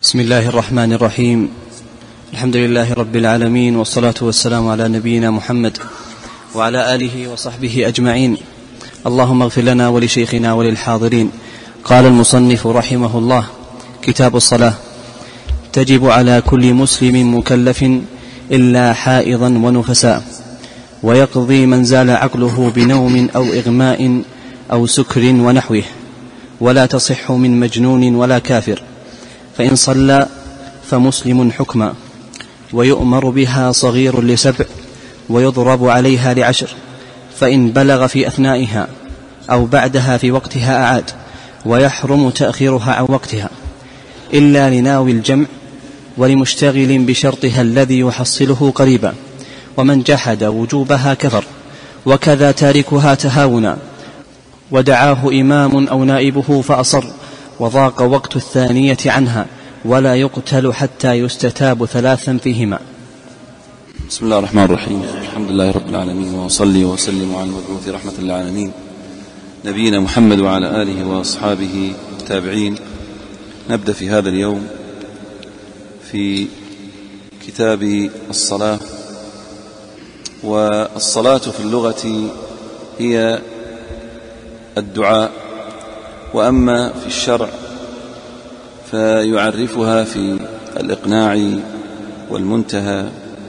بسم الله الرحمن الرحيم. الحمد لله رب العالمين، والصلاة والسلام على نبينا محمد وعلى آله وصحبه أجمعين. اللهم اغفر لنا ولشيخنا وللحاضرين. قال المصنف رحمه الله: كتاب الصلاة. تجب على كل مسلم مكلف إلا حائضا ونفساء، ويقضي من زال عقله بنوم أو إغماء أو سكر ونحوه، ولا تصح من مجنون ولا كافر. فإن صلى فمسلم حكما، ويؤمر بها صغير ل7، ويضرب عليها ل10. فإن بلغ في أثنائها أو بعدها في وقتها أعاد، ويحرم تأخيرها عن وقتها إلا لناوي الجمع ولمشتغل بشرطها الذي يحصله قريبا. ومن جحد وجوبها كفر، وكذا تاركها تهاونا، ودعاه إمام أو نائبه فأصر، وضاق وقت الثانية عنها، ولا يقتل حتى يستتاب 3 فيهما. بسم الله الرحمن الرحيم. الحمد لله رب العالمين، وصلي وسلم على المبعوث رحمة للعالمين نبينا محمد وعلى آله وأصحابه التابعين. نبدأ في هذا اليوم في كتاب الصلاة. والصلاة في اللغة هي الدعاء، وأما في الشرع فيعرفها في الإقناع والمنتهى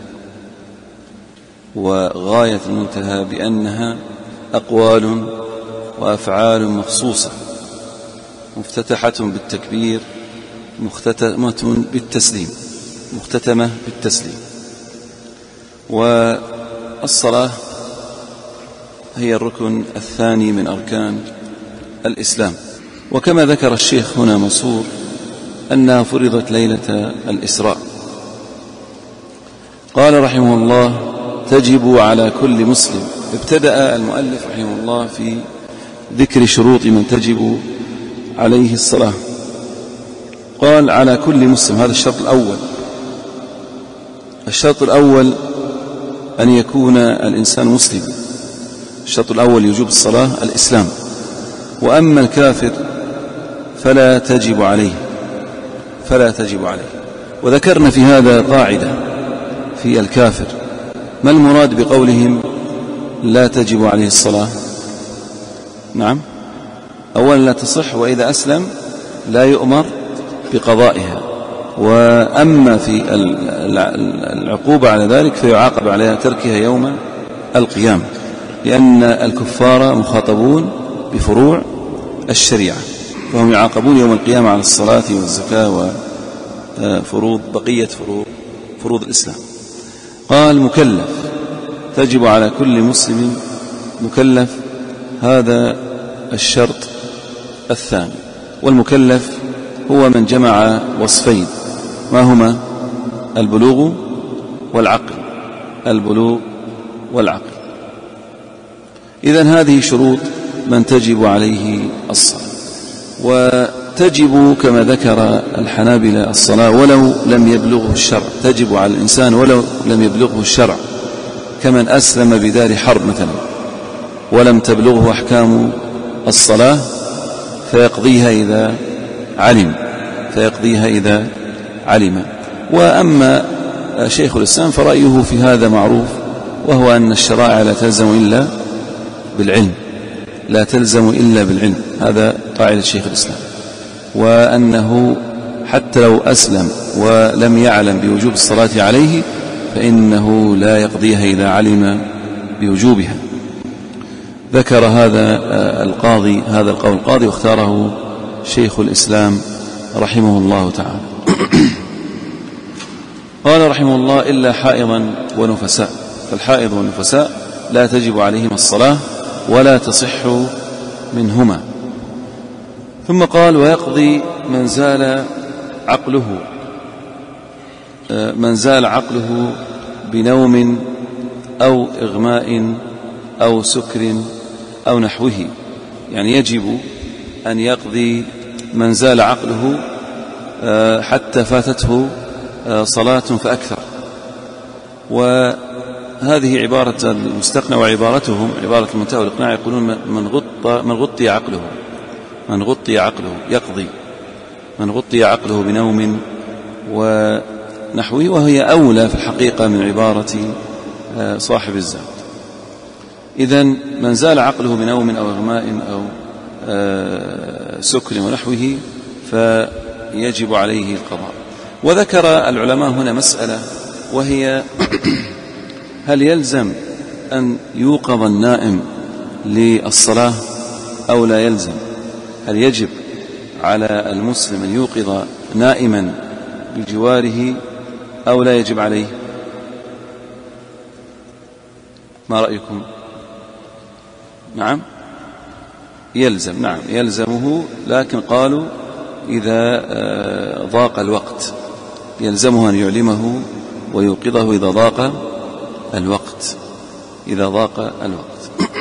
وغاية المنتهى بأنها أقوال وأفعال مخصوصة مفتتحة بالتكبير مختتمة بالتسليم. والصلاة هي الركن الثاني من أركان الإسلام، وكما ذكر الشيخ هنا منصور أنها فرضت ليلة الإسراء. قال رحمه الله: تجب على كل مسلم. ابتدأ المؤلف رحمه الله في ذكر شروط من تجب عليه الصلاة. قال: على كل مسلم. هذا الشرط الأول. الشرط الأول أن يكون الإنسان مسلم. الشرط الأول يجوب الصلاة الإسلام. وأما الكافر فلا تجب عليه. وذكرنا في هذا قاعدة في الكافر. ما المراد بقولهم لا تجب عليه الصلاة؟ نعم، أولا لا تصح، وإذا أسلم لا يؤمر بقضائها. وأما في العقوبة على ذلك فيعاقب عليها تركها يوم القيامة، لأن الكفار مخاطبون بفروع الشريعة، فهم يعاقبون يوم القيامة على الصلاة والزكاة بقية فروض الإسلام. قال: مكلف. تجب على كل مسلم مكلف. هذا الشرط الثاني. والمكلف هو من جمع وصفين، ما هما؟ البلوغ والعقل. إذن هذه شروط من تجب عليه الصلاة. وتجب كما ذكر الحنابلة الصلاة ولو لم يبلغه الشرع. تجب على الإنسان ولو لم يبلغه الشرع، كمن أسلم بدار حرب مثلا ولم تبلغه أحكام الصلاة فيقضيها إذا علم. وأما شيخ الإسلام فرأيه في هذا معروف، وهو أن الشرائع لا تلزم إلا بالعلم. هذا قاعدة شيخ الإسلام. وأنه حتى لو أسلم ولم يعلم بوجوب الصلاة عليه فإنه لا يقضيها إذا علم بوجوبها. ذكر هذا القول القاضي، واختاره شيخ الإسلام رحمه الله تعالى. قال رحمه الله: إلا حائضا ونفساء. فالحائض والنفساء لا تجب عليهما الصلاة ولا تصح منهما. ثم قال: ويقضي من زال عقله بنوم أو إغماء أو سكر أو نحوه. يعني يجب أن يقضي من زال عقله حتى فاتته صلاة فأكثر. وهذه عبارة المستقنع، وعبارتهم عبارة المنتهى والإقناع يقولون: من غطي عقله يقضي. من غطي عقله بنوم ونحوه، وهي أولى في الحقيقة من عبارة صاحب الزاد. إذن من زال عقله بنوم أو إغماء أو سكر ونحوه فيجب عليه القضاء. وذكر العلماء هنا مسألة، وهي هل يلزم أن يوقظ النائم للصلاة أو لا يلزم؟ هل يجب على المسلم أن يوقظ نائما بجواره أو لا يجب عليه؟ ما رأيكم؟ نعم يلزم، نعم يلزمه، لكن قالوا إذا ضاق الوقت يلزمه أن يعلمه ويوقظه إذا ضاق الوقت، إذا ضاق الوقت.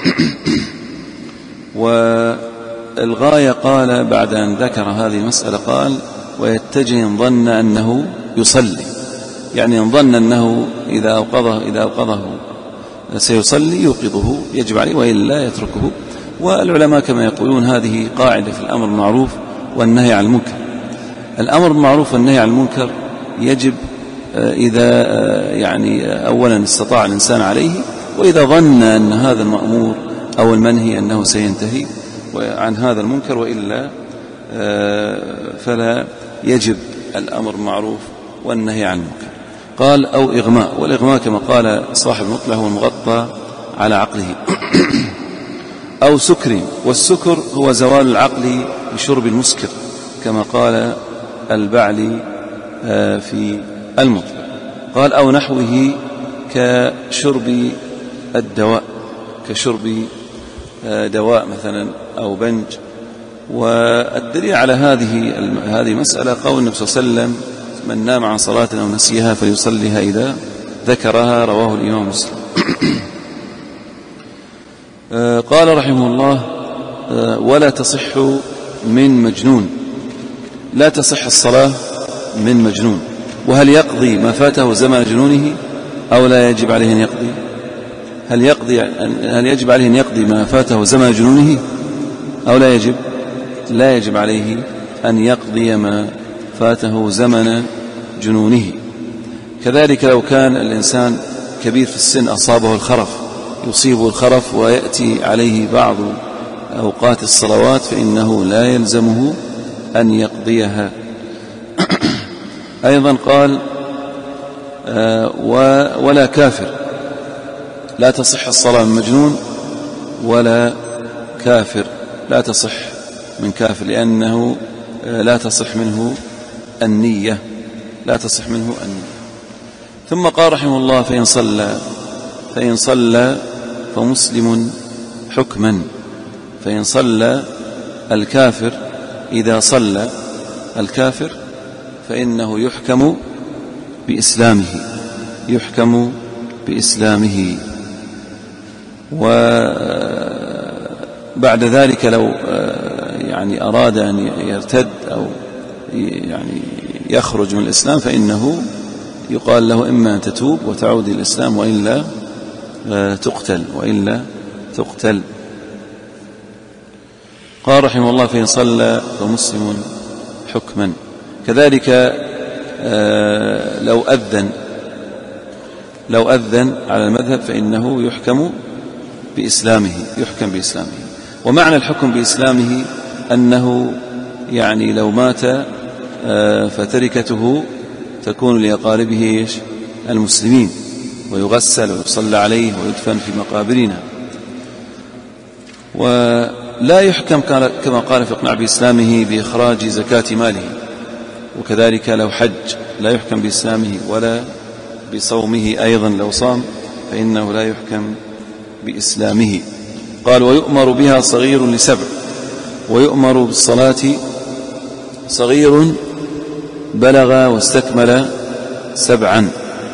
والغاية قال بعد أن ذكر هذه المسألة قال ويتجه إن ظن أنه يصلي، يعني إن ظن أنه إذا أوقظه سيصلي يوقظه يجب عليه، وإلا يتركه. والعلماء كما يقولون هذه قاعدة في الأمر بالمعروف والنهي عن المنكر. الأمر بالمعروف والنهي عن المنكر يجب إذا يعني أولا استطاع الإنسان عليه، وإذا ظن أن هذا المأمور أو المنهي أنه سينتهي عن هذا المنكر، وإلا فلا يجب الأمر بالمعروف والنهي عن المنكر. قال أو إغماء، والإغماء كما قال صاحب المطلع هو المغطى على عقله، أو سكر، والسكر هو زوال العقل بشرب المسكر كما قال البعلي في المطلع. قال أو نحوه كشرب الدواء، كشرب دواء مثلا أو بنج. والدليل على هذه المسألة قول النبي صلى الله عليه وسلم من نام عن صلاة أو نسيها فليصليها إذا ذكرها، رواه الإمام مسلم. قال رحمه الله ولا تصح من مجنون، لا تصح الصلاة من مجنون. وهل يقضي ما فاته زمن جنونه أو لا يجب عليه أن يقضي؟ هل يجب عليه أن يقضي ما فاته زمن جنونه أو لا يجب؟ لا يجب عليه أن يقضي ما فاته زمن جنونه. كذلك لو كان الإنسان كبير في السن أصابه الخرف، يصيبه الخرف ويأتي عليه بعض أوقات الصلوات فإنه لا يلزمه أن يقضيها. أيضا قال ولا كافر، لا تصح الصلاة من مجنون ولا كافر، لا تصح من كافر لأنه لا تصح منه النية، لا تصح منه النية. ثم قال رحمه الله فإن صلى فمسلم حكما. فإن صلى الكافر، إذا صلى الكافر فإنه يحكم بإسلامه، يحكم بإسلامه. وبعد ذلك لو يعني أراد أن يرتد أو يعني يخرج من الإسلام فإنه يقال له إما أن تتوب وتعود إلى الإسلام وإلا تقتل. قال رحمه الله فإن صلى فمسلم حكما. كذلك لو أذن على المذهب فإنه يحكم بإسلامه، يحكم بإسلامه. ومعنى الحكم بإسلامه أنه يعني لو مات فتركته تكون لأقاربه المسلمين، ويغسل ويصلى عليه ويدفن في مقابرنا. ولا يحكم كما قال في إقناع بإسلامه بإخراج زكاة ماله. وكذلك لو حج لا يحكم بإسلامه، ولا بصومه أيضا لو صام فإنه لا يحكم بإسلامه. قال ويؤمر بها صغير ل7، ويؤمر بالصلاة صغير بلغ واستكمل 7.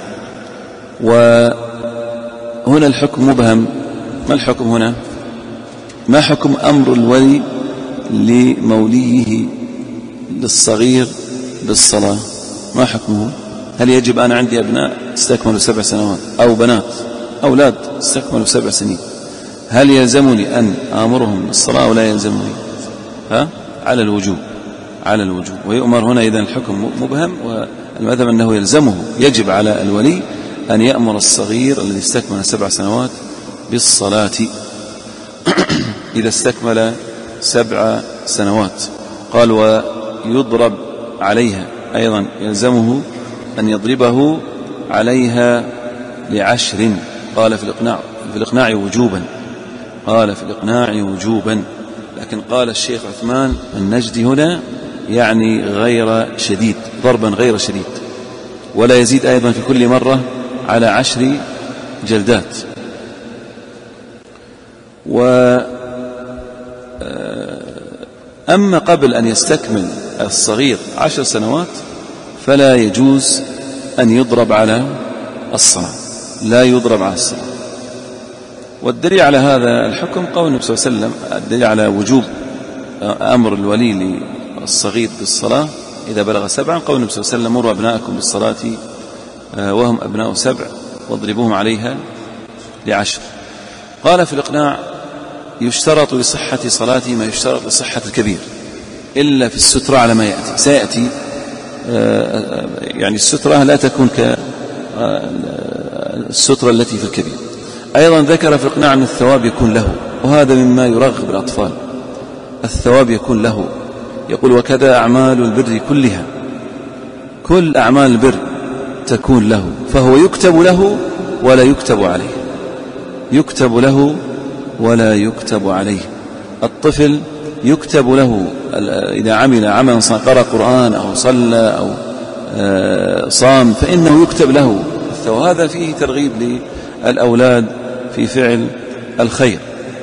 وهنا الحكم مبهم. ما الحكم هنا؟ ما حكم أمر الولي لموليه للصغير بالصلاة؟ ما حكمه؟ هل يجب أنا عندي أبناء استكملوا 7 سنوات أو بنات أولاد استكملوا 7 سنين، هل يلزمني أن آمرهم بالصلاة أو لا يلزمني؟ على على الوجوب. ويؤمر هنا إذن الحكم مبهم، والمذهب أنه يلزمه يجب على الولي أن يأمر الصغير الذي استكمل 7 سنوات بالصلاة إذا استكمل 7 سنوات. قال ويضرب عليها، أيضا يلزمه أن يضربه عليها ل10. قال في الإقناع وجوبا، قال في الإقناع وجوبا، لكن قال الشيخ عثمان النجدي هنا يعني غير شديد، ضربا غير شديد، ولا يزيد أيضا في كل مرة على 10 جلدات. أما قبل أن يستكمل الصغير 10 سنوات فلا يجوز أن يضرب على الصلاة، لا يضرب على الصلاة. والدليل على هذا الحكم قول النبي صلى الله عليه وسلم، الدليل على وجوب أمر الولي للصغير بالصلاة إذا بلغ 7 قول النبي صلى الله عليه وسلم مروا أبناءكم بالصلاة وهم أبناء 7 واضربوهم عليها ل10. قال في الإقناع يشترط لصحة صلاته ما يشترط لصحة الكبير إلا في السترة على ما يأتي، سيأتي يعني السترة لا تكون كالسترة التي في الكبير. أيضا ذكر في الإقناع أن الثواب يكون له، وهذا مما يرغب الأطفال، الثواب يكون له. يقول وكذا أعمال البر كلها، كل أعمال البر تكون له، فهو يكتب له ولا يكتب عليه، يكتب له ولا يكتب عليه. الطفل يكتب له إذا عمل عملا قرأ قرآن أو صلى أو صام فإنه يكتب له الثواب. هذا فيه ترغيب للأولاد في فعل الخير،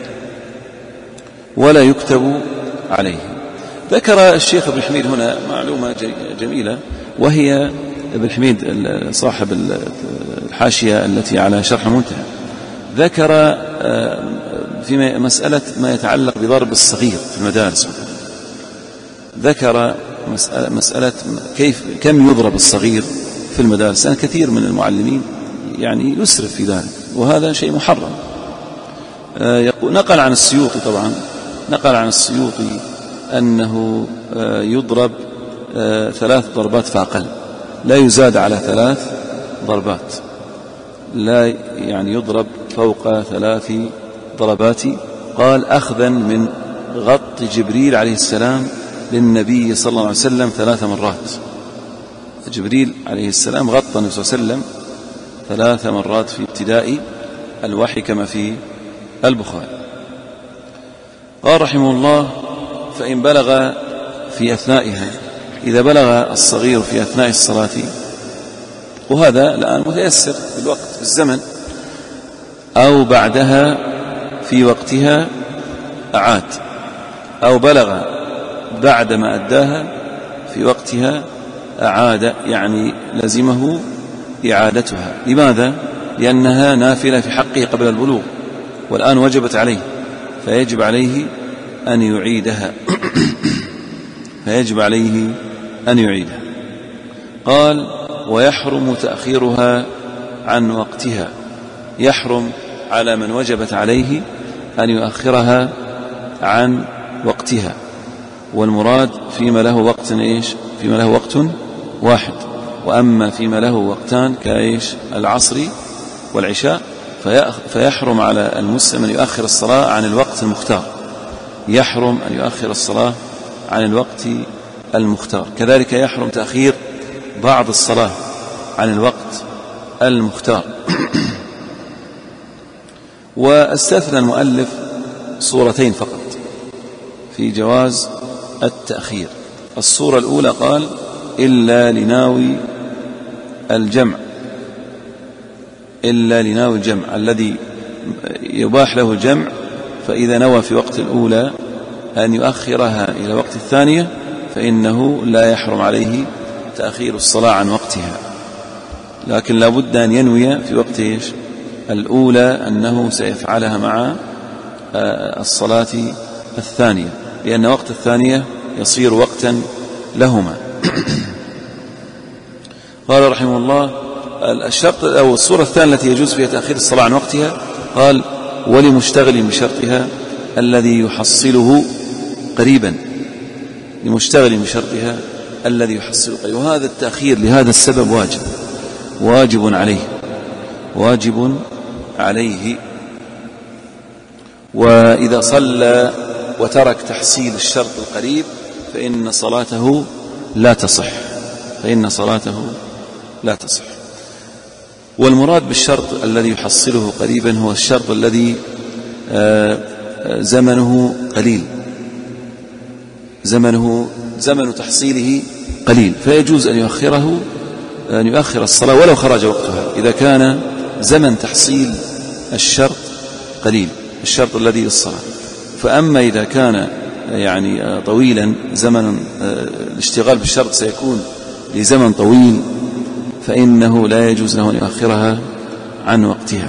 ولا يكتب عليه. ذكر الشيخ ابن حميد هنا معلومة جميلة، وهي ابن حميد صاحب الحاشية التي على شرح المنتهى، ذكر في مسألة ما يتعلق بضرب الصغير في المدارس. ذكر مسألة كم يضرب الصغير في المدارس. أنا كثير من المعلمين يعني يسرف في ذلك، وهذا شيء محرم. نقل عن السيوطي، طبعا نقل عن السيوطي أنه يضرب 3 ضربات فأقل، لا يزاد على 3 ضربات، لا يعني يضرب فوق 3 ضربات. قال أخذا من غط جبريل عليه السلام للنبي صلى الله عليه وسلم 3 مرات. جبريل عليه السلام غطى النبي صلى الله عليه وسلم 3 مرات في ابتداء الوحي كما في البخاري. قال رحمه الله فإن بلغ في أثنائها، إذا بلغ الصغير في أثناء الصلاة، وهذا الآن متيسر في الوقت في الزمن، أو بعدها في وقتها أعاد، أو بلغ بعد ما أداها في وقتها أعاد، يعني لزمه إعادتها. لماذا؟ لأنها نافلة في حقه قبل البلوغ، والآن وجبت عليه، فيجب عليه أن يعيدها فيجب عليه أن يعيدها. قال ويحرم تأخيرها عن وقتها، يحرم على من وجبت عليه أن يؤخرها عن وقتها، والمراد فيما له وقت إيش؟ فيما له وقت واحد. وأما فيما له وقتان كإيش؟ العصر والعشاء، فيحرم على المسلم أن يؤخر الصلاة عن الوقت المختار، يحرم أن يؤخر الصلاة عن الوقت المختار. كذلك يحرم تأخير بعض الصلاة عن الوقت المختار. واستثنى المؤلف صورتين فقط في جواز التأخير. الصورة الأولى قال إلا لناوي الجمع، إلا لناوي الجمع الذي يباح له الجمع، فإذا نوى في وقت الأولى أن يؤخرها إلى وقت الثانية فإنه لا يحرم عليه تأخير الصلاة عن وقتها، لكن لا بد أن ينوي في وقت إيش؟ الأولى أنه سيفعلها مع الصلاة الثانية، لأن وقت الثانية يصير وقتا لهما. قال رحمه الله الشرط أو الصورة الثانية التي يجوز فيها تأخير الصلاة عن وقتها، قال ولمشتغل بشرطها الذي يحصله قريبا، لمشتغل بشرطها الذي يحصل القليل. وهذا التأخير لهذا السبب واجب عليه. وإذا صلى وترك تحصيل الشرط القريب فإن صلاته لا تصح. والمراد بالشرط الذي يحصله قريبا هو الشرط الذي زمنه قليل، زمن تحصيله قليل، فيجوز أن يؤخر الصلاة ولو خرج وقتها إذا كان زمن تحصيل الشرط قليل، الشرط الذي للصلاة. فأما إذا كان يعني طويلا، زمن الاشتغال بالشرط سيكون لزمن طويل، فإنه لا يجوز له أن يؤخرها عن وقتها.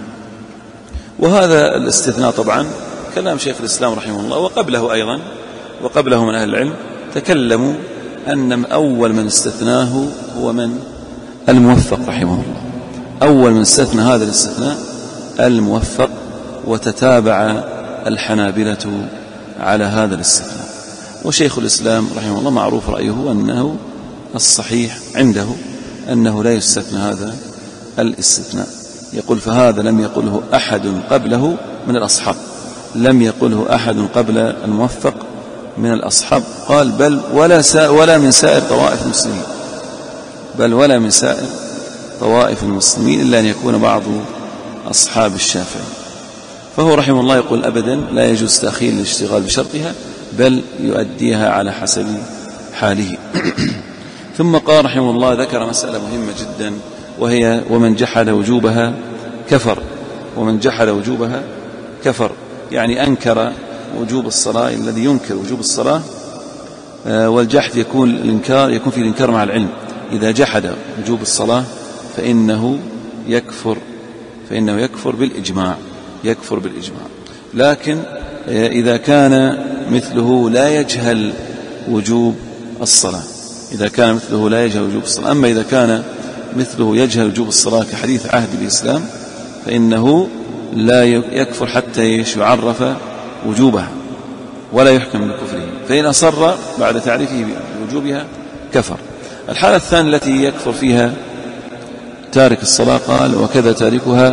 وهذا الاستثناء طبعا كلام شيخ الإسلام رحمه الله، وقبله من أهل العلم تكلموا أن أول من استثناه هو من الموفق رحمه الله، أول من استثنى هذا الاستثناء الموفق، وتتابع الحنابلة على هذا الاستثناء. وشيخ الإسلام رحمه الله معروف رأيه أنه الصحيح عنده أنه لا يستثنى هذا الاستثناء. يقول فهذا لم يقله أحد قبله من الأصحاب، لم يقله أحد قبل الموفق من الأصحاب. قال بل ولا من سائر طوائف المسلمين إلا أن يكون بعض أصحاب الشافعي. فهو رحمه الله يقول أبدا لا يجوز تأخير الاشتغال بشرطها، بل يؤديها على حسب حاله. ثم قال رحمه الله ذكر مسألة مهمة جدا، وهي ومن جحد وجوبها كفر. يعني أنكر وجوب الصلاة، الذي ينكر وجوب الصلاة، والجحد يكون في الإنكار مع العلم. إذا جحد وجوب الصلاة فإنه يكفر بالإجماع. لكن إذا كان مثله لا يجهل وجوب الصلاة، أما إذا كان مثله يجهل وجوب الصلاة كحديث عهد الإسلام فإنه لا يكفر حتى يعرف وجوبها ولا يحكم بكفره، فإن أصر بعد تعريفه بوجوبها كفر. الحالة الثانية التي يكفر فيها تارك الصلاة قال وكذا تاركها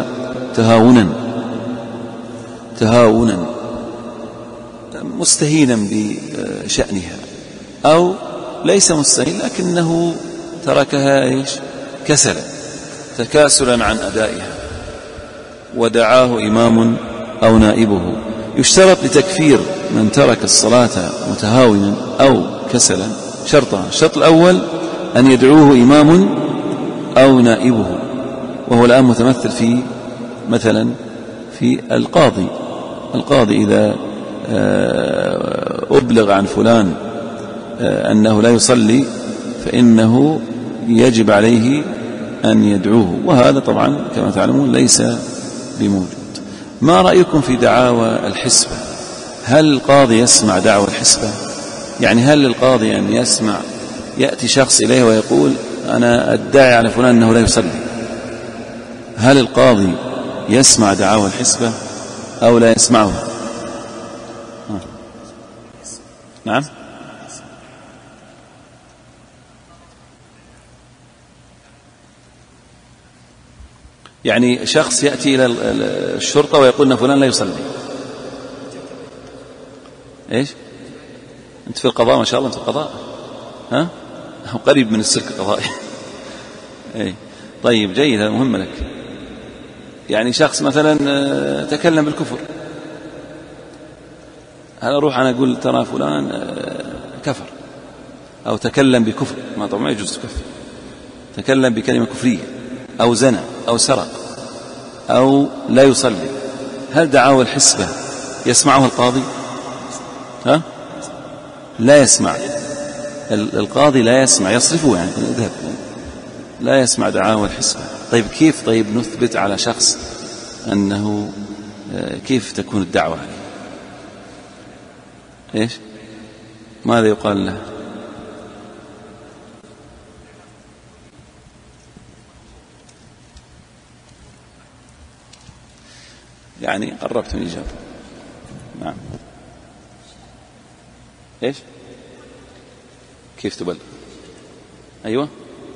تهاونا مستهينا بشأنها، أو ليس مستهين لكنه تركها كسلا تكاسلا عن أدائها، ودعاه إمام أو نائبه. يشترط لتكفير من ترك الصلاة متهاونا أو كسلا شرطان: الشرط الأول أن يدعوه إمام أو نائبه، وهو الآن متمثل مثلا في القاضي إذا أبلغ عن فلان أنه لا يصلي فإنه يجب عليه أن يدعوه، وهذا طبعا كما تعلمون ليس بموجود. ما رأيكم في دعاوى الحسبة؟ هل القاضي يسمع دعوى الحسبة؟ يعني هل للقاضي أن يأتي شخص إليه ويقول أنا أدعي على فلان أنه لا يصلي؟ هل القاضي يسمع دعاوى الحسبة أو لا يسمعها؟ نعم. يعني شخص يأتي إلى الشرطة ويقول أن فلان لا يصلي، إيش؟ أنت في القضاء ما شاء الله، أنت في القضاء، ها؟ قريب من السلك القضائي. إيه طيب جيد، هذا مهم لك. يعني شخص مثلا تكلم بالكفر، هل أروح أنا أقول ترى فلان كفر أو تكلم بكفر؟ ما طبعا ما يجوز تكفر. تكلم بكلمة كفرية أو زنى أو سرق أو لا يصلي، هل دعاوى الحسبة يسمعها القاضي؟ ها؟ لا يسمع. القاضي لا يسمع، يصرفه يعني اذهب، لا يسمع دعاوى الحسبة. طيب كيف نثبت على شخص أنه كيف تكون الدعوة عليه؟ إيش؟ ماذا يقال له؟ يعني قربت من الإجابة. نعم. إيش؟ كيف تبلغ؟ أيوة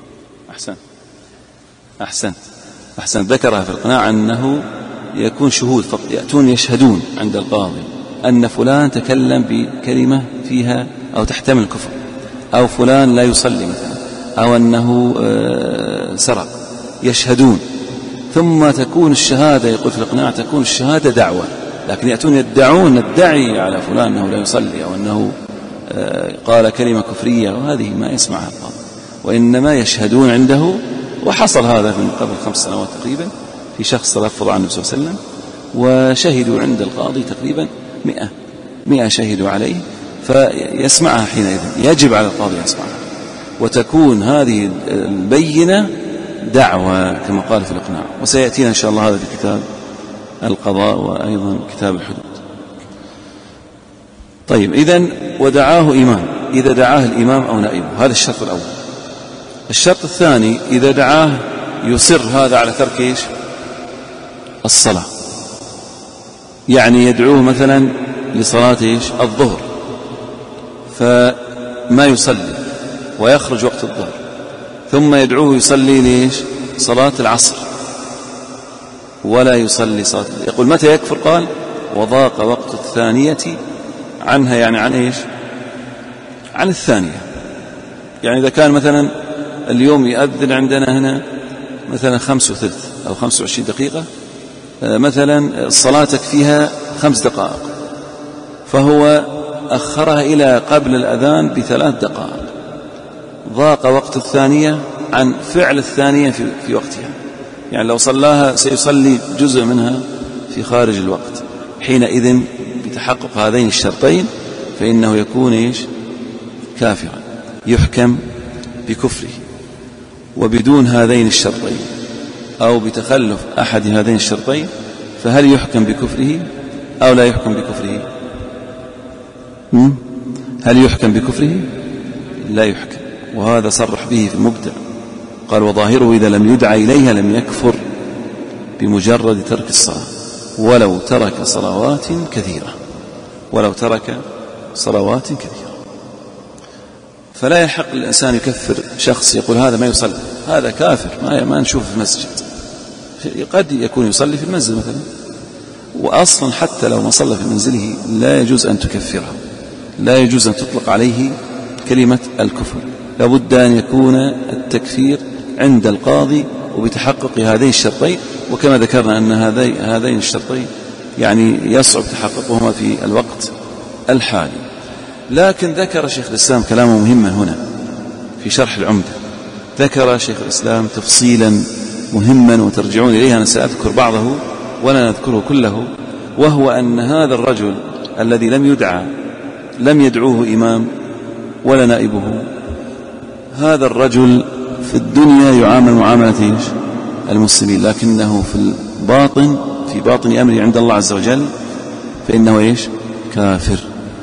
أحسن ذكرها في القناع أنه يكون شهود فقط، يأتون يشهدون عند القاضي أن فلان تكلم بكلمة فيها أو تحتمل الكفر، أو فلان لا يصلي مثلا، أو أنه سرق، يشهدون. ثم تكون الشهادة، يقول في الإقناع تكون الشهادة دعوة، لكن يأتون يدعون ندعي على فلان أنه لا يصلي أو أنه قال كلمة كفرية، وهذه ما يسمعها القاضي، وإنما يشهدون عنده. وحصل هذا من قبل 5 سنوات تقريبا في شخص تلفظ عن النبي صلى الله عليه وسلم، وشهدوا عند القاضي تقريبا 100 شهدوا عليه، فيسمعها حينئذ، يجب على القاضي يسمعها، وتكون هذه البينة دعوة كما قال في الإقناع. وسيأتينا إن شاء الله هذا في كتاب القضاء وأيضا كتاب الحدود. طيب، إذن ودعاه إمام، إذا دعاه الإمام أو نائبه، هذا الشرط الأول. الشرط الثاني إذا دعاه يصر هذا على ترك الصلاة، يعني يدعوه مثلا لصلاة الظهر فما يصلي ويخرج وقت الظهر، ثم يدعوه يصلي صلاة العصر ولا يصلي صلاة، يقول متى يكفر؟ قال وضاق وقت الثانية عنها، يعني عن الثانية. يعني إذا كان مثلا اليوم يؤذن عندنا هنا مثلا 5:03 أو 25 دقيقة، مثلا صلاتك فيها 5 دقائق، فهو أخرها إلى قبل الأذان ب3 دقائق، ضاق وقت الثانية عن فعل الثانية في وقتها. يعني لو صلاها سيصلي جزء منها في خارج الوقت، حينئذ بتحقق هذين الشرطين فإنه يكون كافرا، يحكم بكفره. وبدون هذين الشرطين أو بتخلف أحد هذين الشرطين فهل يحكم بكفره أو لا يحكم بكفره؟ هل يحكم بكفره؟ لا يحكم. وهذا صرح به في المبدع، قال وظاهره إذا لم يدعى إليها لم يكفر بمجرد ترك الصلاة ولو ترك صلوات كثيرة، فلا يحق للإنسان يكفر شخص يقول هذا ما يصلي، هذا كافر، ما نشوف في المسجد. قد يكون يصلي في المنزل مثلا، وأصلا حتى لو ما صلى في منزله لا يجوز أن تكفره، لا يجوز أن تطلق عليه كلمة الكفر، لابد أن يكون التكفير عند القاضي وبتحقق هذين الشرطين. وكما ذكرنا أن هذين الشرطين يعني يصعب تحققهما في الوقت الحالي. لكن ذكر شيخ الإسلام كلامه مهما هنا في شرح العمدة، ذكر شيخ الإسلام تفصيلا مهما وترجعون إليه، أنا سأذكر بعضه ولا نذكره كله، وهو أن هذا الرجل الذي لم يدعوه إمام ولا نائبه، هذا الرجل في الدنيا يعامل معاملة المسلمين، لكنه في باطن أمره عند الله عز وجل فإنه كافر،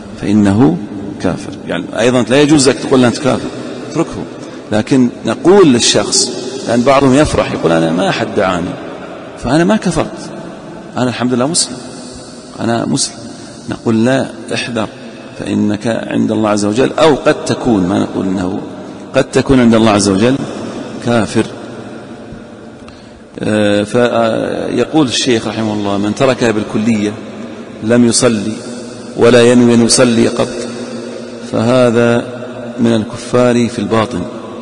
يعني أيضا لا يجوز لك تقول أنت كافر، اتركه. لكن نقول للشخص، لأن بعضهم يفرح يقول أنا ما أحد دعاني فأنا ما كفرت، أنا الحمد لله مسلم، أنا مسلم. نقول لا، احذر، فإنك عند الله عز وجل، أو قد تكون، ما نقول إنه، قد تكون عند الله عز وجل كافر. فيقول الشيخ رحمه الله من تركها بالكلية لم يصلي ولا ينوي أن يصلي قط فهذا من الكفار في الباطن،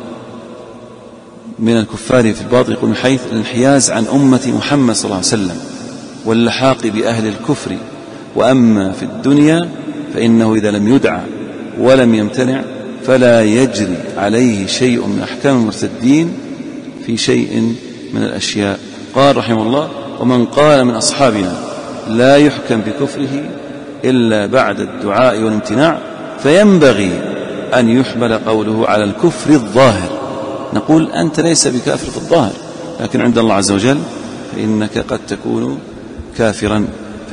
يقول من حيث الانحياز عن أمة محمد صلى الله عليه وسلم واللحاق بأهل الكفر. وأما في الدنيا فإنه إذا لم يدعى ولم يمتنع فلا يجري عليه شيء من أحكام المرتدين في شيء من الأشياء. قال رحمه الله ومن قال من أصحابنا لا يحكم بكفره إلا بعد الدعاء والامتناع فينبغي أن يحمل قوله على الكفر الظاهر. نقول أنت ليس بكافر في الظاهر، لكن عند الله عز وجل فإنك قد تكون كافرا،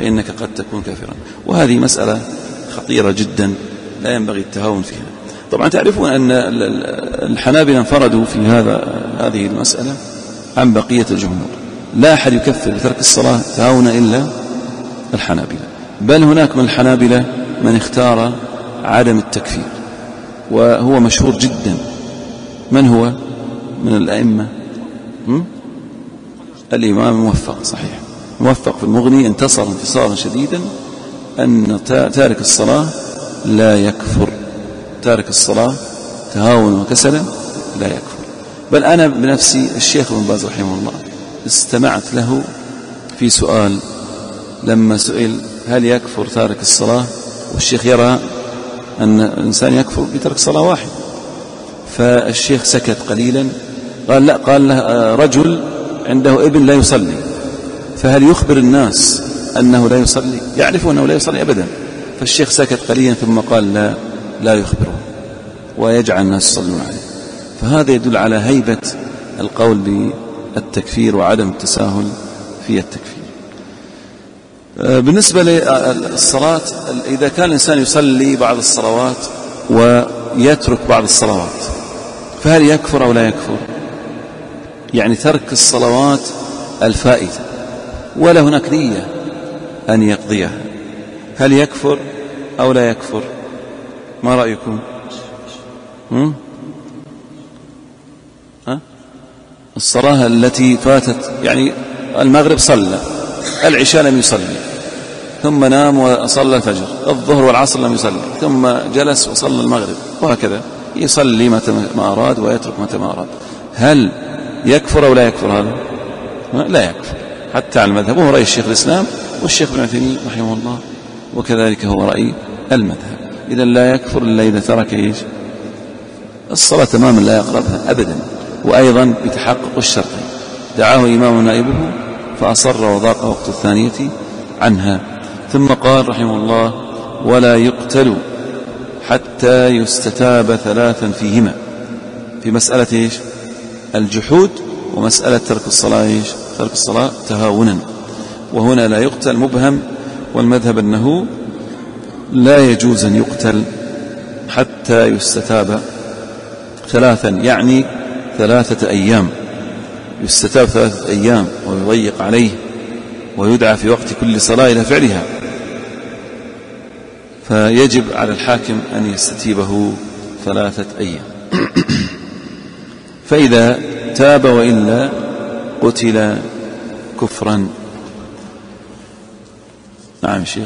وهذه مسألة خطيرة جدا لا ينبغي التهاون فيها. طبعا تعرفون أن الحنابلة انفردوا في هذه المسألة عن بقية الجمهور، لا أحد يكفر بترك الصلاة تهاونا إلا الحنابلة، بل هناك من الحنابلة من اختار عدم التكفير وهو مشهور جدا. من هو من الأئمة؟ الإمام الموفق، صحيح، موفق في المغني انتصر انتصارا شديدا أن تارك الصلاة لا يكفر، تارك الصلاة تهاونا وكسلا لا يكفر. بل أنا بنفسي الشيخ ابن باز رحمه الله استمعت له في سؤال لما سئل هل يكفر تارك الصلاة، والشيخ يرى أن الإنسان يكفر بترك صلاة واحد، فالشيخ سكت قليلا قال لا، قال له رجل عنده ابن لا يصلي، فهل يخبر الناس أنه لا يصلي؟ يعرف أنه لا يصلي أبدا. فالشيخ سكت قليلا ثم قال لا يخبره ويجعل الناس يصلون عليه. فهذا يدل على هيبة القول بالتكفير وعدم التساهل في التكفير. بالنسبة للصلاة، إذا كان الإنسان يصلي بعض الصلوات ويترك بعض الصلوات فهل يكفر أو لا يكفر؟ يعني ترك الصلوات الفائتة ولا هناك نية أن يقضيها، هل يكفر أو لا يكفر؟ ما رأيكم؟ الصلاة التي فاتت، يعني المغرب صلى، العشاء لم يصلي، ثم نام وصلى الفجر، الظهر والعصر لم يصلي، ثم جلس وصلى المغرب، وهكذا يصلي متى ما أراد ويترك متى ما أراد. هل يكفر أو لا يكفر؟ هذا لا يكفر حتى على المذهب، وهو رأي الشيخ الإسلام والشيخ ابن عثيمين رحمه الله، وكذلك هو رأي المذهب. إذا لا يكفر إلا إذا ترك الصلاة تماما لا يقربها أبدا، وأيضا بتحقق الشرطين، دعاه إمام نائبه فأصر وضاق وقت الثانية عنها. ثم قال رحمه الله ولا يقتل حتى يستتاب ثلاثا فيهما، في مسألة الجحود ومسألة ترك الصلاة ترك الصلاة تهاونا. وهنا لا يقتل مبهم، والمذهب أنه لا يجوز أن يقتل حتى يستتاب ثلاثا، يعني 3 أيام، يستتاب 3 أيام ويضيق عليه ويدعى في وقت كل صلاة إلى فعلها، فيجب على الحاكم أن يستتيبه 3 أيام. فإذا تاب وإلا قتل كفرا. نعم شيخ.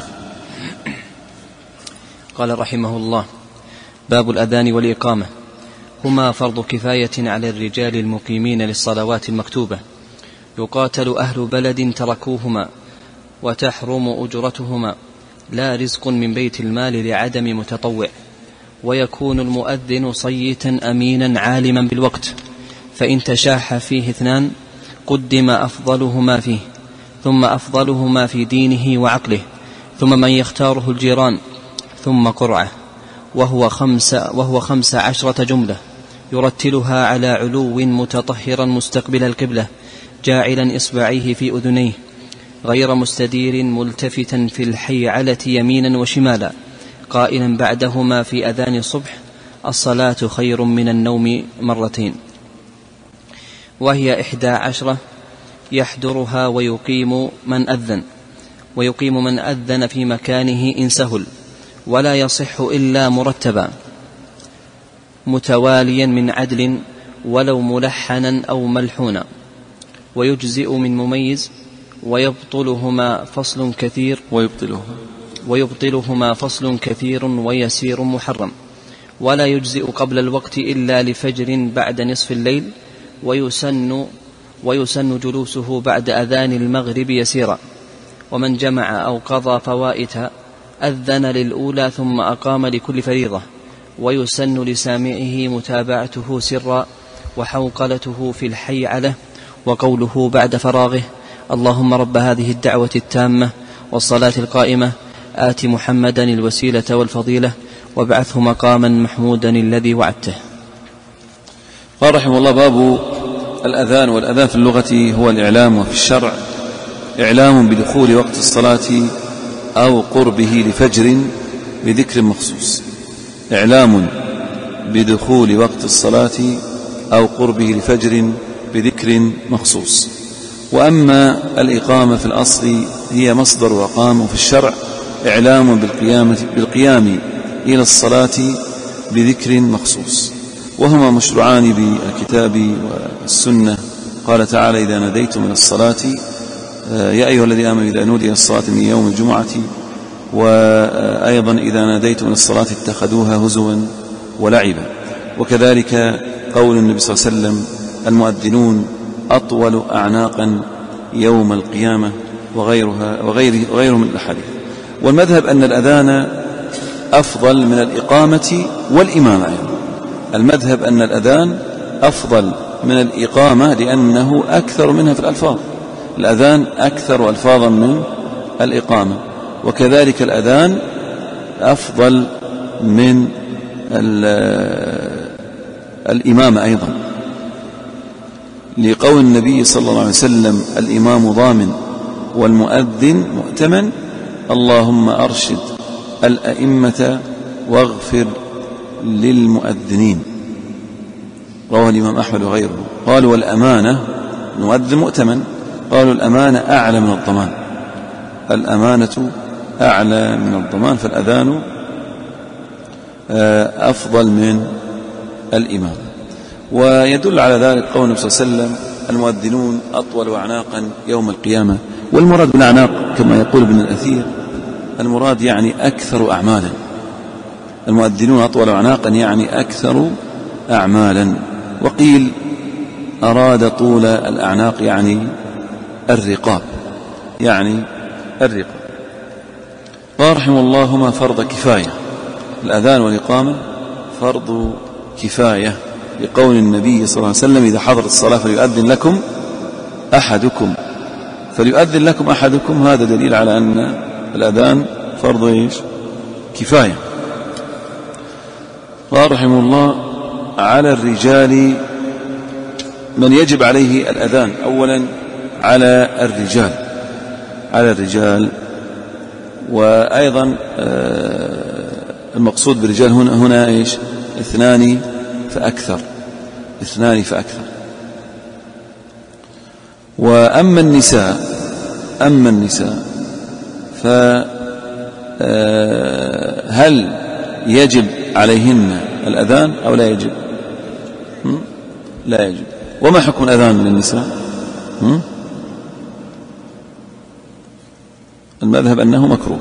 قال رحمه الله باب الأذان والإقامة، هما فرض كفاية على الرجال المقيمين للصلوات المكتوبة، يقاتل أهل بلد تركوهما وتحرم أجرتهما، لا رزق من بيت المال لعدم متطوع، ويكون المؤذن صيتا أمينا عالما بالوقت، فإن تشاح فيه 2 قدم أفضلهما فيه، ثم أفضلهما في دينه وعقله، ثم من يختاره الجيران، ثم قرعة، وهو 15 جملة، يرتلها على علو متطهرا مستقبل القبلة، جاعلا إصبعيه في أذنيه، غير مستدير ملتفتا في الحيعلة يمينا وشمالا، قائلا بعدهما في أذان الصبح الصلاة خير من النوم 2 وهي 11 يحضرها ويقيم من أذن في مكانه إن سهل، ولا يصح إلا مرتبا متواليا من عدل ولو ملحنا أو ملحونا، ويجزئ من مميز، ويبطلهما فصل كثير ويسير محرم، ولا يجزئ قبل الوقت إلا لفجر بعد نصف الليل، ويسن جلوسه بعد أذان المغرب يسيرا، ومن جمع أو قضى فوائت أذن للأولى ثم أقام لكل فريضة، ويسن لسامعه متابعته سرا، وحوقلته في الحيعلة، وقوله بعد فراغه اللهم رب هذه الدعوة التامة والصلاة القائمة آت محمدا الوسيلة والفضيلة وابعثه مقاما محمودا الذي وعدته. قال رحمه الله باب الأذان. والأذان في اللغة هو الإعلام، وفي الشرع إعلام بدخول وقت الصلاة أو قربه لفجر بذكر مخصوص، إعلام بدخول وقت الصلاة أو قربه لفجر بذكر مخصوص. وأما الإقامة في الأصل هي مصدر وقام، وفي الشرع إعلام بالقيام إلى الصلاة بذكر مخصوص، وهما مشروعان بالكتاب والسنة. قال تعالى: إذا ناديتم إلى الصلاة يا أيها الذين آمنوا إذا نودي إلى الصلاة من يوم الجمعة. وأيضا إذا ناديتم إلى الصلاة اتخذوها هزوا ولعبا. وكذلك قول النبي صلى الله عليه وسلم: المؤذنون أطول أعناقا يوم القيامة، وغيره من الأحاديث. والمذهب أن الأذان أفضل من الإقامة والإمامة أيضا. المذهب أن الأذان أفضل من الإقامة لأنه أكثر منها في الألفاظ. الأذان أكثر ألفاظا من الإقامة، وكذلك الأذان أفضل من الإمامة أيضا، لقول النبي صلى الله عليه وسلم: الإمام ضامن والمؤذن مؤتمن، اللهم أرشد الأئمة واغفر للمؤذنين. رواه الإمام أحمد وغيره. قالوا: والأمانة، المؤذن مؤتمن، قالوا: الأمانة أعلى من الضمان، الأمانة أعلى من الضمان، فالأذان أفضل من الإمام. ويدل على ذلك قول النبي صلى الله عليه وسلم: المؤذنون أطول أعناقا يوم القيامة. والمراد بالأعناق كما يقول ابن الأثير المراد يعني أكثر أعمالا. المؤذنون أطول أعناقا يعني أكثر أعمالا. وقيل أراد طول الأعناق يعني الرقاب، يعني الرقاب. قال رحمه الله: هما فرض كفاية، الأذان والإقامة فرض كفاية، لقول النبي صلى الله عليه وسلم: إذا حضرت الصلاة فليؤذن لكم أحدكم. فليؤذن لكم أحدكم، هذا دليل على أن الأذان فرض كفاية. قال رحمه الله: على الرجال من يجب عليه الأذان. أولا على الرجال، وأيضا المقصود بالرجال هنا إيش؟ اثنان فأكثر. وأما النساء فهل يجب عليهن الأذان أو لا يجب؟ لا يجب. وما حكم الأذان من النساء؟ المذهب أنه مكروه.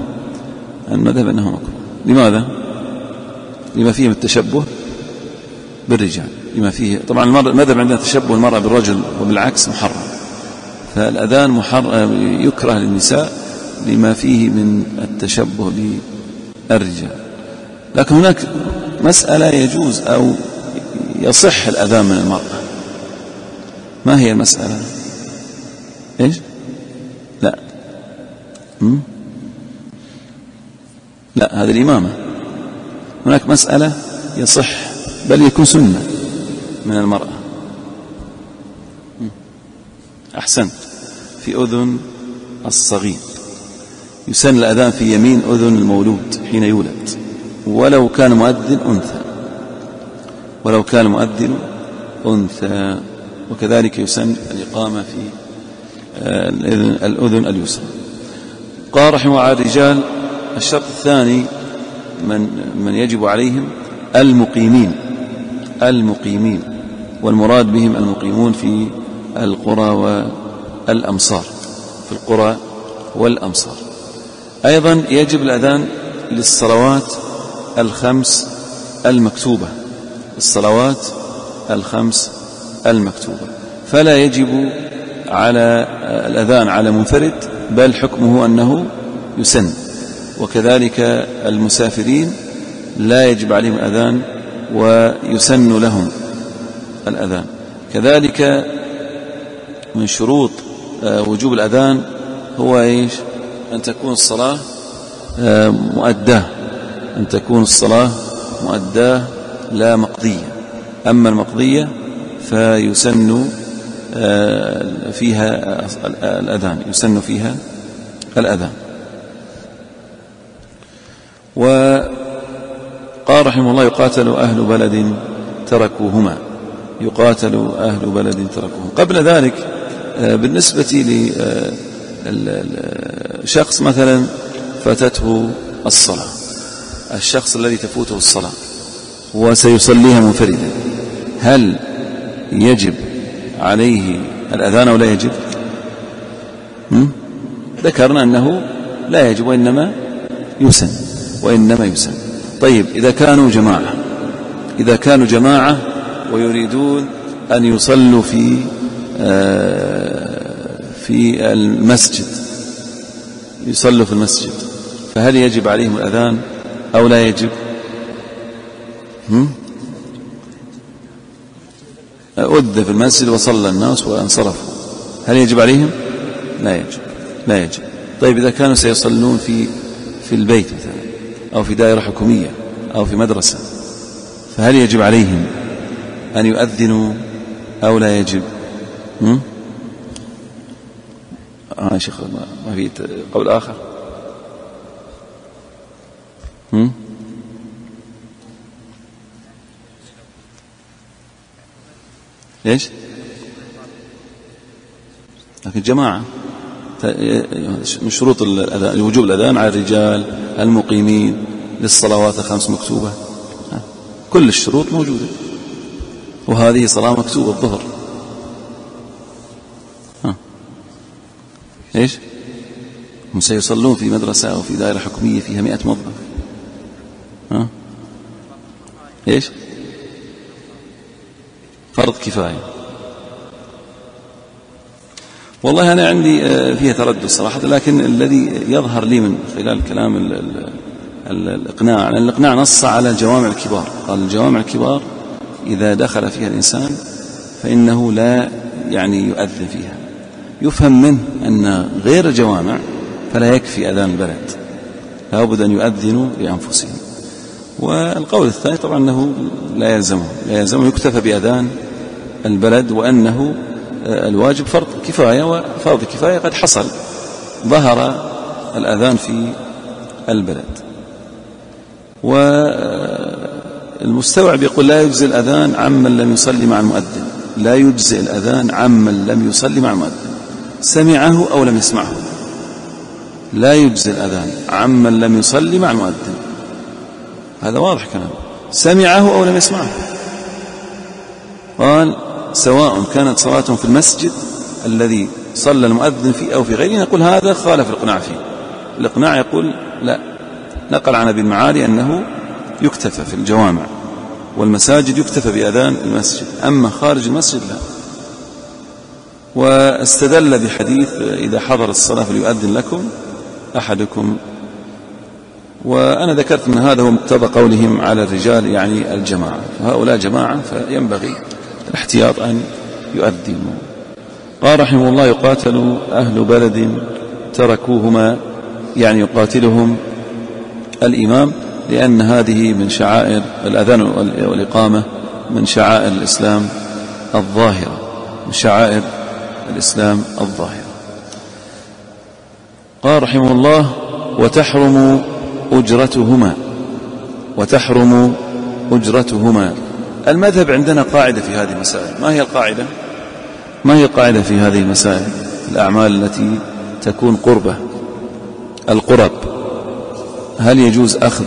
لماذا؟ لما فيه من التشبه بالرجال، لما فيه طبعا المذهب عندنا تشبه المرأة بالرجل وبالعكس محرم، فالأذان يكره للنساء لما فيه من التشبه بالرجال. لكن هناك مسألة يجوز أو يصح الأذان من المرأة. ما هي المسألة؟ إيش؟ لا، هذه الإمامة. هناك مسألة يصح بل يكون سنة من المرأة. أحسنت. في أذن الصغير يسن الأذان في يمين أذن المولود حين يولد، ولو كان مؤذن أنثى، وكذلك يسن الإقامة في الأذن اليسرى. قال رحمه على الرجال: الشرط الثاني من يجب عليهم المقيمين، والمراد بهم المقيمون في القرى والأمصار. أيضا يجب الأذان للصلوات الخمس المكتوبة، فلا يجب على الأذان على منفرد، بل حكمه أنه يسن. وكذلك المسافرين لا يجب عليهم الأذان ويسن لهم الأذان. كذلك من شروط وجوب الأذان هو إيش؟ أن تكون الصلاة مؤداة لا مقضية. أما المقضية فيسن فيها الأذان. وقال رحمه الله: يقاتل أهل بلد تركوهما. قبل ذلك بالنسبة لشخص مثلا فاتته الصلاة، الشخص الذي تفوته الصلاة وسيصليها منفردا، هل يجب عليه الأذان أو لا يجب؟ ذكرنا أنه لا يجب وإنما يسن. طيب إذا كانوا جماعة ويريدون أن يصلوا في المسجد، فهل يجب عليهم الأذان أو لا يجب؟ أذن في المسجد وصلى الناس وانصرفوا، هل يجب عليهم؟ لا يجب. طيب إذا كانوا سيصلون في البيت مثلا أو في دائرة حكومية أو في مدرسة، فهل يجب عليهم أن يؤذنوا أو لا يجب؟ يا شيخ ما في قول آخر؟ ليش؟ لكن جماعة من شروط الأذان وجوب الأذان على الرجال المقيمين للصلوات الخمس مكتوبة، كل الشروط موجودة، وهذه صلاة مكتوبة الظهر. إيش؟ هم سيصلون في مدرسة أو في دائرة حكومية فيها 100 موظف، إيش؟ فرض كفاية. والله أنا عندي فيها تردد صراحة، لكن الذي يظهر لي من خلال كلام الإقناع، لأن الإقناع نص على الجوامع الكبار، قال الجوامع الكبار إذا دخل فيها الإنسان فإنه لا يؤذن فيها. يفهم منه أن غير الجوامع فلا يكفي أذان البلد، لا بد أن يؤذنوا لأنفسهم. والقول الثاني طبعا أنه لا يلزمه يكتفى بأذان البلد، وأنه الواجب فرض كفاية، وفرض كفاية قد حصل، ظهر الأذان في البلد. والمستوعب يقول لا يجزي الأذان عمن لم يصلي مع المؤذن، لا يجزي الأذان عمن لم يصلي مع المؤذن سمعه أو لم يسمعه، لا يجزي الأذان عمن لم يصلي مع المؤذن، هذا واضح كلام، سمعه أو لم يسمعه. قال سواء كانت صلاتهم في المسجد الذي صلى المؤذن فيه أو في غيره، نقول هذا خالف الإقناع فيه. الإقناع يقول لا، نقل عن أبي المعالي أنه يكتفى في الجوامع والمساجد يكتفى بأذان المسجد، أما خارج المسجد لا. واستدل بحديث إذا حضر الصلاة فليؤذن لكم أحدكم، وأنا ذكرت أن هذا هو مقتضى قولهم على الرجال الجماعة، وهؤلاء جماعة فينبغي الاحتياط أن يؤذنوا. قال رحمه الله يقاتل أهل بلد تركوهما، يقاتلهم الإمام، لأن هذه من شعائر الأذان والإقامة، من شعائر الإسلام الظاهرة، قال رحمه الله وتحرم أجرتهما. المذهب عندنا قاعدة في هذه المسائل. ما هي القاعدة في هذه المسائل؟ الأعمال التي تكون قربة، القرب، هل يجوز أخذ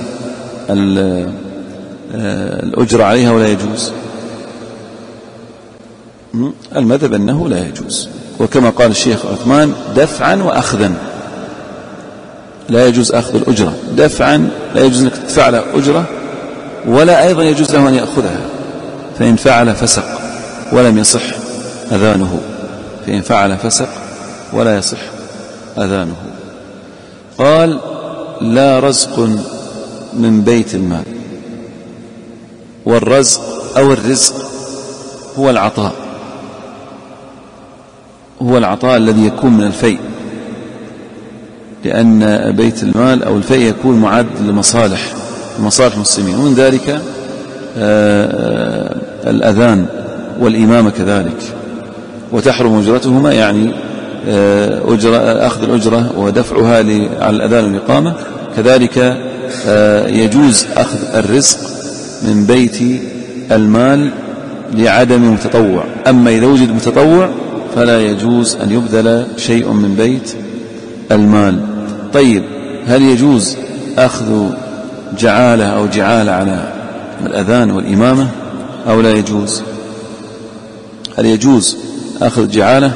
الأجر عليها ولا يجوز؟ المذهب أنه لا يجوز، وكما قال الشيخ عثمان دفعا وأخذا، لا يجوز أخذ الأجرة دفعا، لا يجوز أنك تدفع له أجرة، ولا أيضا يجوز له أن يأخذها، فإن فعل فسق ولم يصح أذانه. قال لا رزق من بيت المال، والرزق أو الرزق هو العطاء الذي يكون من الفيء، لأن بيت المال أو الفيء يكون معد لمصالح المسلمين، ومن ذلك الأذان والإمامة كذلك. وتحرم أجرتهما أخذ الأجرة ودفعها على الأذان والإقامة، كذلك يجوز أخذ الرزق من بيت المال لعدم متطوع، أما إذا وجد متطوع فلا يجوز أن يبذل شيء من بيت المال. طيب هل يجوز أخذ جعالة أو جعالة على الأذان والإمامة أو لا يجوز؟ هل يجوز أخذ جعالة؟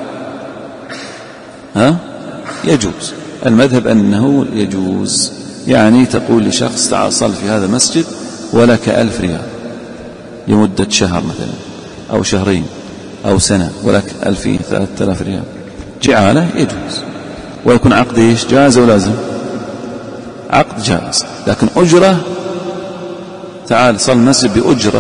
يجوز. المذهب أنه يجوز، يعني تقول لشخص تعال صل في هذا المسجد ولك 1000 ريال لمدة شهر مثلا أو شهرين أو سنة، ولك 2000 3000 ريال جعالة، يجوز. ويكون عقد إيش؟ جائز أو لازم؟ عقد جائز. لكن أجرة، تعال صل المسجد بأجرة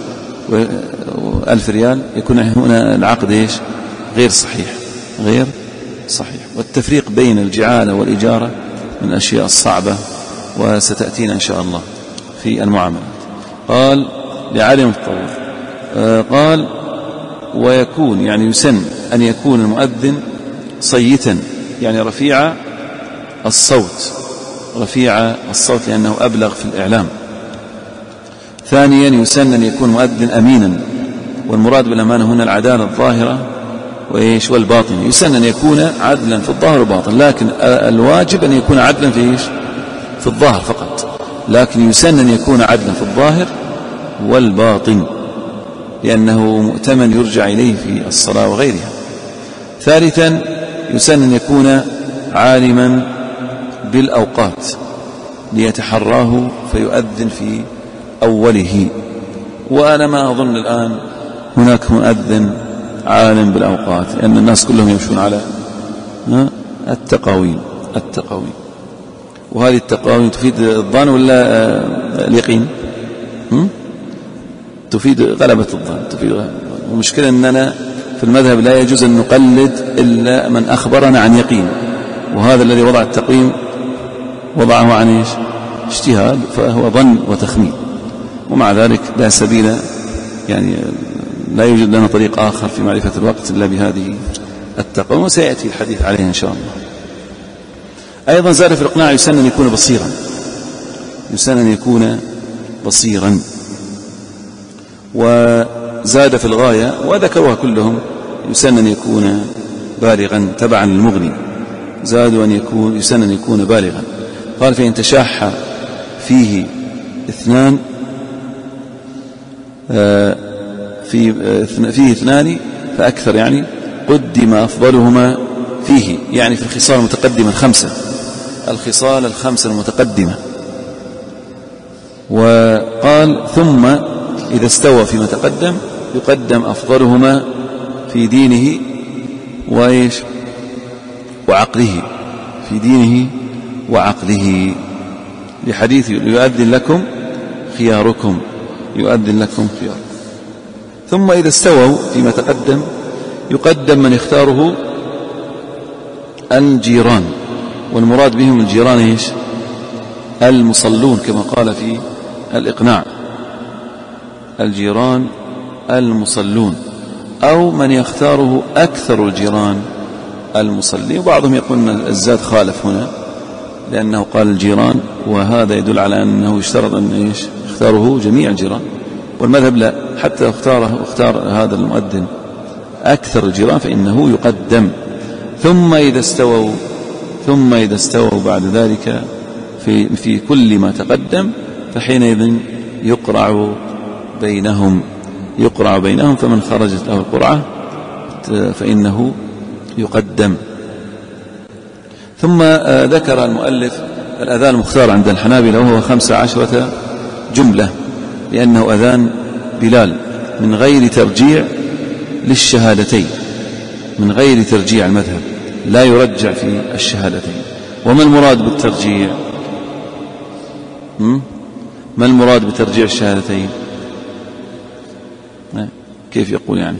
1000 ريال، يكون هنا العقد إيش؟ غير صحيح، غير صحيح. والتفريق بين الجعالة والإجارة من الأشياء الصعبة، وستأتينا إن شاء الله في المعاملات. قال لعلي المتطور، قال ويكون يعني يسن أن يكون المؤذن صيتا، يعني رفيع الصوت، رفيع الصوت لأنه أبلغ في الإعلام. ثانيا يسن أن يكون مؤذن أمينا، والمراد بالأمانة هنا العدالة الظاهرة وإيش والباطن. يسن أن يكون عدلا في الظاهر والباطن، لكن الواجب أن يكون عدلا في إيش؟ في الظاهر فقط، لكن يسن أن يكون عدلا في الظاهر والباطن، لأنه مؤتمن يرجع إليه في الصلاة وغيرها. ثالثا يسن أن يكون عالما بالأوقات ليتحراه فيؤذن في أوله. وأنا ما أظن الآن هناك مؤذن عالم بالأوقات، لأن الناس كلهم يمشون على التقاويم. وهذه التقاويم تفيد الظن ولا اليقين؟ تفيد غلبة الظن، تفيد غلبة. ومشكلة أننا في المذهب لا يجوز أن نقلد إلا من أخبرنا عن يقين، وهذا الذي وضع التقويم وضعه عن إيش؟ اجتهاد، فهو ظن وتخمين. ومع ذلك لا سبيل، يعني لا يوجد لنا طريق آخر في معرفة الوقت إلا بهذه التقويم، وسيأتي الحديث عليه إن شاء الله. أيضا زاد في الإقناع يسن أن يكون بصيرا، يسن أن يكون بصيرا. وزاد في الغاية وذكروها كلهم يسن أن يكون بالغا تبعا للمغني، زادوا أن يكون يسن أن يكون بالغا. قال فإن تشاح فيه اثنان فيه اثنان فأكثر، يعني قدم أفضلهما فيه، يعني في الخصال المتقدمة الخمسة، الخصال الخمسة المتقدمة. وقال ثم إذا استوى فيما تقدم يقدم أفضلهما في دينه وإيش وعقله، في دينه وعقله، لحديث يؤذن لكم خياركم، يؤذن لكم خياركم. ثم إذا استووا فيما تقدم يقدم من يختاره الجيران، والمراد بهم الجيران إيش؟ المصلون، كما قال في الإقناع، الجيران المصلون، أو من يختاره أكثر الجيران المصلين. وبعضهم يقول أن الزاد خالف هنا لأنه قال الجيران، وهذا يدل على أنه يشترط أن إيش؟ اختاره جميع الجيران. والمذهب لا، حتى اختار هذا المؤذن أكثر الجيران فإنه يقدم. ثم إذا استووا بعد ذلك في كل ما تقدم فحينئذ يقرع بينهم، فمن خرجت له القرعة فإنه يقدم. ثم ذكر المؤلف الأذان المختار عند الحنابلة وهو 15 جملة، لأنه أذان بلال من غير ترجيع للشهادتين، من غير ترجيع، المذهب لا يرجع في الشهادتين. وما المراد بالترجيع؟ ما المراد بترجيع الشهادتين؟ كيف يقول يعني؟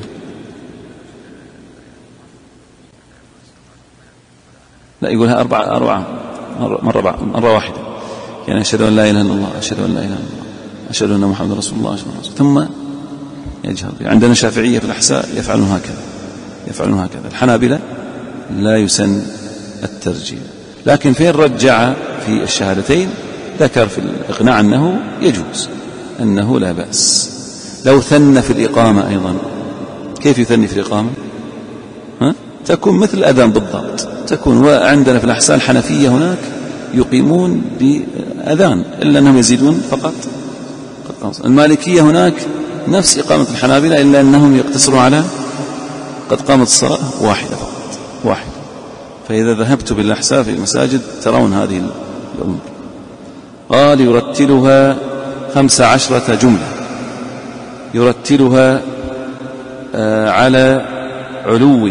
لا، يقولها أربعة مرة واحدة، يعني أشهد أن لا إله إلا الله، أشهد أن لا إله إلا الله، أشهد أن محمد رسول الله، ثم يجهر. عندنا شافعية في الأحساء يفعلون هكذا. الحنابلة لا يسن الترجيع، لكن فين رجع في الشهادتين ذكر في الإقناع أنه يجوز، أنه لا بأس. لو ثنى في الإقامة أيضا، كيف يثني في الإقامة؟ تكون مثل الأذان بالضبط، تكون. وعندنا في الأحساء الحنفية هناك يقيمون بأذان، إلا أنهم يزيدون فقط قد قامت الصلاة. المالكية هناك نفس إقامة الحنابلة إلا أنهم يقتصرون على قد قامت الصلاة واحدة فقط، واحدة. فإذا ذهبت بالأحساء في المساجد ترون هذه الأمور. قال يرتلها 15 جملة، يرتلها على علو،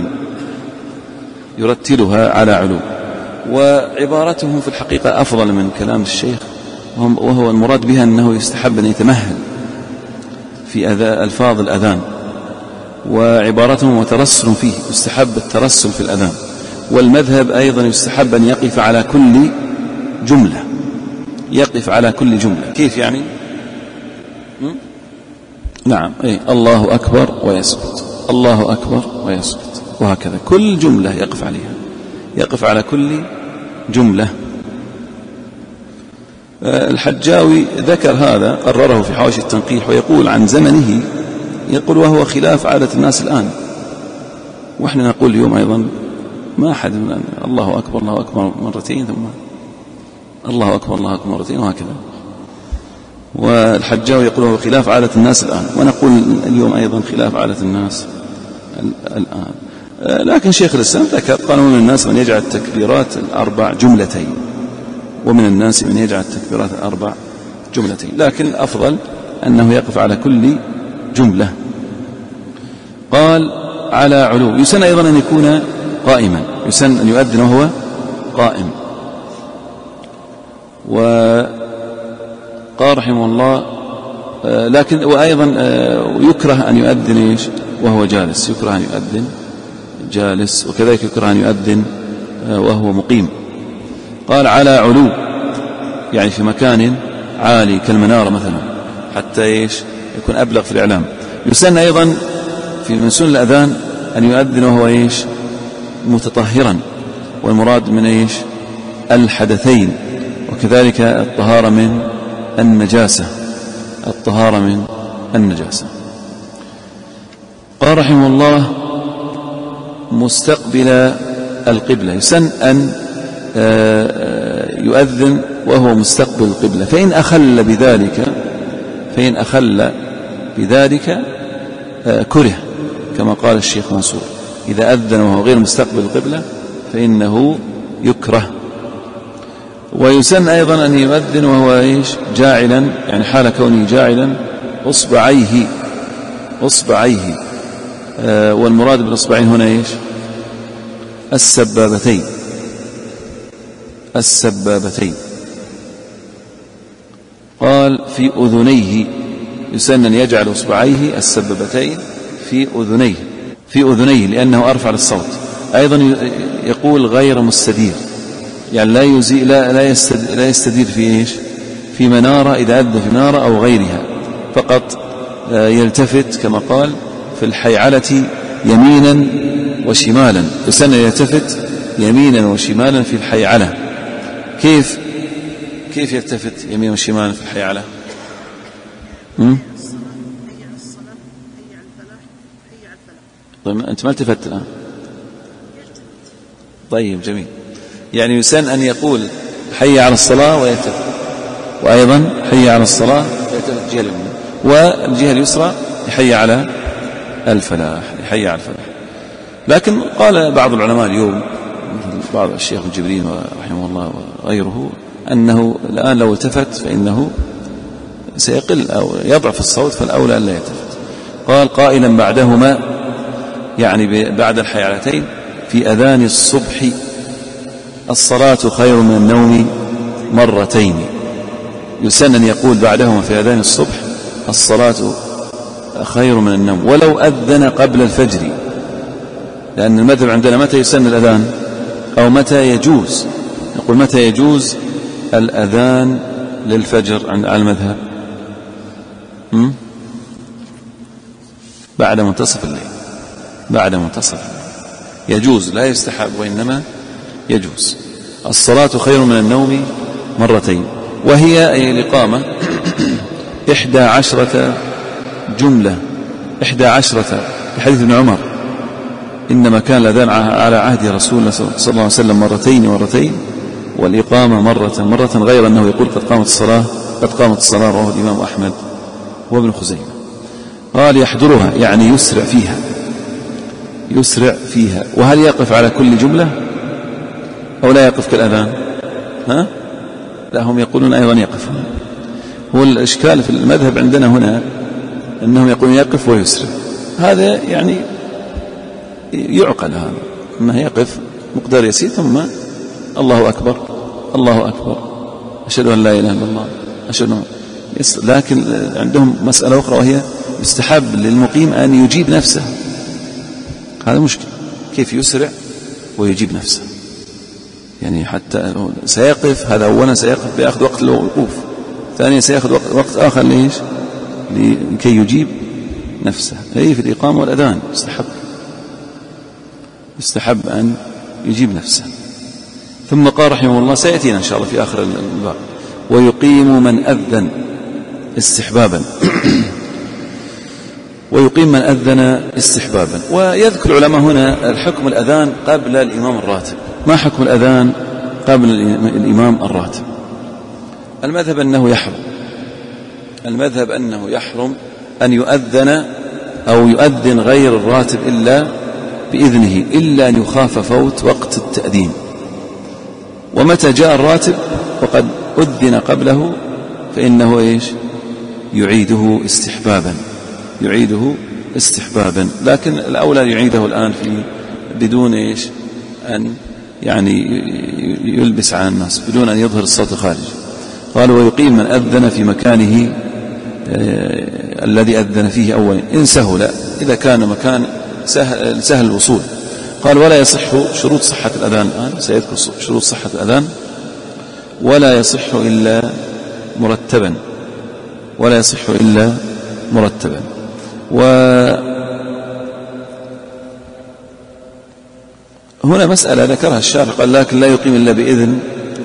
يرتلها على علو. وعبارتهم في الحقيقة أفضل من كلام الشيخ، وهو المراد بها أنه يستحب أن يتمهل في ألفاظ الأذان، وعبارتهم وترسل فيه، يستحب الترسل في الأذان. والمذهب أيضا يستحب أن يقف على كل جملة، يقف على كل جملة. كيف يعني؟ نعم، الله أكبر ويسكت، الله أكبر ويسكت، وهكذا كل جملة يقف عليها، يقف على كل جملة. الحجاوي ذكر هذا، قرره في حواشي التنقيح، ويقول عن زمنه، يقول وهو خلاف عادة الناس الآن، وإحنا نقول اليوم أيضا ما أحد الله أكبر الله أكبر مرتين، ثم الله أكبر الله أكبر مرتين، وهكذا. والحجاوي يقول وهو خلاف عادة الناس الآن، ونقول اليوم أيضا خلاف عادة الناس الآن. لكن شيخ الإسلام ذكر قال من الناس من يجعل التكبيرات الأربع جملتين، ومن الناس من يجعل التكبيرات الأربع جملتين، لكن الأفضل أنه يقف على كل جملة. قال على علو. يسن أيضا أن يكون قائما، يسن أن يؤذن وهو قائم. وقال رحمه الله لكن وأيضا يكره أن يؤذن وهو جالس، يكره أن يؤذن جالس، وكذلك يكره أن يؤذن وهو مقيم. قال على علو، يعني في مكان عالي كالمنارة مثلا، حتى يكون أبلغ في الإعلام. يسن أيضا من سنن الأذان أن يؤذن وهو متطهرا، والمراد من الحدثين، وكذلك الطهارة من النجاسة، الطهارة من النجاسة. قال رحمه الله مستقبل القبلة، يسن أن يؤذن وهو مستقبل القبلة، فإن أخل بذلك كره، كما قال الشيخ منصور، إذا أذن وهو غير مستقبل القبلة فإنه يكره. ويسن أيضا أن يؤذن وهو جاعلا، يعني حال كونه جاعلا أصبعيه، والمراد بالأصبعين هنا السبابتين. قال في أذنيه، يسن أن يجعل أصبعيه السبابتين في أذنيه لأنه أرفع للصوت. أيضا يقول غير مستدير، يعني لا يستدير في منارة، إذا أذن في منارة أو غيرها، فقط يلتفت كما قال في الحيعلة يمينا وشمالا، يسن يلتفت يمينا وشمالا في الحيعلة. كيف يلتفت يمينا وشمالا في الحيعلة؟ طيب أنت ما التفت الآن؟ طيب جميل. يعني يسن أن يقول حي على الصلاة ويلتفت، وأيضا حي على الصلاة ويلتفت الجهة اليمنى، والجهة اليسرى يحيي على الفلاح. لكن قال بعض العلماء اليوم، بعض الشيخ الجبرين رحمه الله وغيره، أنه الآن لو التفت فإنه سيقل أو يضعف الصوت، فالأولى أن لا يلتفت. قال قائلا بعدهما، يعني بعد الحيعلتين، في أذان الصبح الصلاة خير من النوم مرتين. يسن أن يقول بعدهما في أذان الصبح الصلاة خير من النوم، ولو أذن قبل الفجر، لأن المذهب عندنا متى يسن الأذان أو متى يجوز. نقول متى يجوز الأذان للفجر على المذهب؟ بعد منتصف الليل، يجوز، لا يستحب وإنما يجوز. الصلاة خير من النوم مرتين، وهي أي الإقامة 11 جملة، 11 في حديث ابن عمر إنما كان الأذان على عهد رسول الله صلى الله عليه وسلم مرتين، والإقامة مرة، غير أنه يقول قد قامت الصلاة، رواه الإمام أحمد وابن خزيمة. قال يحضرها يعني يسرع فيها. وهل يقف على كل جملة أو لا يقف كالأذان؟ لا، هم يقولون أيضا يقف. هو الإشكال في المذهب عندنا هنا أنهم يقولون يقف ويسرع. هذا يعني يعقل، هذا أنه يقف مقدار يسير ثم الله أكبر الله أكبر أشهد أن لا إله إلا الله أشهد. لكن عندهم مسألة أخرى، وهي يستحب للمقيم أن يجيب نفسه. هذا مشكلة، كيف يسرع ويجيب نفسه؟ يعني حتى سيقف، هذا أولا سيقف بيأخذ وقت الوقوف، ثانيا سيأخذ وقت آخر ليش؟ لكي يجيب نفسه. هي في الإقامة والأذان يستحب أن يجيب نفسه. ثم قال رحمه الله، سيأتينا إن شاء الله في آخر الباب، ويقيم من أذن استحبابا ويقيم من أذن استحبابا. ويذكر العلماء هنا الحكم الأذان قبل الإمام الراتب. ما حكم الأذان قبل الإمام الراتب؟ المذهب أنه يحرم أن يؤذن أو يؤذن غير الراتب إلا بإذنه، إلا أن يخاف فوت وقت التأذين. ومتى جاء الراتب وقد أذن قبله فإنه يعيده استحبابا. لكن الأولى يعيده الآن بدون أن يعني يلبس على الناس، بدون أن يظهر الصوت خارج. قال ويقيم من أذن في مكانه الذي أذن فيه أولا إن سهل، إذا كان مكان سهل الوصول. قال ولا يصح شروط صحة الأذان. الآن سيذكر شروط صحة الأذان. ولا يصح إلا مرتبا. وهنا مسألة ذكرها الشارح، قال لكن لا يقيم إلا بإذن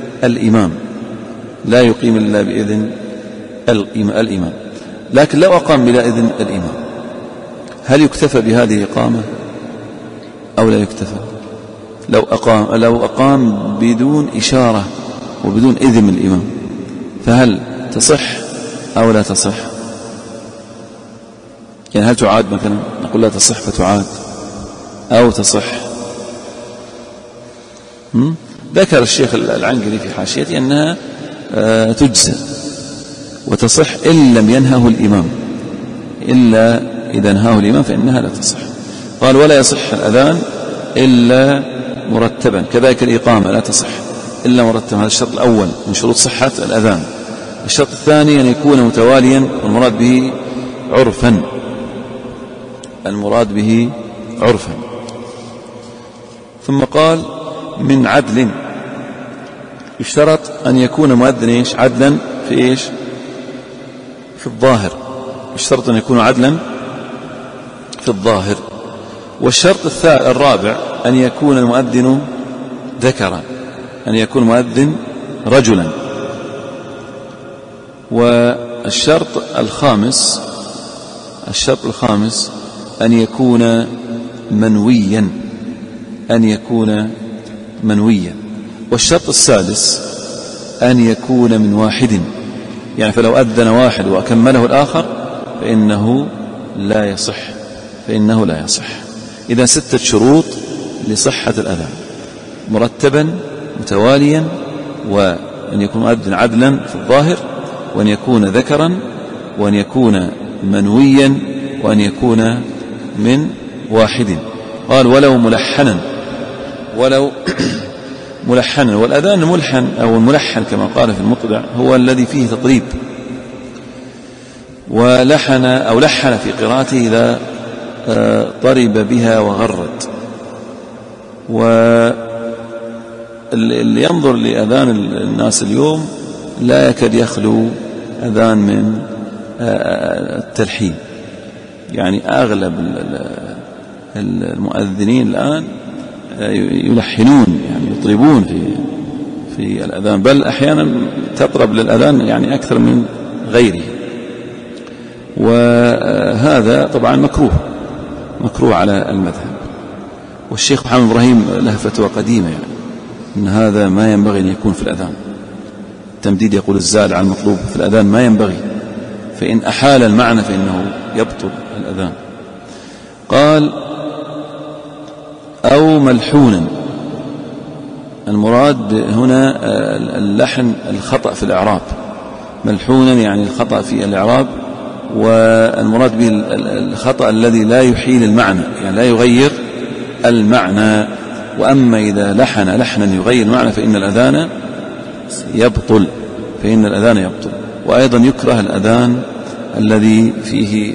الإمام. لكن لو أقام بلا إذن الإمام، هل يكتفى بهذه الإقامة أو لا يكتفى؟ لو أقام بدون إشارة وبدون إذن من الإمام، فهل تصح أو لا تصح؟ يعني هل تعاد مثلا؟ نقول لا تصح فتعاد، أو تصح؟ ذكر الشيخ العنقري في حاشيته أنها تجزى وتصح إن لم ينهه الإمام، إلا إذا نهاه الإمام فإنها لا تصح. قال ولا يصح الأذان إلا مرتبا، كذلك الإقامة لا تصح إلا مرتبا. هذا الشرط الأول من شروط صحة الأذان. الشرط الثاني أن يكون متواليا، والمراد به عرفا. ثم قال من عدل، يشترط أن يكون مؤذن عدلا في في الظاهر. يشترط أن يكون عدلا في الظاهر. والشرط الرابع أن يكون المؤذن ذكرا، أن يكون مؤذن رجلا. والشرط الخامس أن يكون منويا. والشرط السادس أن يكون من واحد، يعني فلو أذن واحد وأكمله الآخر فإنه لا يصح. إذا 6 شروط لصحة الأذان: مرتبا، متواليا، وأن يكون مؤذن عدلا في الظاهر، وأن يكون ذكرا، وأن يكون منويا، وأن يكون من واحد. قال ولو ملحنا. والأذان الملحن أو الملحن كما قال في المقدع هو الذي فيه تطريب، لحن في قراءته إذا طرب بها وغرد. واللي ينظر لأذان الناس اليوم لا يكاد يخلو أذان من التلحين. يعني أغلب المؤذنين الآن يلحنون، يعني يطربون في الأذان، بل أحيانا تطرب للأذان يعني أكثر من غيره. وهذا طبعا مكروه على المذهب. والشيخ محمد إبراهيم له فتوى قديمة يعني أن هذا ما ينبغي أن يكون في الأذان. التمديد يقول الزائد على المطلوب في الأذان ما ينبغي فإن أحال المعنى فإنه يبطل الأذان. قال أو ملحونا، المراد هنا اللحن الخطأ في الإعراب، ملحونا يعني الخطأ في الإعراب، والمراد به الخطأ الذي لا يحيل المعنى، يعني لا يغير المعنى. وأما إذا لحن لحنا يغير المعنى فإن الأذان يبطل، وأيضا يكره الأذان الذي فيه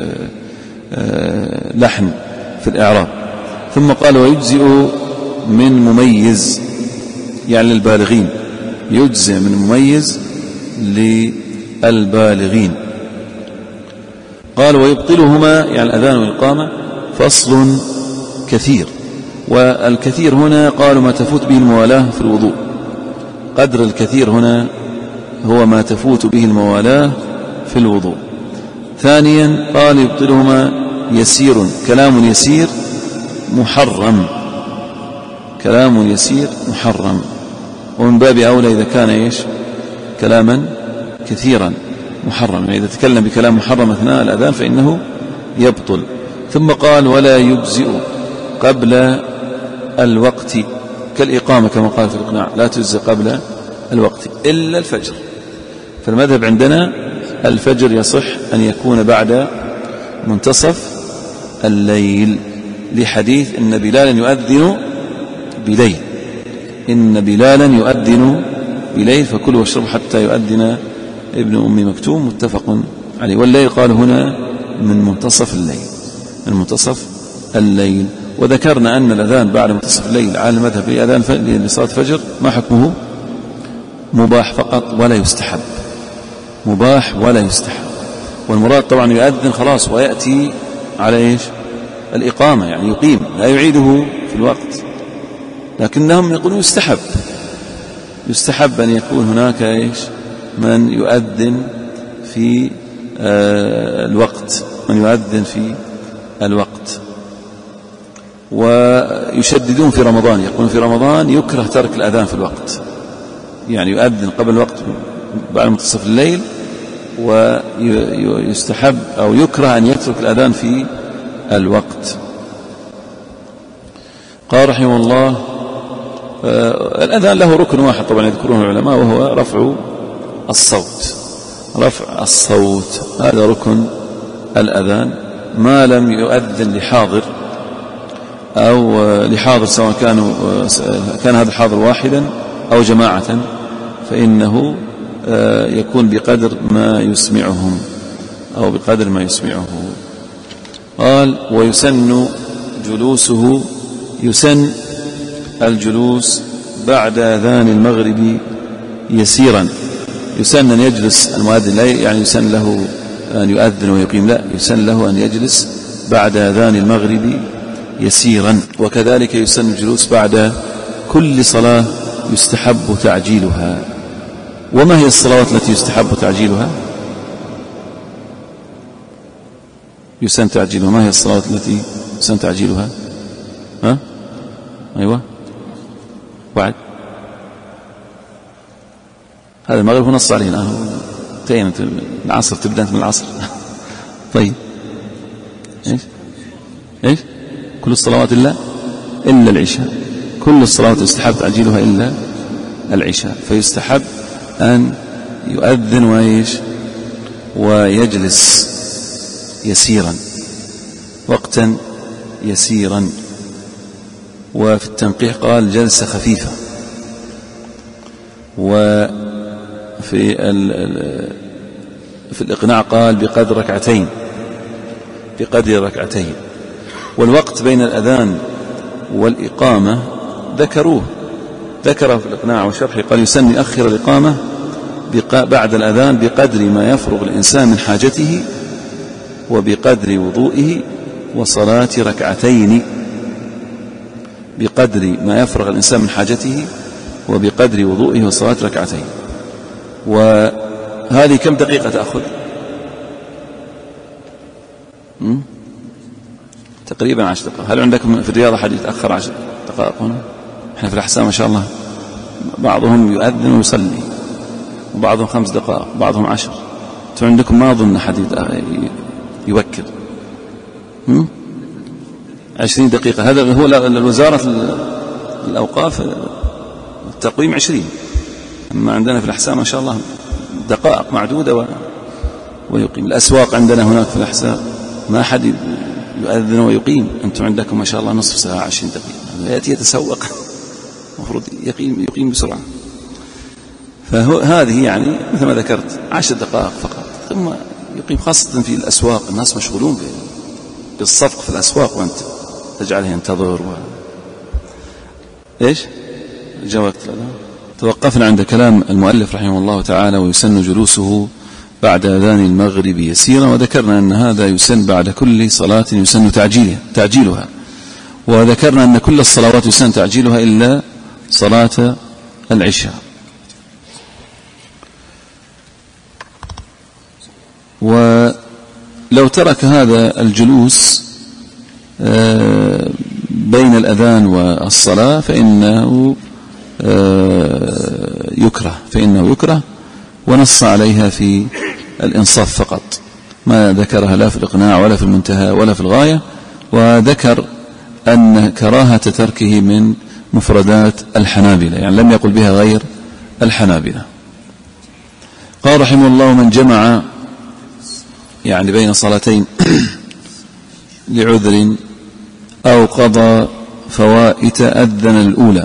لحن في الإعراب. ثم قال ويجزئ من مميز، يعني للبالغين، يجزئ من مميز للبالغين. قال ويبطلهما يعني الأذان والإقامة فصل كثير، والكثير هنا قالوا ما تفوت به الموالاة في الوضوء، قدر الكثير هنا هو ما تفوت به الموالاة في الوضوء. ثانيا قال يبطلهما يسير، كلام يسير محرم، كلام يسير محرم، ومن باب أولى إذا كان كلاما كثيرا محرم، يعني إذا تكلم بكلام محرم أثناء الأذان فإنه يبطل. ثم قال ولا يجزئ قبل الوقت كالإقامة كما قال في الإقناع، لا تجزئ قبل الوقت إلا الفجر. فالمذهب عندنا الفجر يصح أن يكون بعد منتصف الليل، لحديث إن بلالا يؤذن بليل، إن بلالا يؤذن بليل فكلوا واشربوا حتى يؤذن ابن أم مكتوم، متفق عليه. والليل قال هنا من منتصف الليل، من منتصف الليل. وذكرنا أن الأذان بعد منتصف الليل على المذهب لأذان لصلاة الفجر ما حكمه؟ مباح فقط ولا يستحب، مباح ولا يستحب. والمراد طبعا يؤذن خلاص ويأتي على الإقامة، يعني يقيم لا يعيده في الوقت، لكنهم يقولون يستحب أن يكون هناك من يؤذن في الوقت، من يؤذن في الوقت. ويشددون في رمضان، يقولون في رمضان يكره ترك الأذان في الوقت، يعني يؤذن قبل الوقت بعد منتصف الليل، ويستحب أو يكره أن يترك الأذان في الوقت. قال رحمه الله الأذان له ركن واحد طبعا يذكرونه العلماء، وهو رفع الصوت، رفع الصوت هذا ركن الأذان، ما لم يؤذن لحاضر أو لحاضر، سواء كان هذا الحاضر واحدا أو جماعة، فإنه يكون بقدر ما يسمعهم أو بقدر ما يسمعه. قال ويسن جلوسه، يسن الجلوس بعد أذان المغرب يسيرا، يسن أن يجلس المؤذن، لا يعني يسن له أن يؤذن ويقيم، لا، يسن له أن يجلس بعد أذان المغرب يسيرا. وكذلك يسن الجلوس بعد كل صلاة يستحب تعجيلها. وما هي الصلوات التي يستحب تعجيلها؟ يسن تعجيلها، ما هي الصلوات التي يسن تعجيلها؟ أيوة بعد هذا المغرب هو نص عليه الآن، انتهينا العصر، تبدأ من العصر. طيب إيش كل الصلوات إلا العشاء، كل الصلوات يستحب تعجيلها إلا العشاء، فيستحب أن يؤذن ويجلس يسيرا، وقتا يسيرا. وفي التنقيح قال جلسة خفيفة. وفي الإقناع قال بقدر ركعتين، بقدر ركعتين. والوقت بين الأذان والإقامة ذكره في الإقناع وشرحه، قال يسن يؤخر الإقامة بعد الأذان بقدر ما يفرغ الإنسان من حاجته وبقدر وضوئه وصلاة ركعتين، بقدر ما يفرغ الإنسان من حاجته وبقدر وضوئه وصلاة ركعتين. وهذه كم دقيقة تأخذ؟ تقريبا 10 دقائق. هل عندكم في الرياضة حد يتأخر 10 دقائق هنا؟ احنا في الأحساء ما شاء الله بعضهم يؤذن ويصلي، وبعضهم 5 دقائق، بعضهم 10. أنتم عندكم ما أظن أحد يبكر 20 دقيقة. هذا هو الوزارة الأوقاف التقويم 20، أما عندنا في الأحساء ما شاء الله دقائق معدودة ويقيم. الأسواق عندنا هناك في الأحساء ما أحد يؤذن ويقيم، أنتم عندكم ما شاء الله نصف ساعة 20 دقيقة، يأتي يتسوق المفروض يقيم بسرعة. فهذه يعني مثل ما ذكرت 10 دقائق فقط ثم يقيم، خاصة في الأسواق الناس مشغولون بالصفق في الأسواق وأنت تجعله ينتظر إيش جاء وقت. توقفنا عند كلام المؤلف رحمه الله تعالى: ويسن جلوسه بعد أذان المغرب يسيرا. وذكرنا أن هذا يسن بعد كل صلاة يسن تعجيلها، وذكرنا أن كل الصلوات يسن تعجيلها إلا صلاة العشاء. ولو ترك هذا الجلوس بين الأذان والصلاة فإنه يكره، ونص عليها في الإنصاف فقط، ما ذكرها لا في الإقناع ولا في المنتهى ولا في الغاية، وذكر أن كراهة تركه من مفردات الحنابلة، يعني لم يقل بها غير الحنابلة. قال رحمه الله: من جمع يعني بين صلاتين لعذر أو قضى فوائت أذن الأولى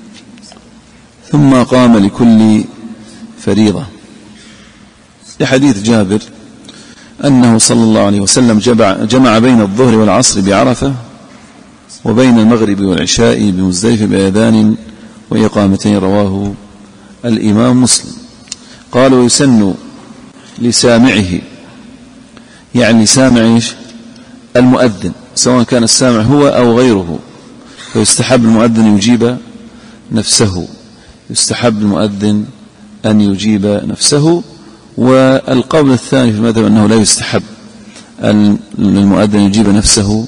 ثم قام لكل فريضة، لحديث جابر أنه صلى الله عليه وسلم جمع بين الظهر والعصر بعرفة وبين المغرب والعشاء بمزدلفة بأذان وإقامتين، رواه الإمام مسلم. قال: ويسن لسامعه، يعني سامع المؤذن، سواء كان السامع هو أو غيره، فيستحب المؤذن يجيب نفسه، يستحب المؤذن أن يجيب نفسه. والقول الثاني في المذهب أنه لا يستحب المؤذن يجيب نفسه.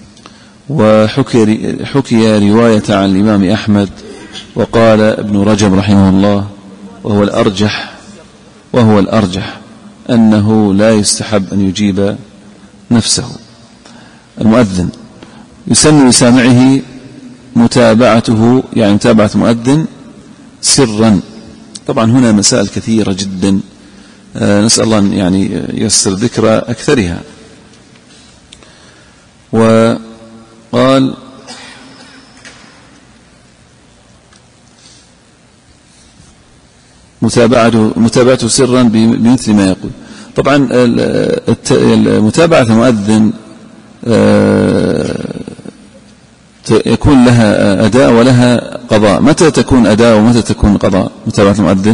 وحكي رواية عن الإمام أحمد، وقال ابن رجب رحمه الله وهو الأرجح أنه لا يستحب أن يجيب نفسه. المؤذن يسن لسامعه متابعته، يعني متابعة المؤذن سرا. طبعا هنا مسائل كثيرة جدا، نسأل الله أن يعني ييسر ذكر أكثرها. وقال: متابعته سرا بمثل ما يقول. طبعا متابعة المؤذن يكون لها أداء ولها قضاء. متى تكون أداء ومتى تكون قضاء متابعة المؤذن؟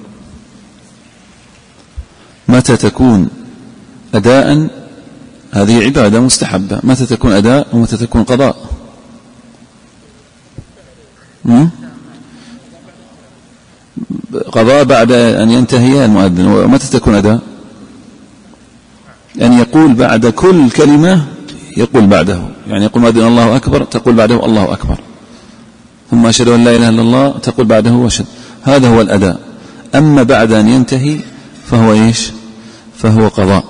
متى تكون أداء هذه عبادة مستحبة، متى تكون أداء ومتى تكون قضاء؟ قضاء بعد أن ينتهي المؤذن. ومتى تكون أداء؟ أن يقول بعد كل كلمة يقول بعده، يعني يقول مؤذن الله أكبر تقول بعده الله أكبر، ثم أشهد أن لا إله إلا الله تقول بعده وأشهد. هذا هو الأداء. أما بعد أن ينتهي فهو إيش؟ فهو قضاء.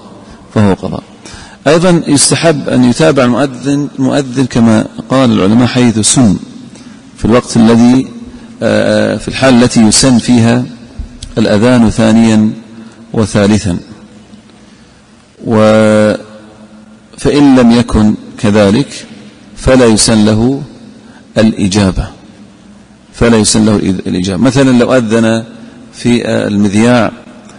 أيضا يستحب أن يتابع المؤذن كما قال العلماء حيث سن، في الوقت الذي في الحال التي يسن فيها الأذان ثانيا وثالثا. فإن لم يكن كذلك فلا يسن له الإجابة. مثلا لو أذن في المذياع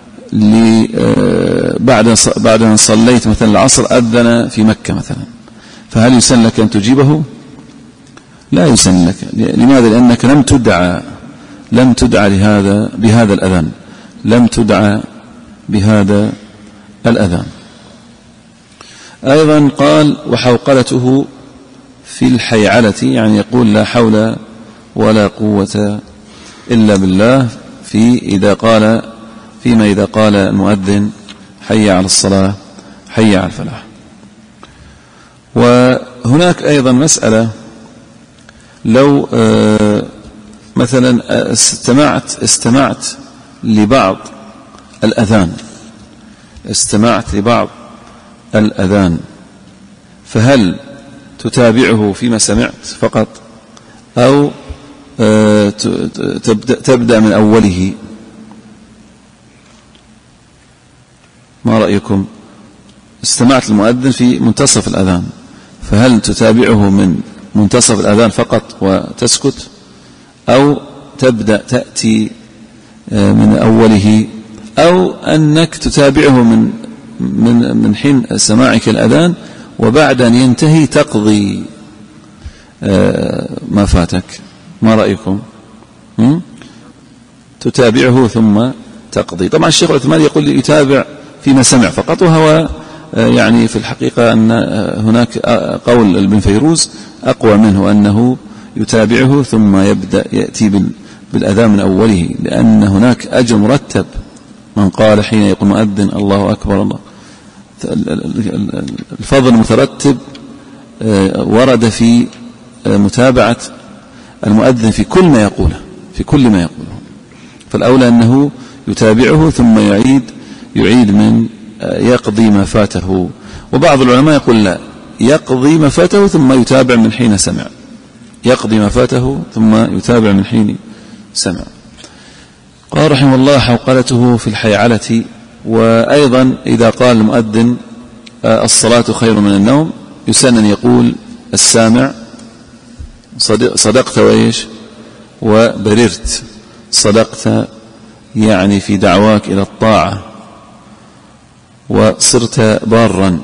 بعد أن صليت مثلا العصر أذن في مكة مثلا، فهل يسن لك أن تجيبه؟ لا يسن لك. لماذا؟ لأنك لم تدعى بهذا الأذان، لم تدعى بهذا الأذان. أيضا قال: وحوقلته في الحيعلة، يعني يقول لا حول ولا قوة إلا بالله فيما إذا قال المؤذن حي على الصلاة حي على الفلاح. وهناك أيضا مسألة، لو مثلا استمعت لبعض الأذان استمعت لبعض الأذان فهل تتابعه فيما سمعت فقط أو تبدأ من أوله؟ ما رأيكم؟ استمعت المؤذن في منتصف الأذان فهل تتابعه من منتصف الأذان فقط وتسكت أو تبدأ تأتي من أوله أو أنك تتابعه من حين سماعك الأذان وبعد أن ينتهي تقضي ما فاتك؟ ما رأيكم؟ تتابعه ثم تقضي. طبعا الشيخ العثماني يقول لي يتابع فيما سمع فقط، وهو يعني في الحقيقة أن هناك قول ابن فيروز أقوى منه أنه يتابعه ثم يبدأ يأتي بالأذان من أوله، لأن هناك أجر مرتب. من قال حين يقول مؤذن الله أكبر الله، الفضل المترتب ورد في متابعة المؤذن في كل ما يقوله، فالأولى أنه يتابعه ثم يعيد من يقضي ما فاته. وبعض العلماء يقول لا، يقضي ما فاته ثم يتابع من حين سمع، يقضي ما فاته ثم يتابع من حين سمع. قال رحمه الله حوقلته في الحيعلة. وأيضا إذا قال المؤذن الصلاة خير من النوم يسن أن يقول السامع صدقت وإيش وبررت. صدقت يعني في دعواك إلى الطاعة وصرت بارا.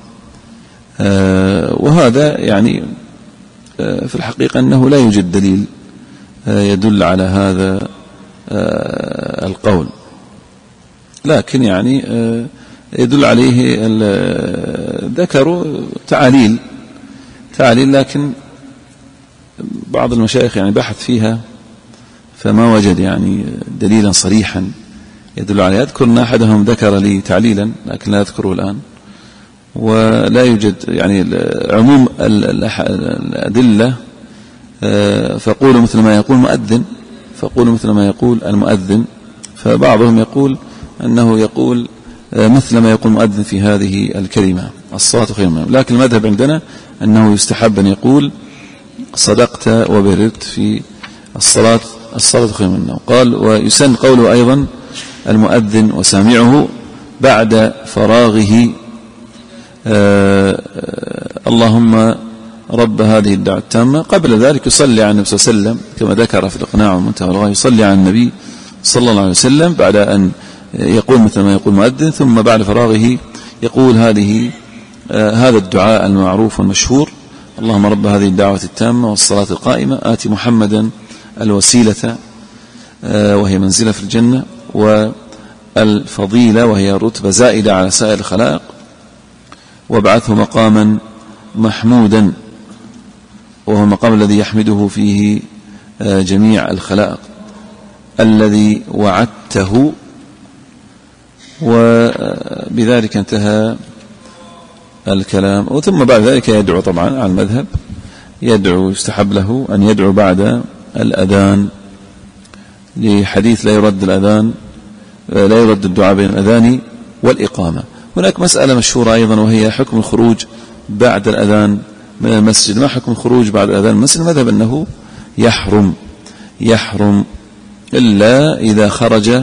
وهذا يعني في الحقيقة أنه لا يوجد دليل يدل على هذا القول، لكن يعني يدل عليه ذكروا تعاليل، لكن بعض المشايخ يعني بحث فيها فما وجد يعني دليلا صريحا يدل عليه. أذكر أن أحدهم ذكر لي تعليلا لكن لا أذكره الآن، ولا يوجد يعني عموم الأدلة. فقولوا مثل ما يقول المؤذن، فبعضهم يقول أنه يقول مثل ما يقول المؤذن في هذه الكلمة الصلاة خير من النوم، لكن المذهب عندنا أنه يستحب أن يقول صدقت وبررت في الصلاة خير من النوم. قال ويسن قوله أيضا المؤذن وسامعه بعد فراغه اللهم رب هذه الدعوة التامة. قبل ذلك يصلي على النبي صلى الله عليه وسلم كما ذكر في الإقناع والمنتهى والغاية، يصلي على النبي صلى الله عليه وسلم بعد أن يقول مثل ما يقول المؤذن، ثم بعد فراغه يقول هذا الدعاء المعروف والمشهور اللهم رب هذه الدعوة التامة والصلاة القائمة آتي محمدا الوسيلة وهي منزلة في الجنة والفضيلة وهي رتبة زائدة على سائر الخلائق وابعثه مقاما محمودا وهو المقام الذي يحمده فيه جميع الخلائق الذي وعدته. وبذلك انتهى الكلام. وثم بعد ذلك يدعو طبعا على المذهب، يدعو يستحب له أن يدعو بعد الأذان لحديث لا يرد الدعاء بين الأذان والإقامة. هناك مسألة مشهورة أيضا وهي حكم الخروج بعد الأذان من المسجد. ما حكم الخروج بعد الأذان من المسجد؟ المذهب أنه يحرم إلا إذا خرج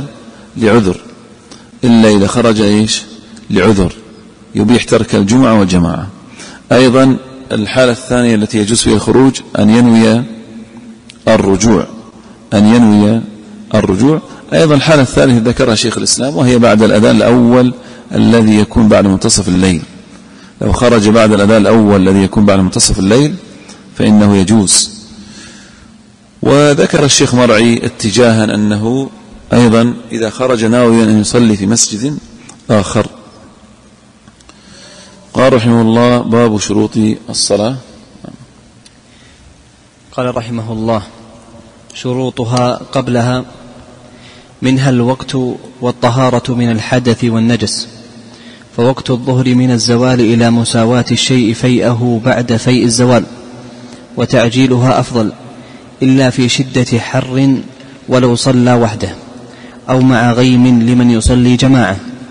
لعذر يبيح ترك الجمعة والجماعة. أيضا الحالة الثانية التي يجوز فيها الخروج أن ينوي الرجوع. أيضا الحالة الثالثة ذكرها شيخ الإسلام وهي بعد الأذان الأول الذي يكون بعد منتصف الليل. لو خرج بعد الأذان الأول الذي يكون بعد منتصف الليل فإنه يجوز. وذكر الشيخ مرعي اتجاها أنه أيضا إذا خرج ناويا أن يصلي في مسجد آخر. قال رحمه الله باب شروط الصلاة. قال رحمه الله شروطها قبلها منها الوقت والطهارة من الحدث والنجس. فوقت الظهر من الزوال إلى مساواة الشيء فيئه بعد فيء الزوال، وتعجيلها أفضل إلا في شدة حر ولو صلى وحده أو مع غيم لمن يصلي جماعة،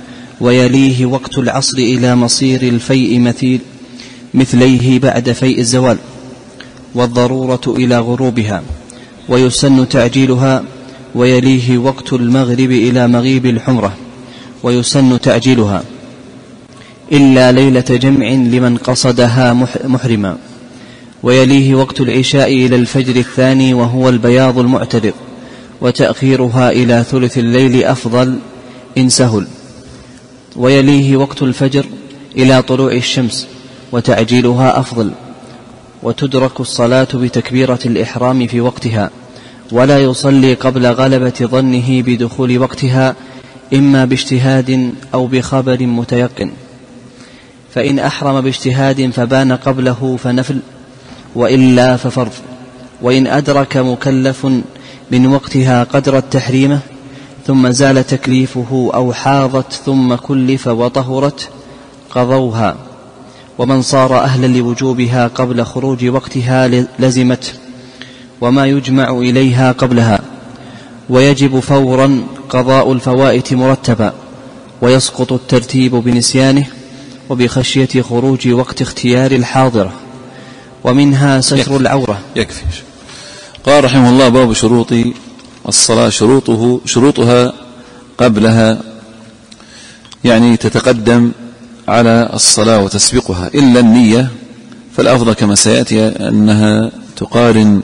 ويليه وقت العصر إلى مصير الفيء مثليه بعد فيء الزوال، والضرورة إلى غروبها، ويسن تعجيلها. ويليه وقت المغرب إلى مغيب الحمرة، ويسن تعجيلها إلا ليلة جمع لمن قصدها محرما. ويليه وقت العشاء إلى الفجر الثاني وهو البياض المعترض، وتأخيرها إلى ثلث الليل أفضل إن سهل. ويليه وقت الفجر إلى طلوع الشمس، وتعجيلها أفضل. وتدرك الصلاة بتكبيرة الإحرام في وقتها، ولا يصلي قبل غلبة ظنه بدخول وقتها، إما باجتهاد أو بخبر متيقن. فإن أحرم باجتهاد فبان قبله فنفل، وإلا ففرض. وإن أدرك مكلف من وقتها قدر التحريمة ثم زال تكليفه أو حاضت ثم كلف وطهرت قضوها. ومن صار أهلا لوجوبها قبل خروج وقتها لزمته، وما يجمع إليها قبلها. ويجب فورا قضاء الفوائت مرتبا، ويسقط الترتيب بنسيانه وبخشية خروج وقت اختيار الحاضرة. ومنها ستر العورة. يكفي. قال رحمه الله: باب شروط الصلاة. شروطها قبلها، يعني تتقدم على الصلاة وتسبقها، إلا النية فالأفضل كما سيأتي أنها تقارن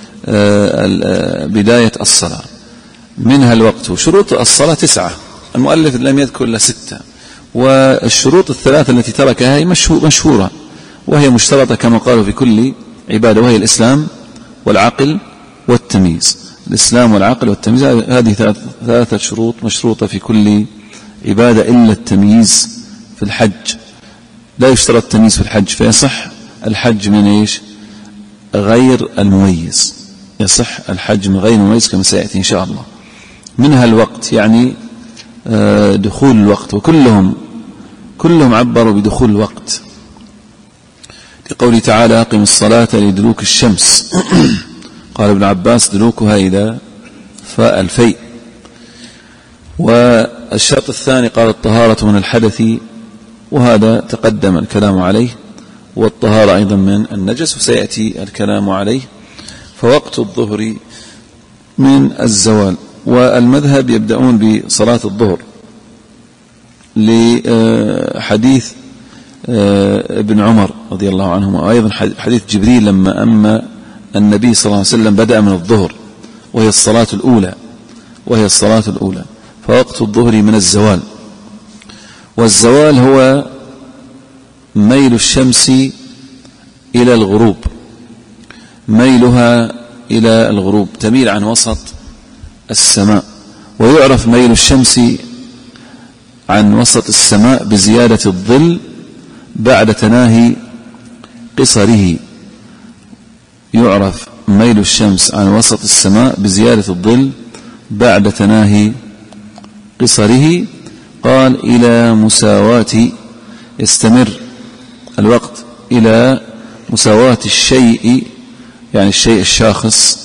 بداية الصلاة. منها الوقت. شروط الصلاة 9، المؤلف لم يذكر إلا 6، والشروط الثلاثة التي تركها هي مشهورة، وهي مشترطة كما قالوا في كل عبادة، وهي الإسلام والعقل والتمييز. الإسلام والعقل والتمييز، هذه 3 شروط مشروطة في كل عبادة إلا التمييز. في الحج لا يشترط التمييز في الحج، فيصح الحج من إيش؟ غير المميز. يصح الحج من غير المميز كما سيأتي إن شاء الله. منها الوقت، يعني دخول الوقت، وكلهم عبروا بدخول الوقت، لقوله تعالى: أقم الصلاة لدلوك الشمس. قال ابن عباس: دلوكها إلى فالفيء. والشرط الثاني قال: الطهارة من الحدث، وهذا تقدم الكلام عليه، والطهارة أيضا من النجس وسيأتي الكلام عليه. فوقت الظهر من الزوال. والمذهب يبدأون بصلاة الظهر لحديث ابن عمر رضي الله عنهما، وأيضا حديث جبريل لما أما النبي صلى الله عليه وسلم بدأ من الظهر، وهي الصلاة الأولى. فوقت الظهر من الزوال. والزوال هو ميل الشمس إلى الغروب، ميلها إلى الغروب، تميل عن وسط السماء. ويعرف ميل الشمس عن وسط السماء بزيادة الظل بعد تناهي قصره. يعرف ميل الشمس عن وسط السماء بزيادة الظل بعد تناهي قصره. قال: إلى مساواة، يستمر الوقت إلى مساواة الشيء، يعني الشيء الشاخص،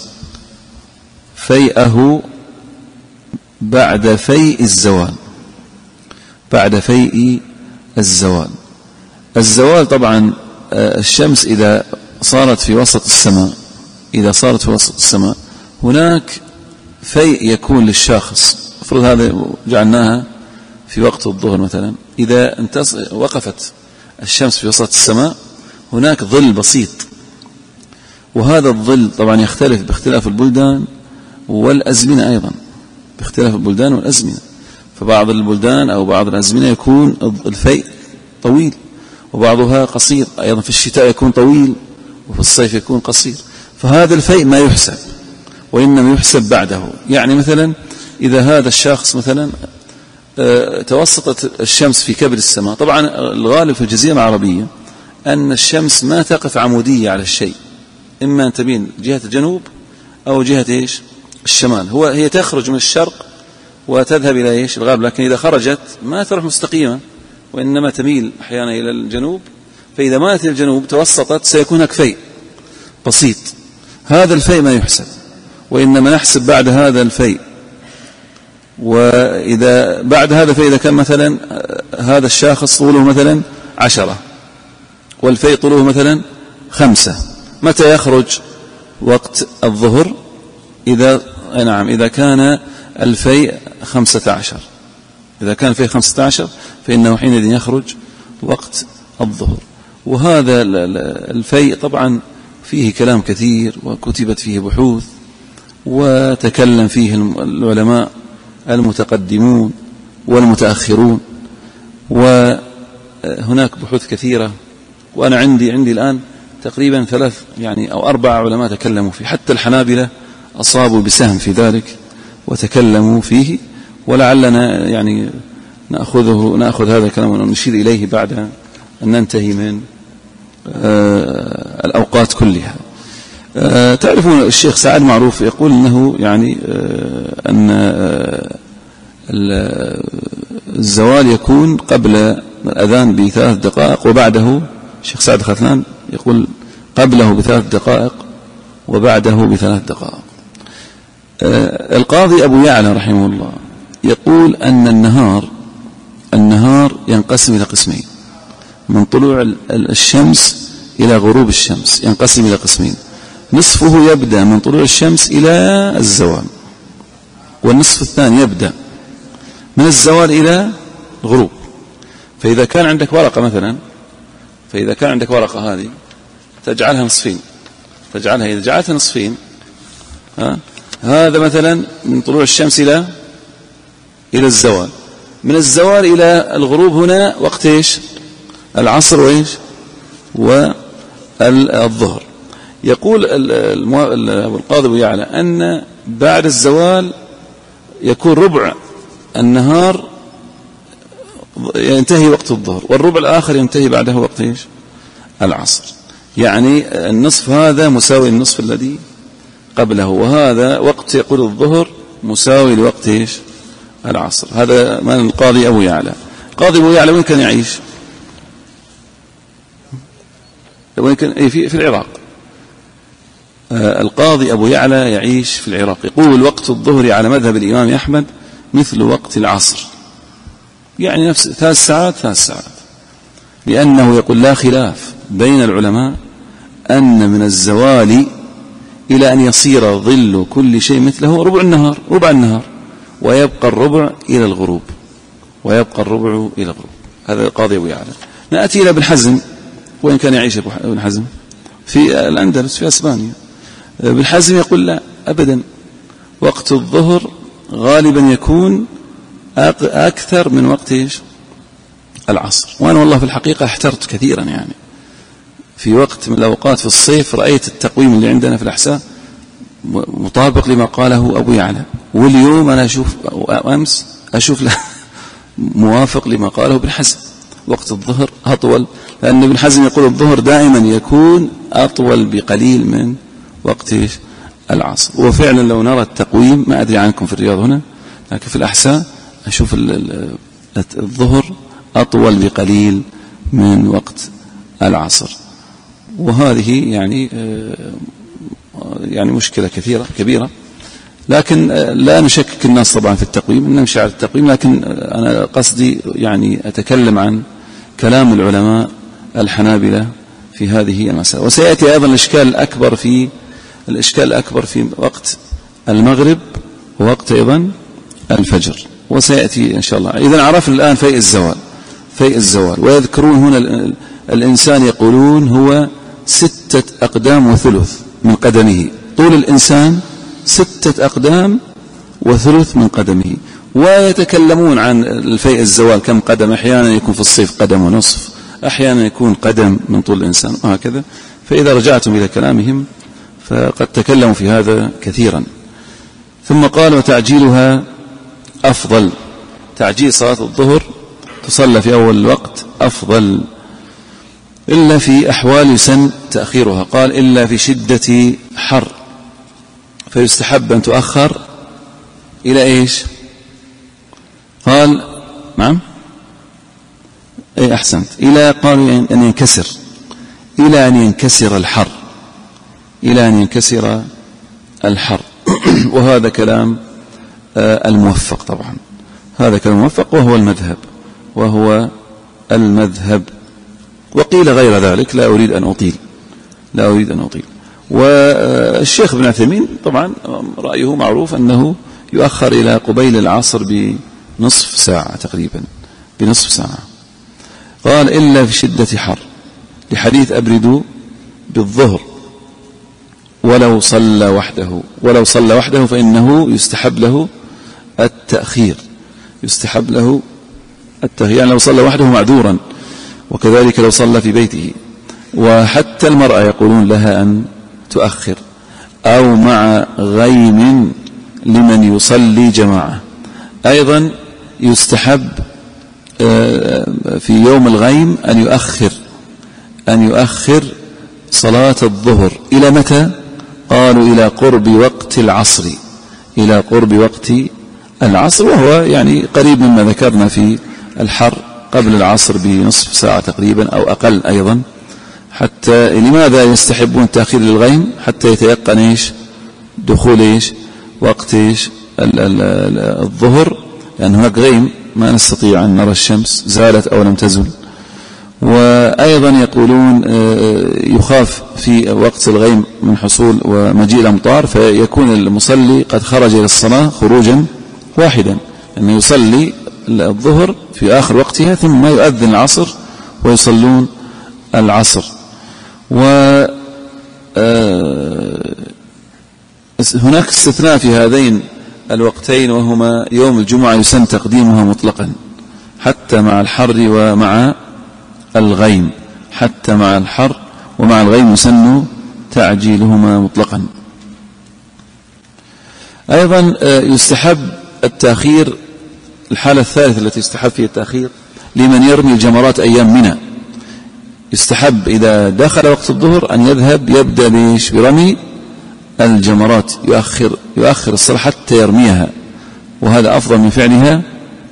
فيئه بعد فيء الزوال. الزوال طبعا الشمس إذا صارت في وسط السماء، هناك فيء يكون للشاخص. افرض هذا جعلناها في وقت الظهر مثلا، إذا وقفت الشمس في وسط السماء هناك ظل بسيط، وهذا الظل طبعا يختلف باختلاف البلدان والأزمنة، أيضا باختلاف البلدان والأزمنة. فبعض البلدان أو بعض الأزمنة يكون الفيء طويل، وبعضها قصير. أيضا في الشتاء يكون طويل، وفي الصيف يكون قصير. فهذا الفيء ما يحسب، وإنما يحسب بعده. يعني مثلا إذا هذا الشخص مثلا توسطت الشمس في كبد السماء، طبعا الغالب في الجزيرة العربية أن الشمس ما تقف عمودية على الشيء، إما أن تبين جهة الجنوب أو جهة الشمال. هي تخرج من الشرق وتذهب إلى الغرب، لكن إذا خرجت ما تروح مستقيمة، وإنما تميل أحيانا إلى الجنوب. فإذا مالت إلى الجنوب توسطت سيكون هناك فيء بسيط. هذا الفيء ما يحسب، وإنما نحسب بعد هذا الفيء. وإذا بعد هذا فإذا كان مثلا هذا الشاخص طوله مثلا 10 والفيء طوله مثلا 5، متى يخرج وقت الظهر؟ إذا كان الفيء 15، إذا كان الفيء 15 فإنه حينئذ يخرج وقت الظهر. وهذا الفيء طبعا فيه كلام كثير وكتبت فيه بحوث وتكلم فيه العلماء المتقدمون والمتأخرون، وهناك بحوث كثيرة، وأنا عندي الآن تقريبا 3 أو 4 علماء تكلموا فيه، حتى الحنابلة أصابوا بسهم في ذلك وتكلموا فيه، ولعلنا نأخذ هذا الكلام ونشير إليه بعد أن ننتهي من الأوقات كلها. تعرفون الشيخ سعد معروف يقول أنه أن الزوال يكون قبل الأذان ب3 دقائق وبعده، الشيخ سعد خثلان يقول قبله ب3 دقائق وبعده ب3 دقائق. القاضي أبو يعلى رحمه الله يقول أن النهار ينقسم إلى قسمين، من طلوع الشمس إلى غروب الشمس ينقسم إلى قسمين، نصفه يبدأ من طلوع الشمس إلى الزوال، والنصف الثاني يبدأ من الزوال إلى الغروب. فإذا كان عندك ورقة مثلا، فإذا كان عندك ورقة هذه تجعلها نصفين، إذا جعلتها نصفين هذا مثلا من طلوع الشمس إلى الزوال، من الزوال إلى الغروب هنا وقت إيش؟ العصر والظهر. يقول القاضي أبو يعلى أن بعد الزوال يكون ربع النهار ينتهي وقت الظهر، والربع الآخر ينتهي بعده وقت إيش؟ العصر. يعني النصف هذا مساوي النصف الذي قبله، وهذا وقت يقول الظهر مساوي لوقت إيش؟ العصر. هذا من القاضي أبو يعلى. القاضي أبو يعلى وين كان يعيش؟ وين كان؟ في العراق. القاضي أبو يعلى يعيش في العراق. يقول وقت الظهر على مذهب الإمام أحمد مثل وقت العصر، يعني نفس 3 ساعات، لأنه يقول لا خلاف بين العلماء أن من الزوال إلى أن يصير ظل كل شيء مثله ربع النهار، ويبقى الربع إلى الغروب، هذا القاضي أبو يعلى. نأتي إلى ابن حزم. وين كان يعيش ابن حزم؟ في الأندلس، في أسبانيا. ابن حزم يقول لا أبدا، وقت الظهر غالبا يكون أكثر من وقت العصر. وأنا والله في الحقيقة احترت كثيرا، يعني في وقت من الأوقات في الصيف رأيت التقويم اللي عندنا في الأحساء مطابق لما قاله أبو يعلى، واليوم أنا أمس أشوف له موافق لما قاله ابن حزم. وقت الظهر أطول، لأن ابن حزم يقول الظهر دائما يكون أطول بقليل من وقت العصر. وفعلا لو نرى التقويم، ما أدري عنكم في الرياض هنا، لكن في الأحساء أشوف الظهر أطول بقليل من وقت العصر. وهذه يعني مشكلة كبيرة، لكن لا نشكك الناس طبعا في التقويم، نمشي على التقويم، لكن أنا قصدي أتكلم عن كلام العلماء الحنابلة في هذه المسألة. وسيأتي أيضا الإشكال الأكبر في وقت المغرب ووقت أيضا الفجر، وسيأتي إن شاء الله. إذن عرفنا الآن فيء الزوال، ويذكرون هنا الإنسان يقولون هو 6 أقدام وثلث من قدمه، طول الإنسان 6 أقدام وثلث من قدمه. ويتكلمون عن الفيء الزوال كم قدم، أحيانا يكون في الصيف قدم ونصف، أحيانا يكون قدم من طول الإنسان، وهكذا. فإذا رجعتم إلى كلامهم فقد تكلموا في هذا كثيرا. ثم قال وتعجيلها أفضل، تعجيل صلاة الظهر تصلى في أول الوقت أفضل، إلا في أحوال يسن تأخيرها. قال إلا في شدة حر فيستحب أن تؤخر إلى إيش؟ قال نعم، أحسنت، قالوا أن ينكسر، إلى أن ينكسر الحر وهذا كلام الموفق طبعا، هذا كلام موفق وهو المذهب. وقيل غير ذلك، لا أريد أن أطيل. والشيخ ابن عثيمين طبعا رأيه معروف أنه يؤخر إلى قبيل العصر بنصف ساعة تقريبا، بنصف ساعة. قال إلا في شدة حر، لحديث أبردوا بالظهر ولو صلى وحده فإنه يستحب له التأخير، يعني لو صلى وحده معذورا، وكذلك لو صلى في بيته. وحتى المرأة يقولون لها أن تؤخر، أو مع غيم لمن يصلي جماعة. أيضا يستحب في يوم الغيم أن يؤخر صلاة الظهر إلى متى؟ قالوا إلى قرب وقت العصر، وهو يعني قريب مما ذكرنا في الحر، قبل العصر بنصف ساعة تقريبا أو أقل أيضا. حتى لماذا يستحبون تأخير للغيم؟ حتى يتيقن دخول وقت الظهر، لأن هناك غيم ما نستطيع أن نرى الشمس زالت أو لم تزل. وأيضا يقولون يخاف في وقت الغيم من حصول ومجيء الأمطار، فيكون المصلي قد خرج إلى الصلاة خروجا واحدا، أنه يصلي الظهر في آخر وقتها ثم يؤذن العصر ويصلون العصر. وهناك استثناء في هذين الوقتين، وهما يوم الجمعة يسن تقديمها مطلقا حتى مع الحر ومع الغيم، يسن تعجيلهما مطلقا. أيضا يستحب التأخير، الحالة الثالثة التي يستحب فيها التأخير لمن يرمي الجمرات أيام منى. يستحب إذا دخل وقت الظهر أن يبدأ برمي الجمرات، يؤخر الصلاة حتى يرميها، وهذا أفضل من فعلها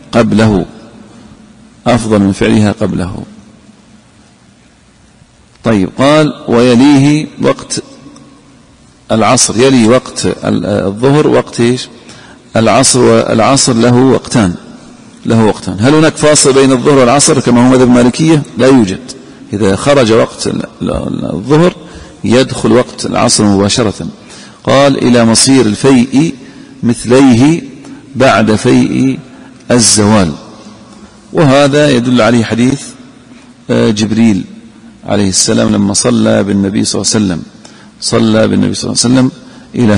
قبله. طيب، قال ويليه وقت العصر، يلي وقت الظهر وقت العصر، والعصر له وقتان. هل هناك فاصل بين الظهر والعصر كما هو مذهب المالكية؟ لا يوجد. إذا خرج وقت الظهر يدخل وقت العصر مباشرة. قال إلى مصير الفيء مثليه بعد فيء الزوال، وهذا يدل عليه حديث جبريل عليه السلام لما صلى بالنبي صلى الله عليه وسلم إلى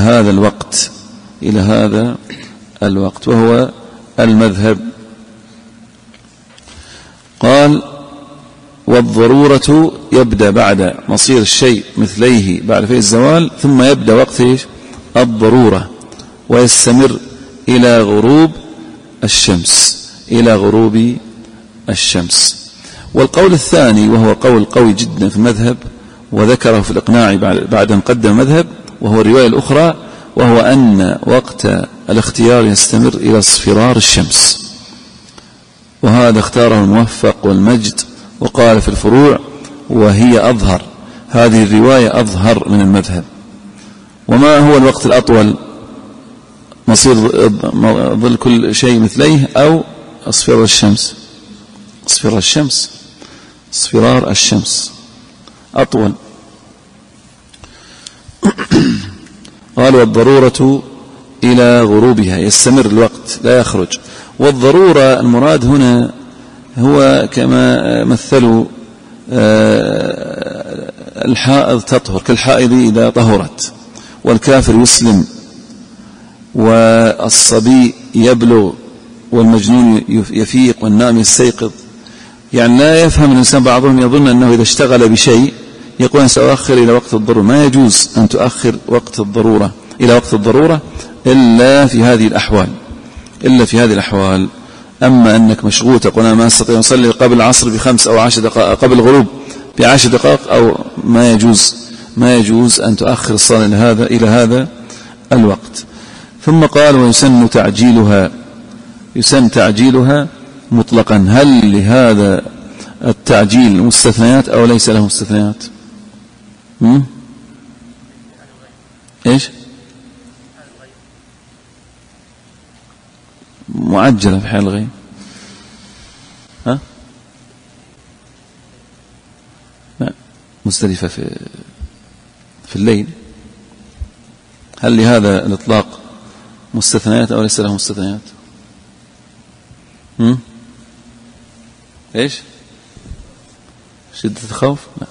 هذا الوقت وهو المذهب. قال والضرورة يبدأ بعد مصير الشيء مثليه بعد فيء الزوال، ثم يبدأ وقت الضرورة ويستمر إلى غروب الشمس. والقول الثاني وهو قول قوي جدا في المذهب، وذكره في الإقناع بعد أن قدم المذهب، وهو الرواية الأخرى، وهو أن وقت الاختيار يستمر إلى اصفرار الشمس، وهذا اختاره الموفق والمجد، وقال في الفروع وهي أظهر، هذه الرواية أظهر من المذهب. وما هو الوقت الأطول؟ مصير ظل كل شيء مثليه أو اصفرار الشمس أطول. قال والضرورة إلى غروبها، يستمر الوقت لا يخرج. والضرورة المراد هنا هو كما مثلوا الحائض تطهر كالحائض إذا طهرت، والكافر يسلم، والصبي يبلغ، والمجنون يفيق، والنائم يستيقظ. يعني لا يفهم الإنسان، بعضهم يظن أنه إذا اشتغل بشيء يقول سأؤخر إلى وقت الضرورة. ما يجوز أن تؤخر وقت الضرورة إلى وقت الضرورة إلا في هذه الأحوال. أما أنك مشغول تقول أنا ما أستطيع أن أصلي قبل العصر ب5 أو 10 دقائق، قبل الغروب ب10 دقائق، أو ما يجوز أن تؤخر الصلاة إلى هذا الوقت. ثم قال ويسن تعجيلها مطلقا. هل لهذا التعجيل مستثنيات أو ليس له مستثنيات؟ إيش؟ معجلة في حال الغيم؟ ها؟ لا، مزدلفة في الليل. هل لهذا الإطلاق مستثنيات أو ليس له مستثنيات؟ إيش؟ شدة الخوف؟ لا.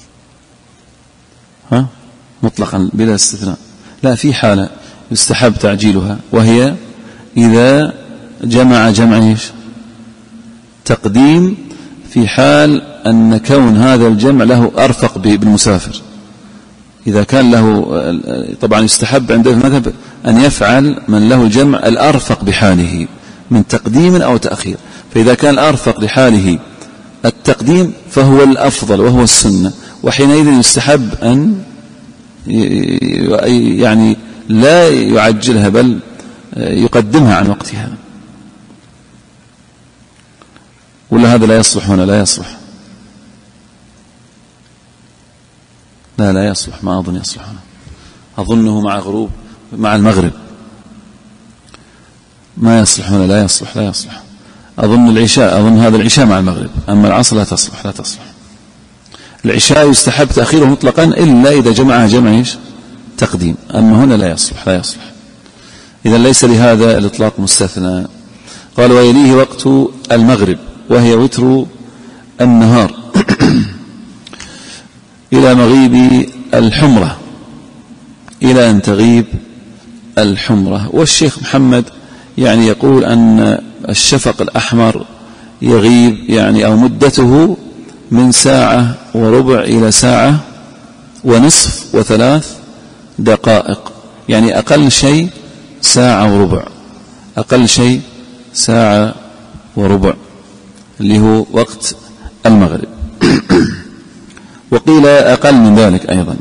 ها؟ مطلقا بلا استثناء. لا، في حالة يستحب تعجيلها، وهي إذا جمع إيش؟ تقديم، في حال أن كون هذا الجمع له أرفق بالمسافر. إذا كان له، طبعا يستحب عند المذهب أن يفعل من له الجمع الأرفق بحاله من تقديم أو تأخير. فإذا كان الأرفق لحاله التقديم فهو الأفضل وهو السنة، وحينئذ يستحب أن يعني لا يعجلها بل يقدمها عن وقتها. ولا هذا لا يصلح هنا؟ لا يصلح. لا يصلح، ما أظن يصلح هنا. أظنه مع المغرب ما يصلح هنا. لا يصلح. أظن هذا العشاء مع المغرب، أما العصر لا تصلح. العشاء يستحب تأخيره مطلقا إلا إذا جمعها جمع تقديم، أما هنا لا يصلح. إذا ليس لهذا الإطلاق مستثنى. قال ويليه وقت المغرب وهي وتر النهار إلى مغيب الحمرة، إلى أن تغيب الحمرة. والشيخ محمد يعني يقول أن الشفق الأحمر يغيب يعني أو مدته من 1:15 إلى 1:30 و3 دقائق، يعني أقل شيء 1:15، أقل شيء 1:15 اللي هو وقت المغرب. وقيل أقل من ذلك أيضا،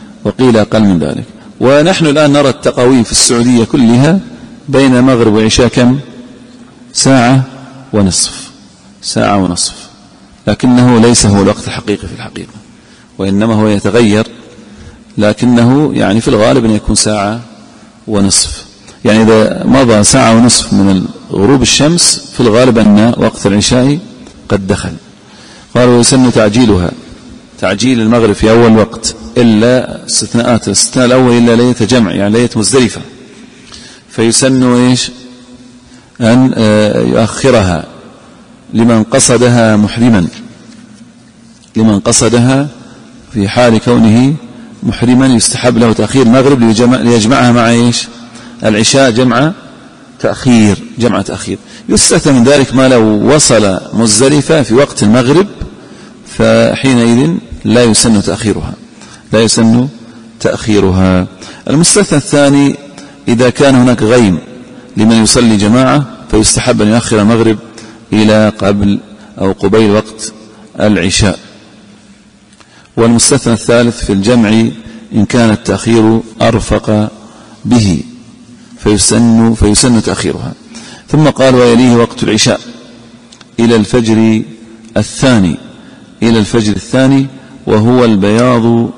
ونحن الآن نرى التقاويم في السعودية كلها بين مغرب وعشاء كم؟ 1:30، لكنه ليس هو الوقت الحقيقي في الحقيقة، وإنما هو يتغير، لكنه يعني في الغالب أن يكون 1:30. يعني إذا مضى 1:30 من غروب الشمس في الغالب أن وقت العشاء قد دخل. قالوا يسن تعجيل المغرب في أول وقت إلا استثناءات. الاستثناء الأول إلا ليلة جمع، يعني ليلة مزدلفة، فيسن إيش؟ أن يؤخرها لمن قصدها في حال كونه محرما، يستحب له تأخير المغرب ليجمعها مع إيش؟ العشاء جمع تأخير. يستثنى من ذلك ما لو وصل مزدلفة في وقت المغرب، فحينئذ لا يسن تأخيرها. المستثنى الثاني إذا كان هناك غيم لمن يصلي جماعة، فيستحب أن يؤخر المغرب إلى قبل أو قبيل وقت العشاء. والمستثنى الثالث في الجمع إن كان التأخير أرفق به فيسن تأخيرها. ثم قال ويليه وقت العشاء إلى الفجر الثاني وهو البياض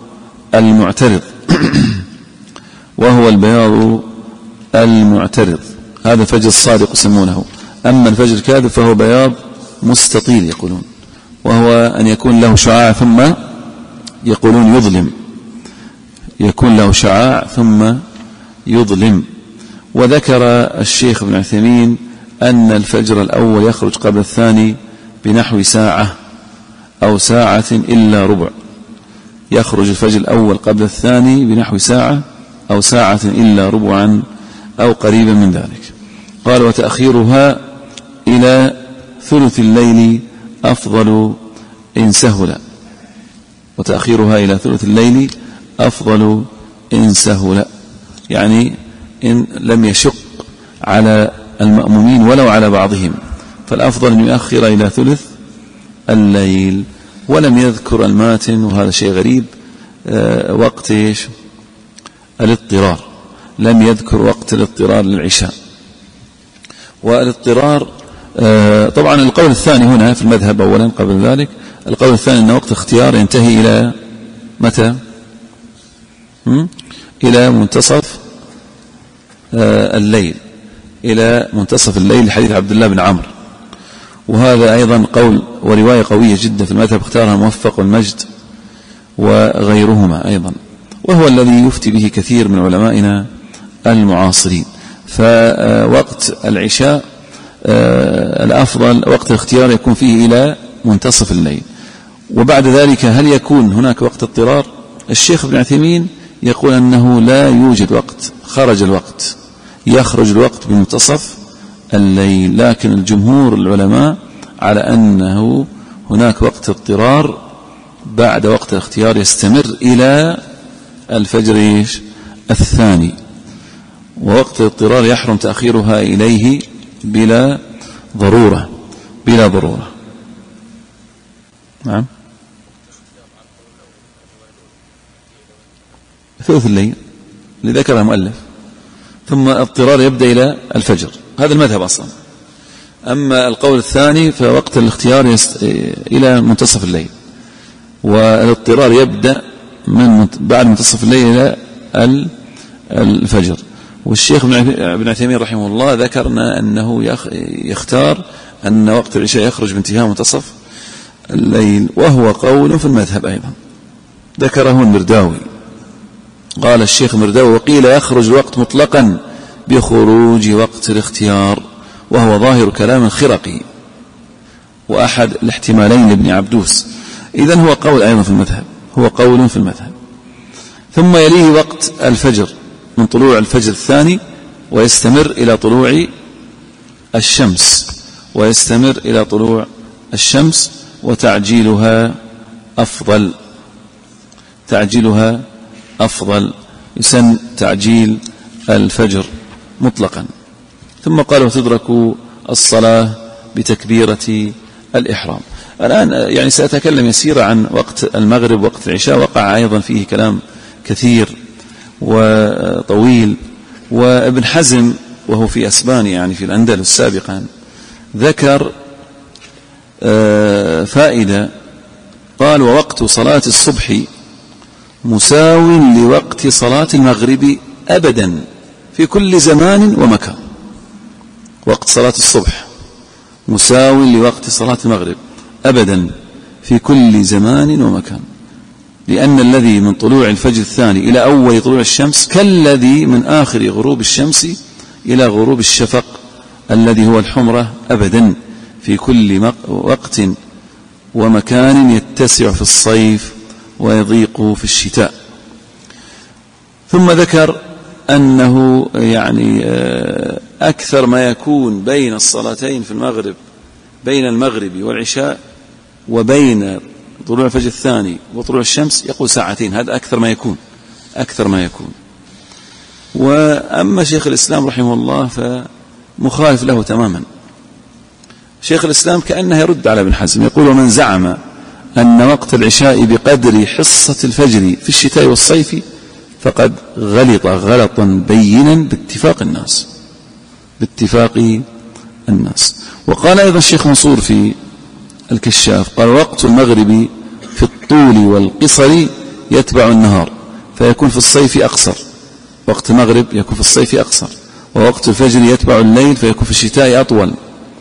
المعترض. هذا فجر الصادق يسمونه. أما الفجر الكاذب فهو بياض مستطيل يقولون، وهو أن يكون له شعاع ثم يقولون يظلم. وذكر الشيخ ابن عثيمين أن الفجر الأول يخرج قبل الثاني بنحو ساعة أو ساعة إلا ربع. يخرج الفجر الأول قبل الثاني بنحو ساعة أو ساعة إلا ربعا أو قريبا من ذلك. قال وتأخيرها إلى ثلث الليل أفضل إن سهل، يعني إن لم يشق على المأمومين ولو على بعضهم، فالأفضل أن يؤخر إلى ثلث الليل. ولم يذكر الماتن، وهذا شيء غريب، وقت الاضطرار. لم يذكر وقت الاضطرار للعشاء. والاضطرار طبعا القول الثاني هنا في المذهب أولا قبل ذلك، القول الثاني أن وقت الاختيار ينتهي إلى متى؟ إلى منتصف الليل. إلى منتصف الليل لحديث عبد الله بن عمرو، وهذا أيضا قول ورواية قوية جدا في المذهب، اختارها الموفق والمجد وغيرهما أيضا، وهو الذي يفتي به كثير من علمائنا المعاصرين. فوقت العشاء الأفضل وقت الاختيار يكون فيه إلى منتصف الليل. وبعد ذلك هل يكون هناك وقت اضطرار؟ الشيخ ابن عثيمين يقول أنه لا يوجد وقت، خرج الوقت، يخرج الوقت بمنتصف الليل، لكن الجمهور العلماء على أنه هناك وقت اضطرار بعد وقت الاختيار يستمر إلى الفجر الثاني، ووقت الاضطرار يحرم تأخيرها إليه بلا ضرورة. نعم، ثلث الليل اللي ذكرها المؤلف، ثم اضطرار يبدأ إلى الفجر، هذا المذهب أصلا. أما القول الثاني فوقت الاختيار إلى منتصف الليل، والاضطرار يبدأ من بعد منتصف الليل إلى الفجر. والشيخ ابن عثيمين رحمه الله ذكرنا أنه يختار أن وقت العشاء يخرج بانتهاء منتصف الليل، وهو قول في المذهب أيضا ذكره المرداوي. قال الشيخ المرداوي: وقيل يخرج الوقت مطلقا بخروج وقت الاختيار، وهو ظاهر كلام الخرقي وأحد الاحتمالين لابن عبدوس. إذن هو قول أيضا في المذهب، هو قول في المذهب. ثم يليه وقت الفجر من طلوع الفجر الثاني ويستمر إلى طلوع الشمس، وتعجيلها أفضل، يسن تعجيل الفجر مطلقا. ثم قال: وتدرك الصلاة بتكبيرة الإحرام. الآن يعني سأتكلم يسيرا عن وقت المغرب وقت العشاء، وقع أيضا فيه كلام كثير وطويل. وابن حزم وهو في أسبانيا يعني في الأندلس سابقا ذكر فائدة، قال: ووقت صلاة الصبح مساو لوقت صلاة المغرب أبدا في كل زمان ومكان. وقت صلاة الصبح مساو لوقت صلاة المغرب أبدا في كل زمان ومكان، لأن الذي من طلوع الفجر الثاني إلى أول طلوع الشمس كالذي من آخر غروب الشمس إلى غروب الشفق الذي هو الحمرة أبدا في كل وقت ومكان، يتسع في الصيف ويضيق في الشتاء. ثم ذكر أنه يعني أكثر ما يكون بين الصلاتين في المغرب، بين المغرب والعشاء وبين طلوع الفجر الثاني وطلوع الشمس، يقول ساعتين، هذا أكثر ما يكون. وأما شيخ الإسلام رحمه الله فمخالف له تماما. شيخ الإسلام كأنه يرد على ابن حزم، يقول: ومن زعم أن وقت العشاء بقدر حصة الفجر في الشتاء والصيف فقد غلط غلطا بينا باتفاق الناس. وقال أيضا الشيخ منصور في الكشاف، قال: وقت المغرب في الطول والقصر يتبع النهار فيكون في الصيف أقصر، وقت المغرب يكون في الصيف أقصر، ووقت الفجر يتبع الليل فيكون في الشتاء أطول،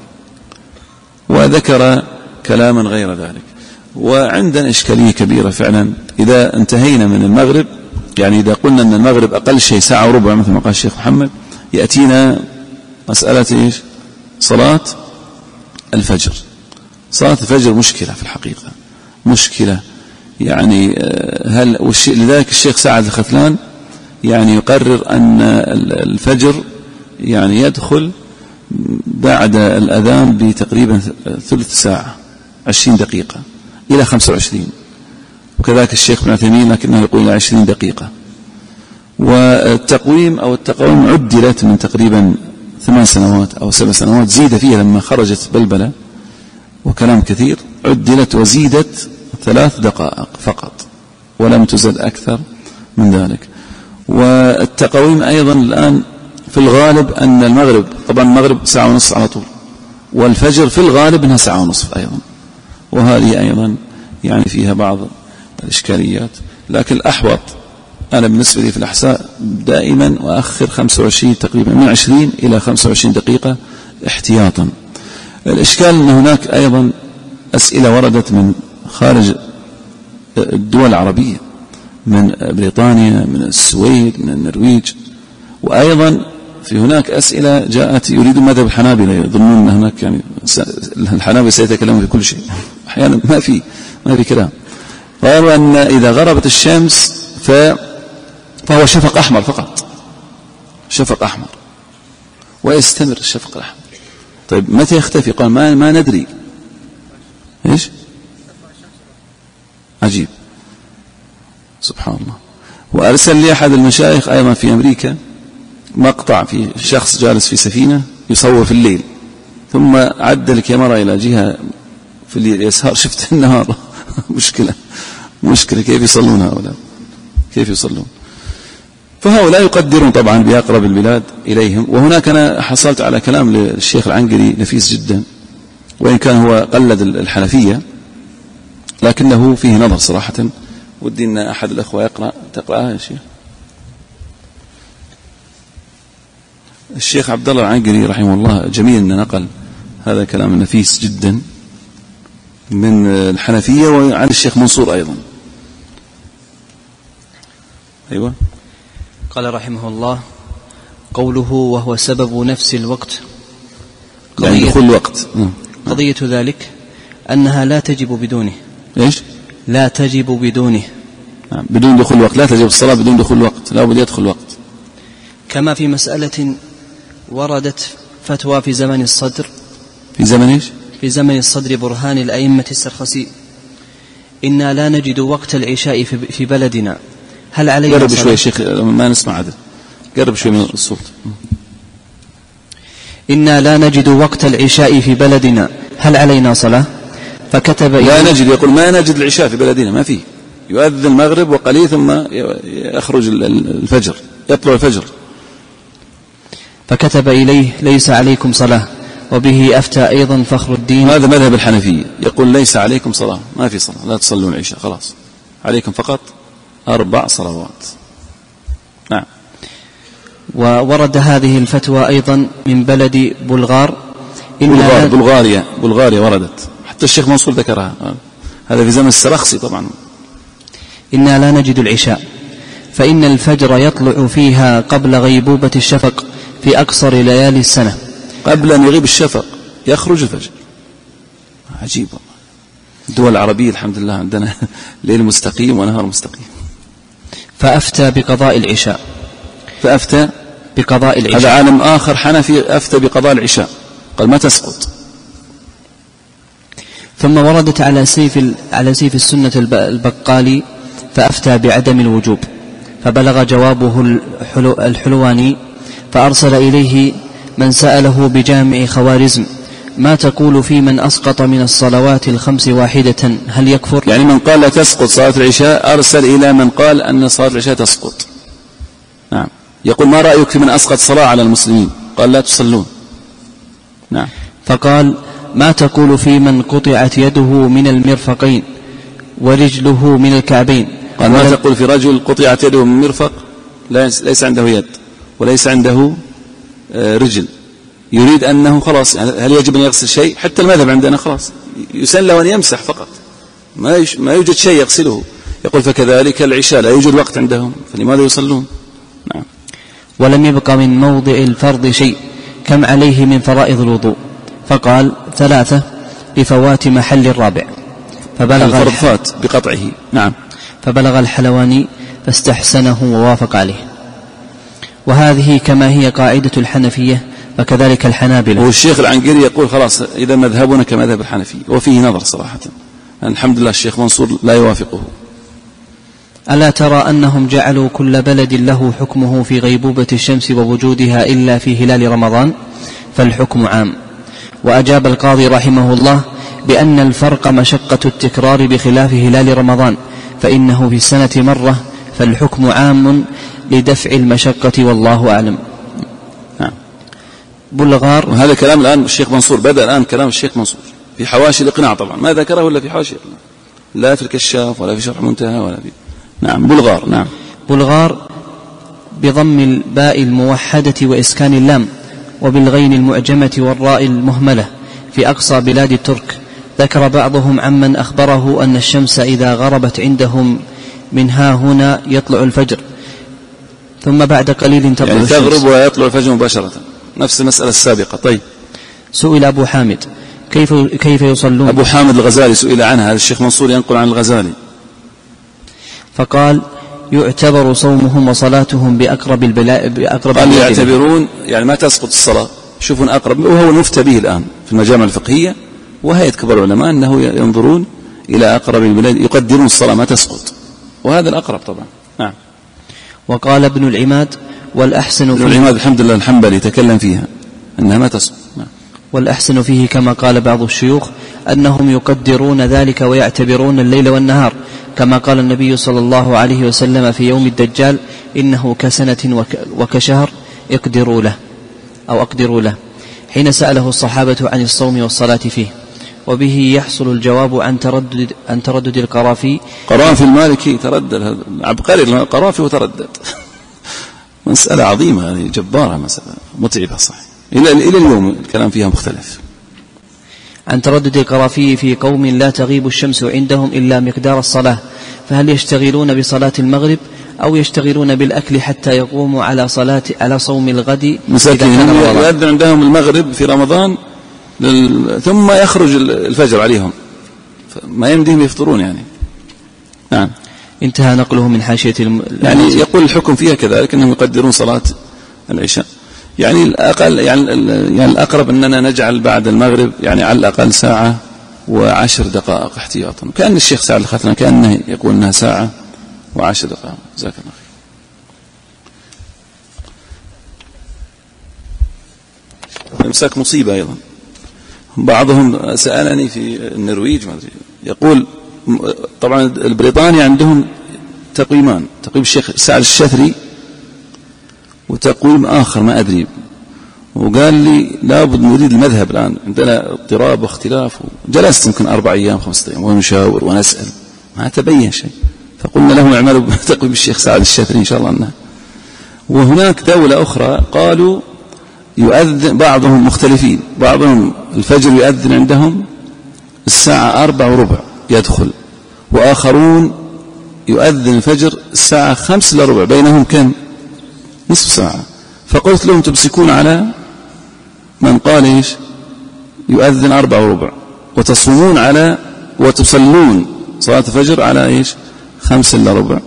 وذكر كلاما غير ذلك. وعندنا إشكالية كبيرة فعلا إذا انتهينا من المغرب، يعني إذا قلنا أن المغرب أقل شيء ساعة وربع مثل ما قال الشيخ محمد، يأتينا مسألة صلاة الفجر. صلاة الفجر مشكلة في الحقيقة، مشكلة يعني. لذلك الشيخ سعد الختلان يعني يقرر أن الفجر يعني يدخل بعد الأذان بتقريبا ثلث ساعة 20 دقيقة إلى 25، وكذلك الشيخ ابن عثيمين لكنه يقول إلى 20 دقيقة. والتقويم عدلت من تقريبا 8 سنوات أو 7 سنوات، زيد فيها لما خرجت بلبلة وكلام كثير، عدلت وزيدت 3 دقائق فقط ولم تزد أكثر من ذلك. والتقويم أيضا الآن في الغالب أن المغرب، طبعا المغرب 1.5 ساعة على طول، والفجر في الغالب أنها 1.5 ساعة أيضا، وهذه أيضا يعني فيها بعض الإشكاليات. لكن الأحوط أنا بالنسبة لي في الأحساء دائما وأخر 25 تقريبا، من 20 إلى 25 دقيقة احتياطا. الإشكال أن هناك أيضا أسئلة وردت من خارج الدول العربية، من بريطانيا، من السويد، من النرويج، وأيضا في هناك أسئلة جاءت يريدون مذهب الحنابلة، يظنون أن هناك يعني الحنابلة سيتكلمون في كل شيء. أحيانا ما في كلام. قالوا أن إذا غربت الشمس فهو شفق أحمر فقط، شفق أحمر ويستمر الشفق الأحمر. طيب متى يختفي؟ قال ما ندري. إيش؟ عجيب، سبحان الله. وأرسل لي أحد المشايخ أيضا في أمريكا مقطع في شخص جالس في سفينة يصور في الليل، ثم عدل الكاميرا إلى جهة في اليسار، شفت النهار. مشكلة كيف يصلون هؤلاء، كيف يصلون؟ فهؤلاء يقدرون طبعا بأقرب البلاد إليهم. وهناك أنا حصلت على كلام للشيخ العنقري نفيس جدا، وإن كان هو قلد الحنفية لكنه فيه نظر صراحة. ودي أن أحد الأخوة تقرأها يا شيخ. الشيخ عبد الله العنقري رحمه الله جميل أن نقل هذا كلام النفيس جدا من الحنفية وعن الشيخ منصور أيضا. أيوة. قال رحمه الله: قوله وهو سبب نفس الوقت، يعني دخول الوقت. قضية ذلك أنها لا تجب بدونه. إيش؟ لا تجب بدونه. بدون دخول الوقت لا تجب الصلاة، بدون دخول الوقت لا بد يدخل الوقت. كما في مسألة وردت فتوى في زمن الصدر. في زمن إيش؟ في زمن الصدر برهان الأئمة السرخسي: إنا لا نجد وقت العشاء في بلدنا، هل علينا قرب صلاة؟ شوي شيخ ما نسمع عدد، قرب شوي من الصوت. إنا لا نجد وقت العشاء في بلدنا، هل علينا صلاة؟ فكتب لا نجد، يقول ما نجد العشاء في بلدنا، ما فيه. يؤذن المغرب وقليل ثم يخرج الفجر، يطلع الفجر. فكتب إليه: ليس عليكم صلاة. وبه أفتى أيضا فخر الدين. هذا مذهب الحنفية، يقول ليس عليكم صلاة، ما في صلاة، لا تصلون العشاء، خلاص عليكم فقط 4 صلوات. نعم. وورد هذه الفتوى أيضا من بلد بلغار. بلغاريا وردت، حتى الشيخ منصور ذكرها، هذا في زمن السرخسي طبعا. إنا لا نجد العشاء، فإن الفجر يطلع فيها قبل غيبوبة الشفق في أقصر ليالي السنة. قبل أن يغيب الشفق يخرج الفجر. عجيب والله. الدول العربية الحمد لله عندنا ليل مستقيم ونهار مستقيم. فأفتى بقضاء العشاء. هذا عالم آخر حنفي أفتى بقضاء العشاء، قال ما تسقط. ثم وردت على سيف السنة البقالي فأفتى بعدم الوجوب، فبلغ جوابه الحلواني فأرسل إليه من سأله بجامع خوارزم: ما تقول في من أسقط من الصلوات الخمس واحدة، هل يكفر؟ يعني من قال لا تسقط صلاة العشاء أرسل إلى من قال أن صلاة العشاء تسقط. نعم. يقول ما رأيك في من أسقط صلاة على المسلمين؟ قال لا تصلون. نعم. فقال: ما تقول في من قطعت يده من المرفقين ورجله من الكعبين؟ قال ما تقول في رجل قطعت يده من المرفق، ليس عنده يد وليس عنده رجل، يريد أنه خلاص، هل يجب أن يغسل شيء؟ حتى المذهب عندنا خلاص يسن له أن يمسح فقط، ما يوجد شيء يغسله. يقول فكذلك العشاء لا يوجد وقت عندهم، فلماذا يصلون؟ نعم. ولم يبقى من موضع الفرض شيء، كم عليه من فرائض الوضوء؟ فقال: 3 لفوات محل الرابع. فبلغ الفرض بقطعه. نعم. فبلغ الحلواني فاستحسنه ووافق عليه. وهذه كما هي قاعدة الحنفية وكذلك الحنابلة. والشيخ العنقري يقول خلاص إذا مذهبنا كمذهب الحنفي، وفيه نظر صراحة. الحمد لله الشيخ منصور لا يوافقه. ألا ترى أنهم جعلوا كل بلد له حكمه في غيبوبة الشمس ووجودها إلا في هلال رمضان، فالحكم عام. وأجاب القاضي رحمه الله بأن الفرق مشقة التكرار بخلاف هلال رمضان، فإنه في السنة مرة، فالحكم عام لدفع المشقة، والله أعلم. نعم. بلغار. وهذا كلام الآن الشيخ منصور، بدأ الآن كلام الشيخ منصور في حواشي الإقناع، طبعا ما ذكره إلا في حواشي الإقناع، لا في الكشاف ولا في شرح منتهى ولا في. نعم. بلغار. نعم. بلغار بضم الباء الموحدة وإسكان اللام، وبالغين المعجمة والراء المهملة في أقصى بلاد الترك. ذكر بعضهم عمن أخبره أن الشمس إذا غربت عندهم من ها هنا يطلع الفجر، ثم بعد قليل تطلع يعني الشمس، تغرب ويطلع الفجر مباشرة، نفس المسألة السابقة. طيب، سئل أبو حامد كيف يصلون؟ أبو حامد الغزالي سئل عنها، الشيخ منصور ينقل عن الغزالي، فقال يعتبر صومهم وصلاتهم بأقرب قال يعتبرون يعني ما تسقط الصلاة، يشوفون أقرب، وهو المفتى به الآن في المجامع الفقهية وهيئة كبار العلماء أنه ينظرون إلى أقرب البلاد، يقدرون الصلاة ما تسقط، وهذا الأقرب طبعا. نعم. وقال ابن العماد والأحسن ابن العماد الحمد لله الحنبلي تكلم فيها أنها ما تسقط. نعم. والأحسن فيه كما قال بعض الشيوخ أنهم يقدرون ذلك ويعتبرون الليل والنهار، كما قال النبي صلى الله عليه وسلم في يوم الدجال إنه كسنة وكشهر اقدروا له، حين سأله الصحابة عن الصوم والصلاة فيه. وبه يحصل الجواب عن تردد القرافي. قرافي المالكي تردد، عبقري القرافي وتردد. مسألة عظيمة هذه، جبارة، مسألة متعبة صحيح، إلى اليوم الكلام فيها مختلف. عن تردد القرافي في قوم لا تغيب الشمس عندهم إلا مقدار الصلاة، فهل يشتغلون بصلاة المغرب أو يشتغلون بالأكل حتى يقوموا على صوم الغد؟ مساكين يؤذن عندهم المغرب في رمضان ثم يخرج الفجر عليهم، ما يمديهم يفطرون يعني. نعم. انتهى نقله من حاشية يعني يقول الحكم فيها كذلك أنهم يقدرون صلاة العشاء، يعني الأقل يعني الأقرب أننا نجعل بعد المغرب يعني على الأقل ساعة و10 دقائق احتياطا، كأن الشيخ سعد الختلان كأنه يقول أنها ساعة و10 دقائق. جزاك الله خير. الإمساك مصيبة أيضا. بعضهم سألني في النرويج يقول طبعا البريطانيا عندهم تقويمان، تقويم الشيخ سعد الشثري وتقويم آخر ما أدري، وقال لي لابد نريد المذهب الآن، عندنا اضطراب واختلاف، وجلست يمكن 4 أيام 5 أيام ونشاور ونسأل ما تبين شيء، فقلنا لهم اعملوا بتقويم الشيخ سعد الشثري إن شاء الله أنه. وهناك دولة أخرى قالوا يؤذن، بعضهم مختلفين، بعضهم الفجر يؤذن عندهم الساعة 4:15 يدخل، وآخرون يؤذن الفجر الساعة 5:15، بينهم كم؟ نصف ساعة. فقلت لهم تمسكون على من قال إيش يؤذن 4:15 وتصومون على وتصلون صلاة الفجر على إيش 5:15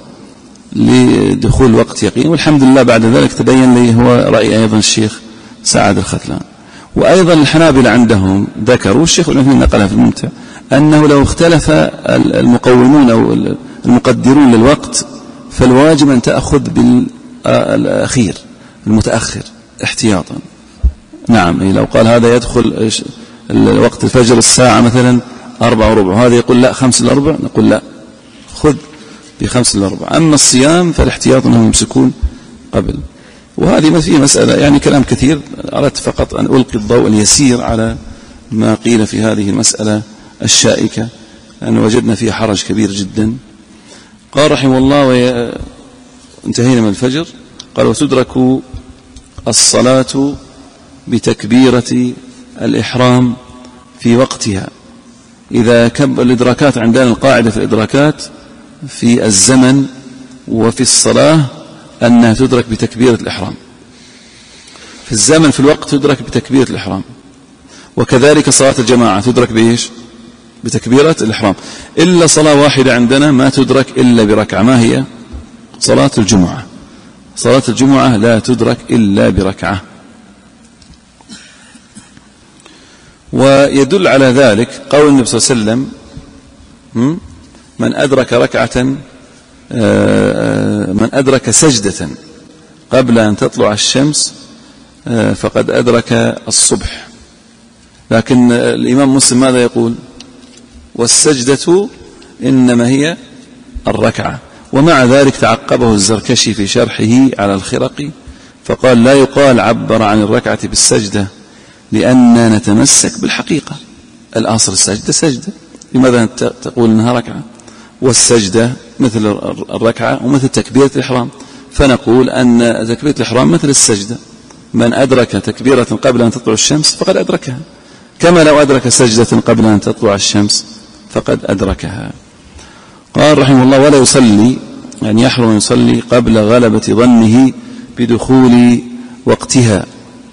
لدخول وقت يقين. والحمد لله بعد ذلك تبين لي هو رأي أيضا الشيخ سعد الختلان. وأيضا الحنابلة عندهم ذكروا، الشيخ العثيمين نقلها في الممتع، أنه لو اختلف المقومون أو المقدرون للوقت فالواجب أن تأخذ بالأخير المتأخر احتياطا. نعم، لو قال هذا يدخل وقت الفجر الساعة مثلا 4:15 وهذا يقول لا 5:15، نقول لا خذ ب5:15. أما الصيام فالاحتياط أنهم يمسكون قبل. وهذه ما فيه مسألة يعني كلام كثير، أردت فقط أن ألقي الضوء اليسير على ما قيل في هذه المسألة الشائكة، أن وجدنا فيها حرج كبير جدا. قال رحمه الله انتهينا من الفجر، قال وتدرك الصلاة بتكبيرة الإحرام في وقتها إذا الإدراكات عندنا القاعدة في الإدراكات في الزمن وفي الصلاة أنها تدرك بتكبيرة الإحرام. في الزمن في الوقت تدرك بتكبيرة الإحرام، وكذلك صلاة الجماعة تدرك بإيش؟ بتكبيرة الإحرام، إلا صلاة واحدة عندنا ما تدرك إلا بركعة، ما هي؟ صلاة الجمعة. صلاة الجمعة لا تدرك إلا بركعة. ويدل على ذلك قول النبي صلى الله عليه وسلم من أدرك سجدة قبل أن تطلع الشمس فقد أدرك الصبح. لكن الإمام مسلم ماذا يقول؟ والسجدة إنما هي الركعة. ومع ذلك تعقبه الزركشي في شرحه على الخرقي فقال لا يقال عبر عن الركعة بالسجدة لأننا نتمسك بالحقيقة، الأصل السجدة سجدة، لماذا تقول إنها ركعة؟ والسجدة مثل الركعة ومثل تكبيرة الإحرام، فنقول أن تكبيرة الإحرام مثل السجدة، من أدرك تكبيرة قبل أن تطلع الشمس فقد أدركها، كما لو أدرك سجدة قبل أن تطلع الشمس فقد أدركها. قال رحمه الله: ولا يصلي، يعني يحرم يصلي قبل غلبة ظنه بدخول وقتها.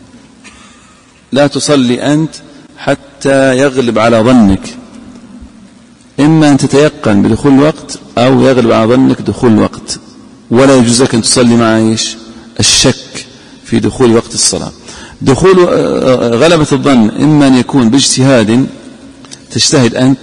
لا تصلي أنت حتى يغلب على ظنك، إما أن تتيقن بدخول الوقت أو يغلب على ظنك دخول الوقت، ولا يجوز لك أن تصلي مع الشك في دخول وقت الصلاة. دخول غلبة الظن إما أن يكون باجتهاد، تجتهد أنت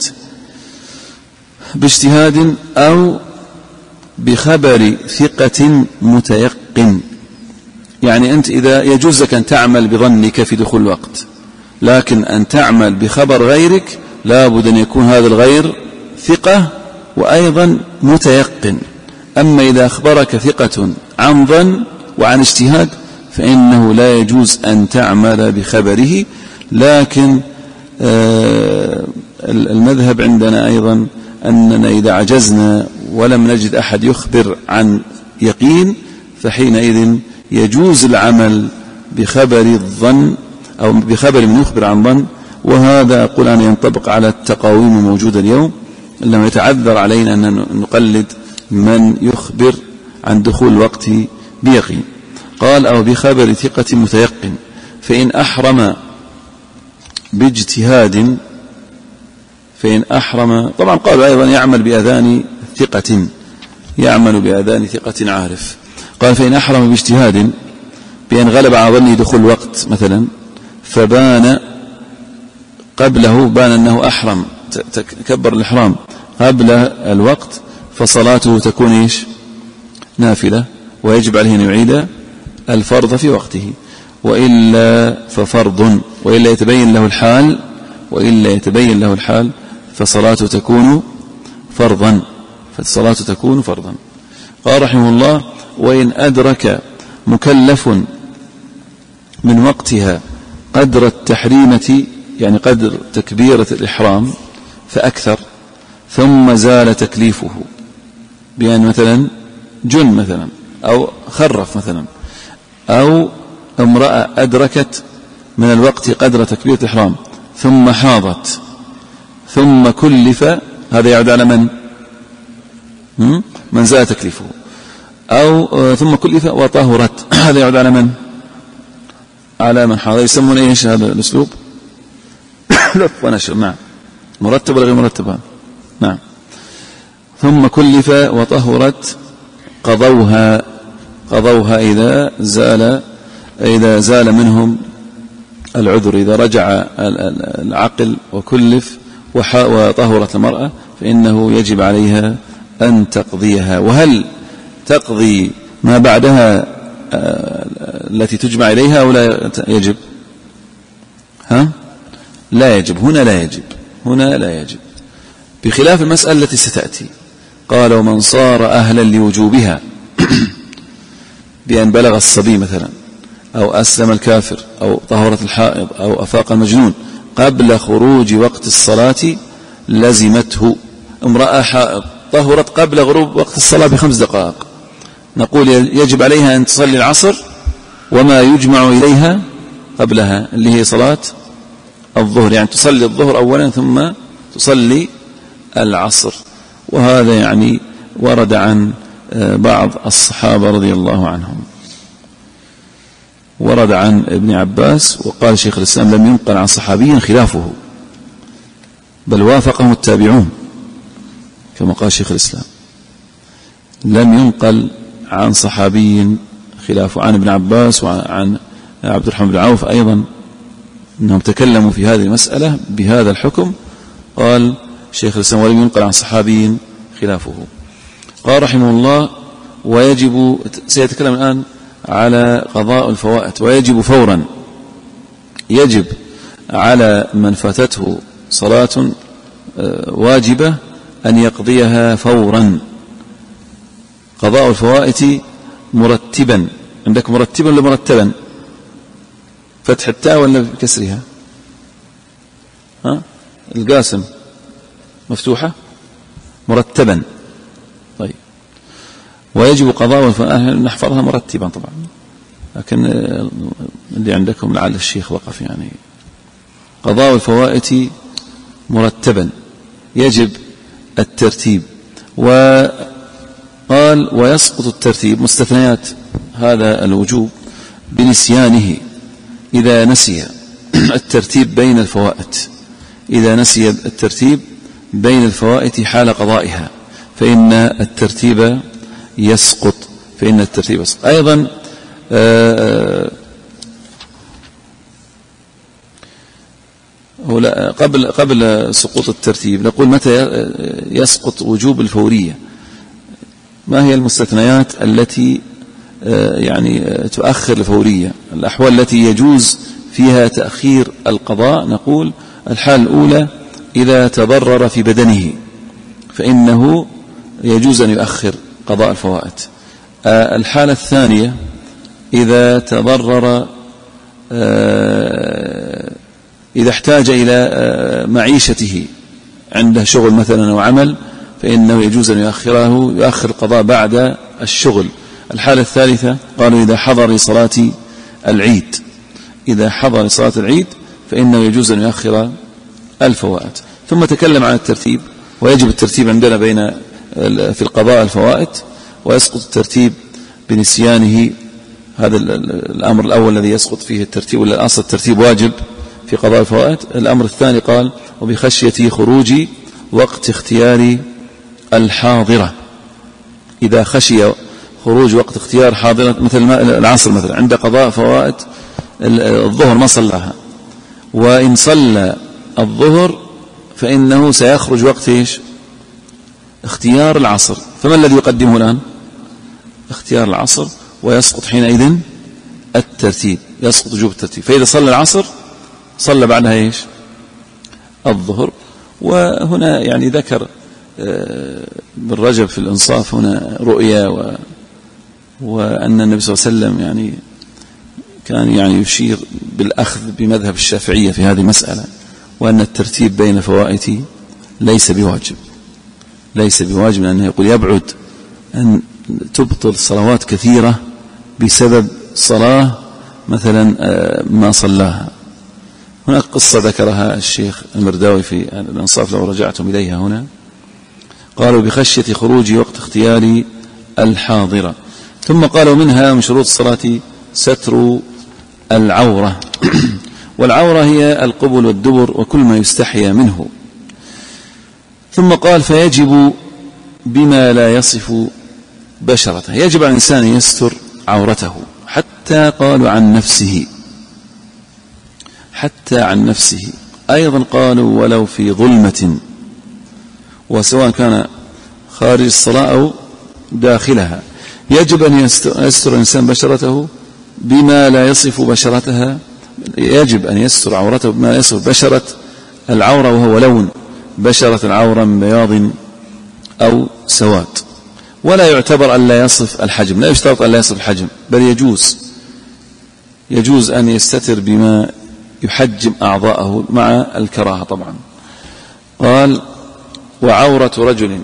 باجتهاد، أو بخبر ثقة متيقن. يعني أنت إذا يجوز لك أن تعمل بظنك في دخول الوقت، لكن أن تعمل بخبر غيرك لا بد أن يكون هذا الغير ثقة وأيضا متيقن. أما إذا أخبرك ثقة عن ظن وعن اجتهاد فإنه لا يجوز أن تعمل بخبره. لكن المذهب عندنا أيضا أننا إذا عجزنا ولم نجد أحد يخبر عن يقين فحينئذ يجوز العمل بخبر الظن أو بخبر من يخبر عن ظن. وهذا أقول أنا ينطبق على التقاويم الموجودة اليوم، لما يتعذر علينا أن نقلد من يخبر عن دخول الوقت بيقين. قال: أو بخبر ثقة متيقن، فإن أحرم باجتهاد، فإن أحرم، طبعا قالوا أيضا يعمل بأذان ثقة، يعمل بأذان ثقة عارف. قال: فإن أحرم باجتهاد بأن غلب على ظنه دخول الوقت مثلا، فبان قبله، بان أنه أحرم، كبر الإحرام قبل الوقت، فصلاته تكون نافلة، ويجب عليه أن يعيد الفرض في وقته، وإلا ففرض، وإلا يتبين له الحال فصلاته تكون فرضا، فالصلاة تكون فرضا. قال رحمه الله: وإن أدرك مكلف من وقتها قدر التحريمة، يعني قدر تكبيرة الإحرام فأكثر، ثم زال تكليفه، بأن مثلا جن مثلا أو خرف مثلا، أو امرأة أدركت من الوقت قدر تكبيرة الإحرام ثم حاضت ثم كلف، هذا يعود على من زال تكليفه. أو ثم كلف وطهرت، هذا يعود على من حاضر. يسمون ايش هذا الاسلوب؟ لف ونشر. نعم. مرتب ولا غير مرتب؟ نعم. ثم كلف وطهرت قضوها إذا زال منهم العذر، إذا رجع العقل وكلف وطهرت المرأة فإنه يجب عليها أن تقضيها. وهل تقضي ما بعدها التي تجمع إليها أو لا يجب؟ لا يجب. هنا لا يجب، بخلاف المسألة التي ستأتي. قال: ومن صار أهلا لوجوبها بأن بلغ الصبي مثلا، أو أسلم الكافر، أو طهرت الحائض، أو أفاق المجنون قبل خروج وقت الصلاة لزمته. امرأة حائض طهرت قبل غروب وقت الصلاة ب5 دقائق، نقول يجب عليها أن تصلي العصر وما يجمع إليها قبلها اللي هي صلاة الظهر، يعني تصلي الظهر أولا ثم تصلي العصر. وهذا يعني ورد عن بعض الصحابة رضي الله عنهم، ورد عن ابن عباس، وقال شيخ الإسلام: لم ينقل عن صحابي خلافه، بل وافقه التابعون، كما قال شيخ الإسلام. لم ينقل عن صحابي خلافه، عن ابن عباس وعن عبد الرحمن بن عوف أيضا، أنهم تكلموا في هذه المسألة بهذا الحكم. قال شيخ الإسلام: ولم ينقل عن صحابي خلافه. قال رحمه الله: ويجب، سيتكلم الآن على قضاء الفوائت. ويجب فورا، يجب على من فاتته صلاة واجبة أن يقضيها فورا. قضاء الفوائت مرتبا، عندك مرتبا ولا مرتبا؟ فتح التاء ولا بكسرها؟ القاسم مفتوحة مرتبا. طيب، ويجب قضاء نحفظها مرتبا طبعا، لكن اللي عندكم لعل الشيخ وقف يعني. قضاء الفوائت مرتبا يجب الترتيب. وقال ويسقط الترتيب، مستثنيات هذا الوجوب بنسيانه، إذا نسي الترتيب بين الفوائت، إذا نسي الترتيب بين الفوائت حال قضائها فإن الترتيب يسقط، فإن الترتيب يسقط. أيضا قبل سقوط الترتيب نقول متى يسقط وجوب الفورية، ما هي المستثنيات التي يعني تؤخر الفورية، الأحوال التي يجوز فيها تأخير القضاء. نقول الحالة الأولى إذا تضرر في بدنه فإنه يجوز أن يؤخر قضاء الفوائت. الحالة الثانية إذا تضرر إذا احتاج إلى معيشته، عنده شغل مثلا أو عمل، فإنه يجوز أن يؤخر القضاء بعد الشغل. الحالة الثالثة قالوا إذا حضر لصلاة العيد، إذا حضر لصلاة العيد فإنه يجوز أن يؤخر الفوائت. ثم تكلم عن الترتيب، ويجب الترتيب عندنا بين في القضاء الفوائت، ويسقط الترتيب بنسيانه. هذا الأمر الأول الذي يسقط فيه الترتيب، ولا الأصل الترتيب واجب في قضاء الفوائت. الأمر الثاني قال وبخشية خروج وقت اختيار الحاضرة، إذا خشي خروج وقت اختيار حاضرة، مثل العصر مثلا عند قضاء فوائت الظهر ما صلاها، وإن صلى الظهر فإنه سيخرج وقت إيش؟ اختيار العصر، فما الذي يقدمه الآن؟ اختيار العصر، ويسقط حينئذ الترتيب، يسقط وجوب الترتيب. فإذا صلى العصر صلى بعدها إيش؟ الظهر. وهنا يعني ذكر ابن رجب في الإنصاف هنا رؤيا، وأن النبي صلى الله عليه وسلم يعني كان يعني يشير بالأخذ بمذهب الشافعية في هذه المسألة، وأن الترتيب بين الفوائت ليس بواجب، ليس بواجب، لأنه يقول يبعد أن تبطل صلوات كثيرة بسبب صلاة مثلا ما صلاها. هناك قصة ذكرها الشيخ المرداوي في الإنصاف لو رجعتم إليها هنا، قالوا بخشية خروج وقت اختيار الحاضرة. ثم قالوا منها من شروط الصلاة ستر العورة، والعورة هي القبل والدبر وكل ما يستحيا منه. ثم قال فيجب بما لا يصف بشرته، يجب على الإنسان يستر عورته حتى قالوا عن نفسه، حتى عن نفسه. أيضا قالوا ولو في ظلمة، وسواء كان خارج الصلاة أو داخلها، يجب أن يستر الإنسان بشرته بما لا يصف بشرتها، يجب أن يستر عورته بما لا يصف بشرة العورة، وهو لون بشرة العورة من بياض أو سواد. ولا يعتبر أن لا يصف الحجم، لا يشترط أن لا يصف الحجم، بل يجوز أن يستتر بما يحجم أعضاءه مع الكراهة طبعا. قال وعورة رجل،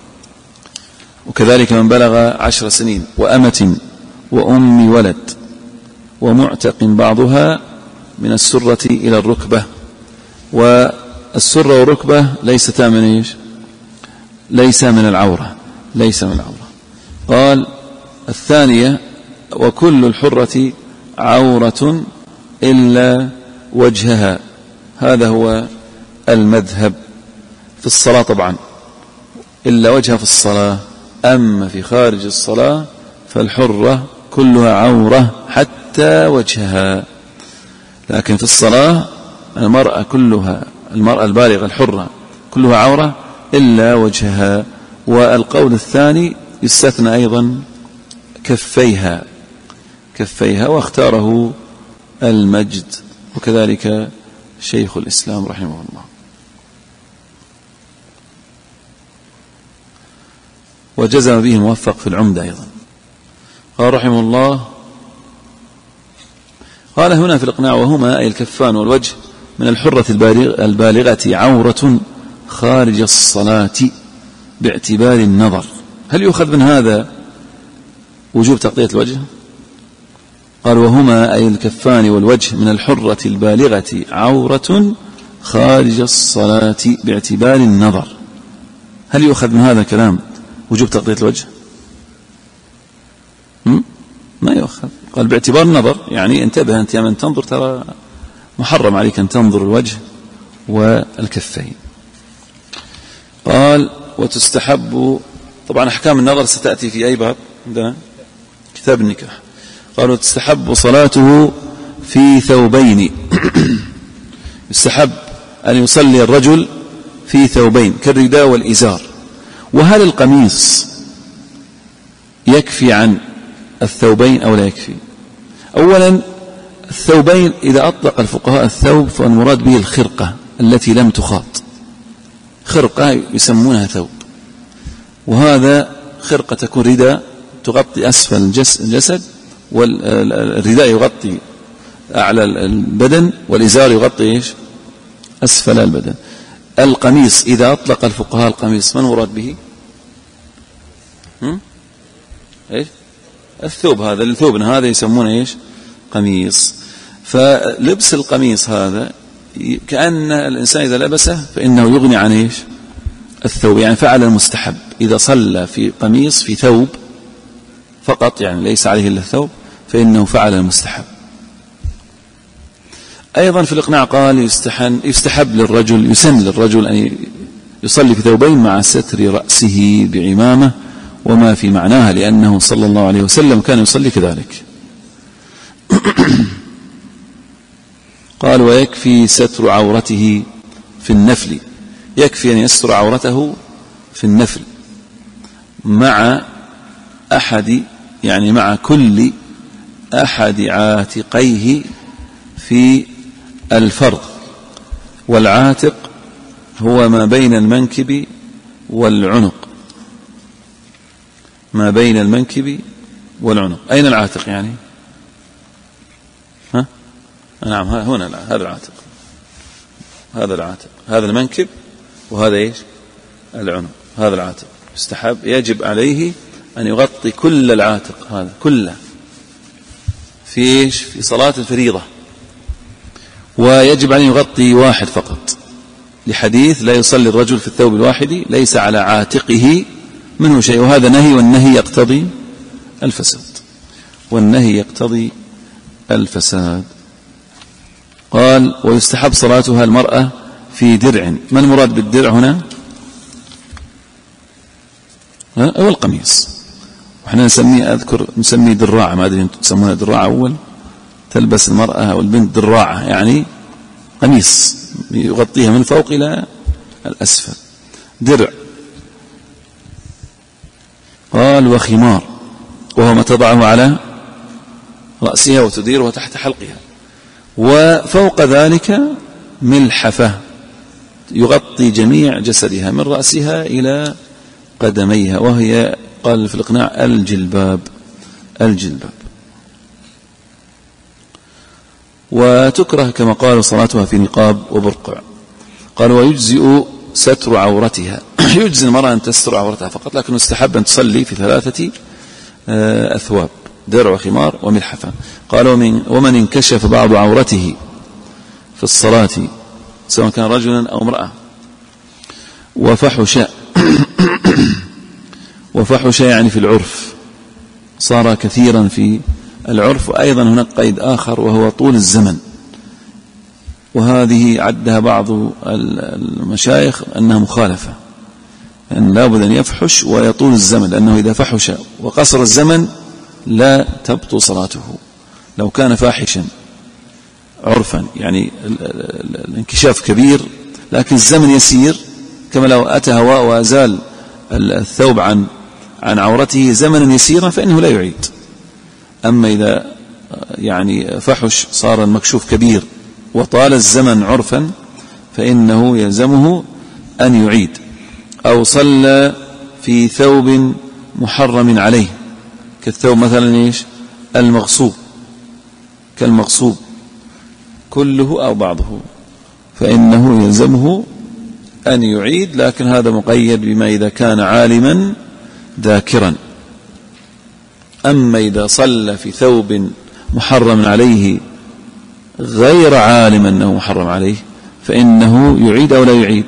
وكذلك من بلغ 10 سنين، وأمة وأم ولد، ومعتق بعضها من السرة إلى الركبة. والسرة والركبة ليستا من إيش؟ ليس من العورة، ليس من العورة. قال الثانية وكل الحرة عورة إلا وجهها، هذا هو المذهب في الصلاة طبعا، إلا وجهها في الصلاة. أما في خارج الصلاة فالحرة كلها عورة حتى وجهها، لكن في الصلاة المرأة كلها، المرأة البالغة الحرة كلها عورة إلا وجهها. والقول الثاني يستثنى أيضا كفيها، واختاره المجد، وكذلك شيخ الإسلام رحمه الله. وجزم به موفق في العمدة أيضا. قال رحمه الله، قال هنا في الإقناع وهما أي الكفان والوجه من الحرة البالغة عورة خارج الصلاة باعتبار النظر. هل يؤخذ من هذا وجوب تغطية الوجه؟ قال وهما أي الكفان والوجه من الحرة البالغة عورة خارج الصلاة باعتبار النظر. هل يؤخذ من هذا الكلام وجوب تغطية الوجه؟ ما يؤخذ. قال باعتبار النظر، يعني انتبه أنت يا من تنظر، ترى محرم عليك أن تنظر الوجه والكفين. قال وتستحب، طبعا أحكام النظر ستأتي في أي باب عندنا؟ كتاب النكاح. قال وتستحب صلاته في ثوبين. يستحب أن يصلي الرجل في ثوبين كالرداء والإزار. وهل القميص يكفي عن الثوبين أو لا يكفي؟ أولا الثوبين إذا أطلق الفقهاء الثوب فالمراد به الخرقة التي لم تخاط، خرقة يسمونها ثوب، وهذا خرقة تكون رداء تغطي أسفل الجسد، والرداء يغطي أعلى البدن، والإزار يغطي أسفل البدن. القميص إذا أطلق الفقهاء القميص ما المراد به؟ الثوب، هذا الثوبنا هذا يسمونه قميص. فلبس القميص هذا كأن الإنسان إذا لبسه فإنه يغني عن الثوب، يعني فعل المستحب. إذا صلى في قميص في ثوب فقط، يعني ليس عليه إلا الثوب، فإنه فعل المستحب. أيضا في الإقناع قال يستحب للرجل، يسن للرجل أن يصلي في ثوبين مع ستر رأسه بعمامة وما في معناها، لأنه صلى الله عليه وسلم كان يصلي كذلك. قال ويكفي ستر عورته في النفل، يكفي أن يستر عورته في النفل مع أحد، يعني مع كل أحد عاتقيه في الفرض. والعاتق هو ما بين المنكب والعنق، ما بين المنكب والعنق. أين العاتق يعني؟ نعم هنا هذا العاتق، هذا العاتق، هذا المنكب وهذا العنق، هذا العاتق. يستحب يجب عليه أن يغطي كل العاتق هذا كله في صلاة الفريضة، ويجب أن يغطي واحد فقط، لحديث لا يصلي الرجل في الثوب الواحد ليس على عاتقه منه شيء، وهذا نهي، والنهي يقتضي الفساد، والنهي يقتضي الفساد. قال ويستحب صلاتها المرأة في درع. ما المراد بالدرع هنا؟ أو القميص، وإحنا نسميه دراعة، ما أدري أنتم تسمونها دراعة أول. تلبس المرأة أو البنت دراعة، يعني قميص يغطيها من فوق إلى الأسفل، درع. قال وخمار، وهو ما تضعه على رأسها وتديره تحت حلقها، وفوق ذلك ملحفة يغطي جميع جسدها من رأسها إلى قدميها، وهي قال في الإقناع الجلباب. وتكره كما قال صلاتها في نقاب وبرقع. قال ويجزئ ستر عورتها. يجزي المرأة أن تستر عورتها فقط، لكن يستحب أن تصلي في 3 أثواب، درع وخمار وملحفة. قال ومن انكشف بعض عورته في الصلاة سواء كان رجلا أو امرأة وفحش يعني في العرف، صار كثيرا في العرف. وأيضا هناك قيد آخر وهو طول الزمن، وهذه عدها بعض المشايخ أنها مخالفة، أن لابد أن يفحش ويطول الزمن، لأنه إذا فحش وقصر الزمن لا تبطل صلاته. لو كان فاحشا عرفا يعني الانكشاف كبير لكن الزمن يسير، كما لو أتى هواء وأزال الثوب عن عورته زمنا يسيرا فإنه لا يعيد. أما إذا يعني فحش صار المكشوف كبير وطال الزمن عرفا فإنه يلزمه أن يعيد. أو صلى في ثوب محرم عليه، كالثوب مثلا المغصوب، كالمغصوب كله أو بعضه، فإنه يلزمه أن يعيد، لكن هذا مقيد بما إذا كان عالما ذاكرا أما إذا صلى في ثوب محرم عليه غير عالم أنه محرم عليه فإنه يعيد أو لا يعيد؟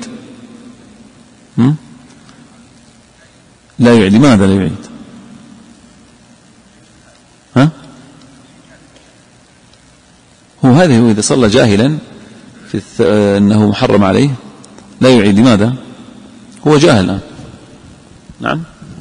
لا يعيد. لماذا لا يعيد؟ هو إذا صلى جاهلا في أنه محرم عليه لا يعيد. لماذا؟ هو جاهل الآن. نعم.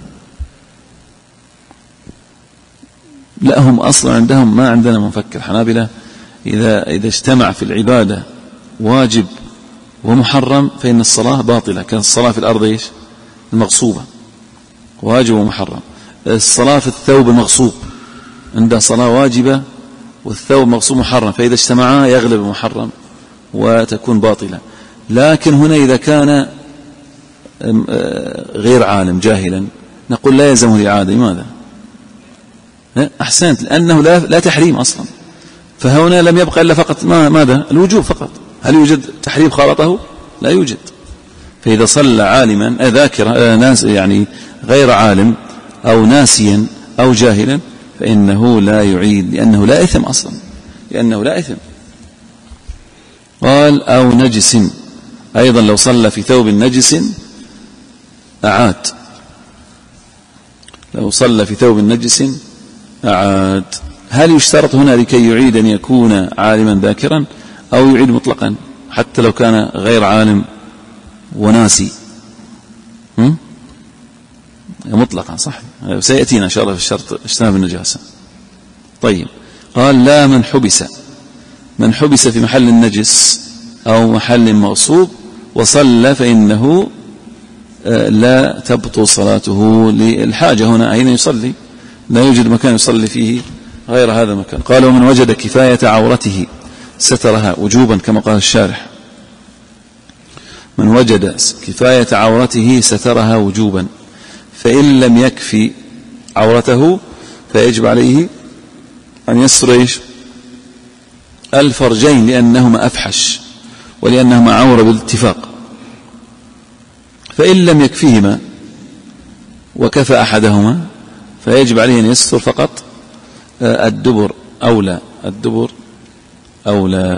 لا، هم أصلا عندهم ما عندنا مفكر حنابلة. إذا اجتمع في العبادة واجب ومحرم فإن الصلاة باطلة. كان الصلاة في الأرض إيش؟ المغصوبة، واجب ومحرم. الصلاة في الثوب المغصوب، عندها صلاة واجبة والثوب مغصوب محرم، فإذا اجتمعا يغلب المحرم وتكون باطلة. لكن هنا إذا كان غير عالم جاهلا نقول لا يلزمه الإعادة. لماذا؟ أحسنت، لأنه لا تحريم أصلا، فهنا لم يبقى إلا فقط ماذا؟ الوجوب فقط. هل يوجد تحريم خالطه؟ لا يوجد. فإذا صلى عالما ذاكرا ناس يعني غير عالم أو ناسيا أو جاهلا فإنه لا يعيد، لأنه لا إثم أصلا، لأنه لا إثم. قال أو نجس، أيضا لو صلى في ثوب نجس أعاد. لو صلى في ثوب نجس أعاد. هل يشترط هنا لكي يعيد أن يكون عالما ذاكرا أو يعيد مطلقا حتى لو كان غير عالم وناسي؟ مطلقا صح، سيأتينا إن شاء الله في الشرط اجتناب النجاسة. طيب، قال لا من حبس في محل النجس أو محل مغصوب وصلى فإنه لا تبطل صلاته للحاجة. هنا أين يصلي؟ لا يوجد مكان يصلي فيه غير هذا المكان. قال ومن وجد كفاية عورته سترها وجوبا كما قال الشارح. من وجد كفاية عورته سترها وجوبا، فإن لم يكفي عورته فيجب عليه أن يستر الفرجين لأنهما أفحش ولأنهما عورة بالاتفاق. فإن لم يكفيهما وكفى أحدهما فيجب عليه أن يستر فقط الدبر أولى. الدبر أولى.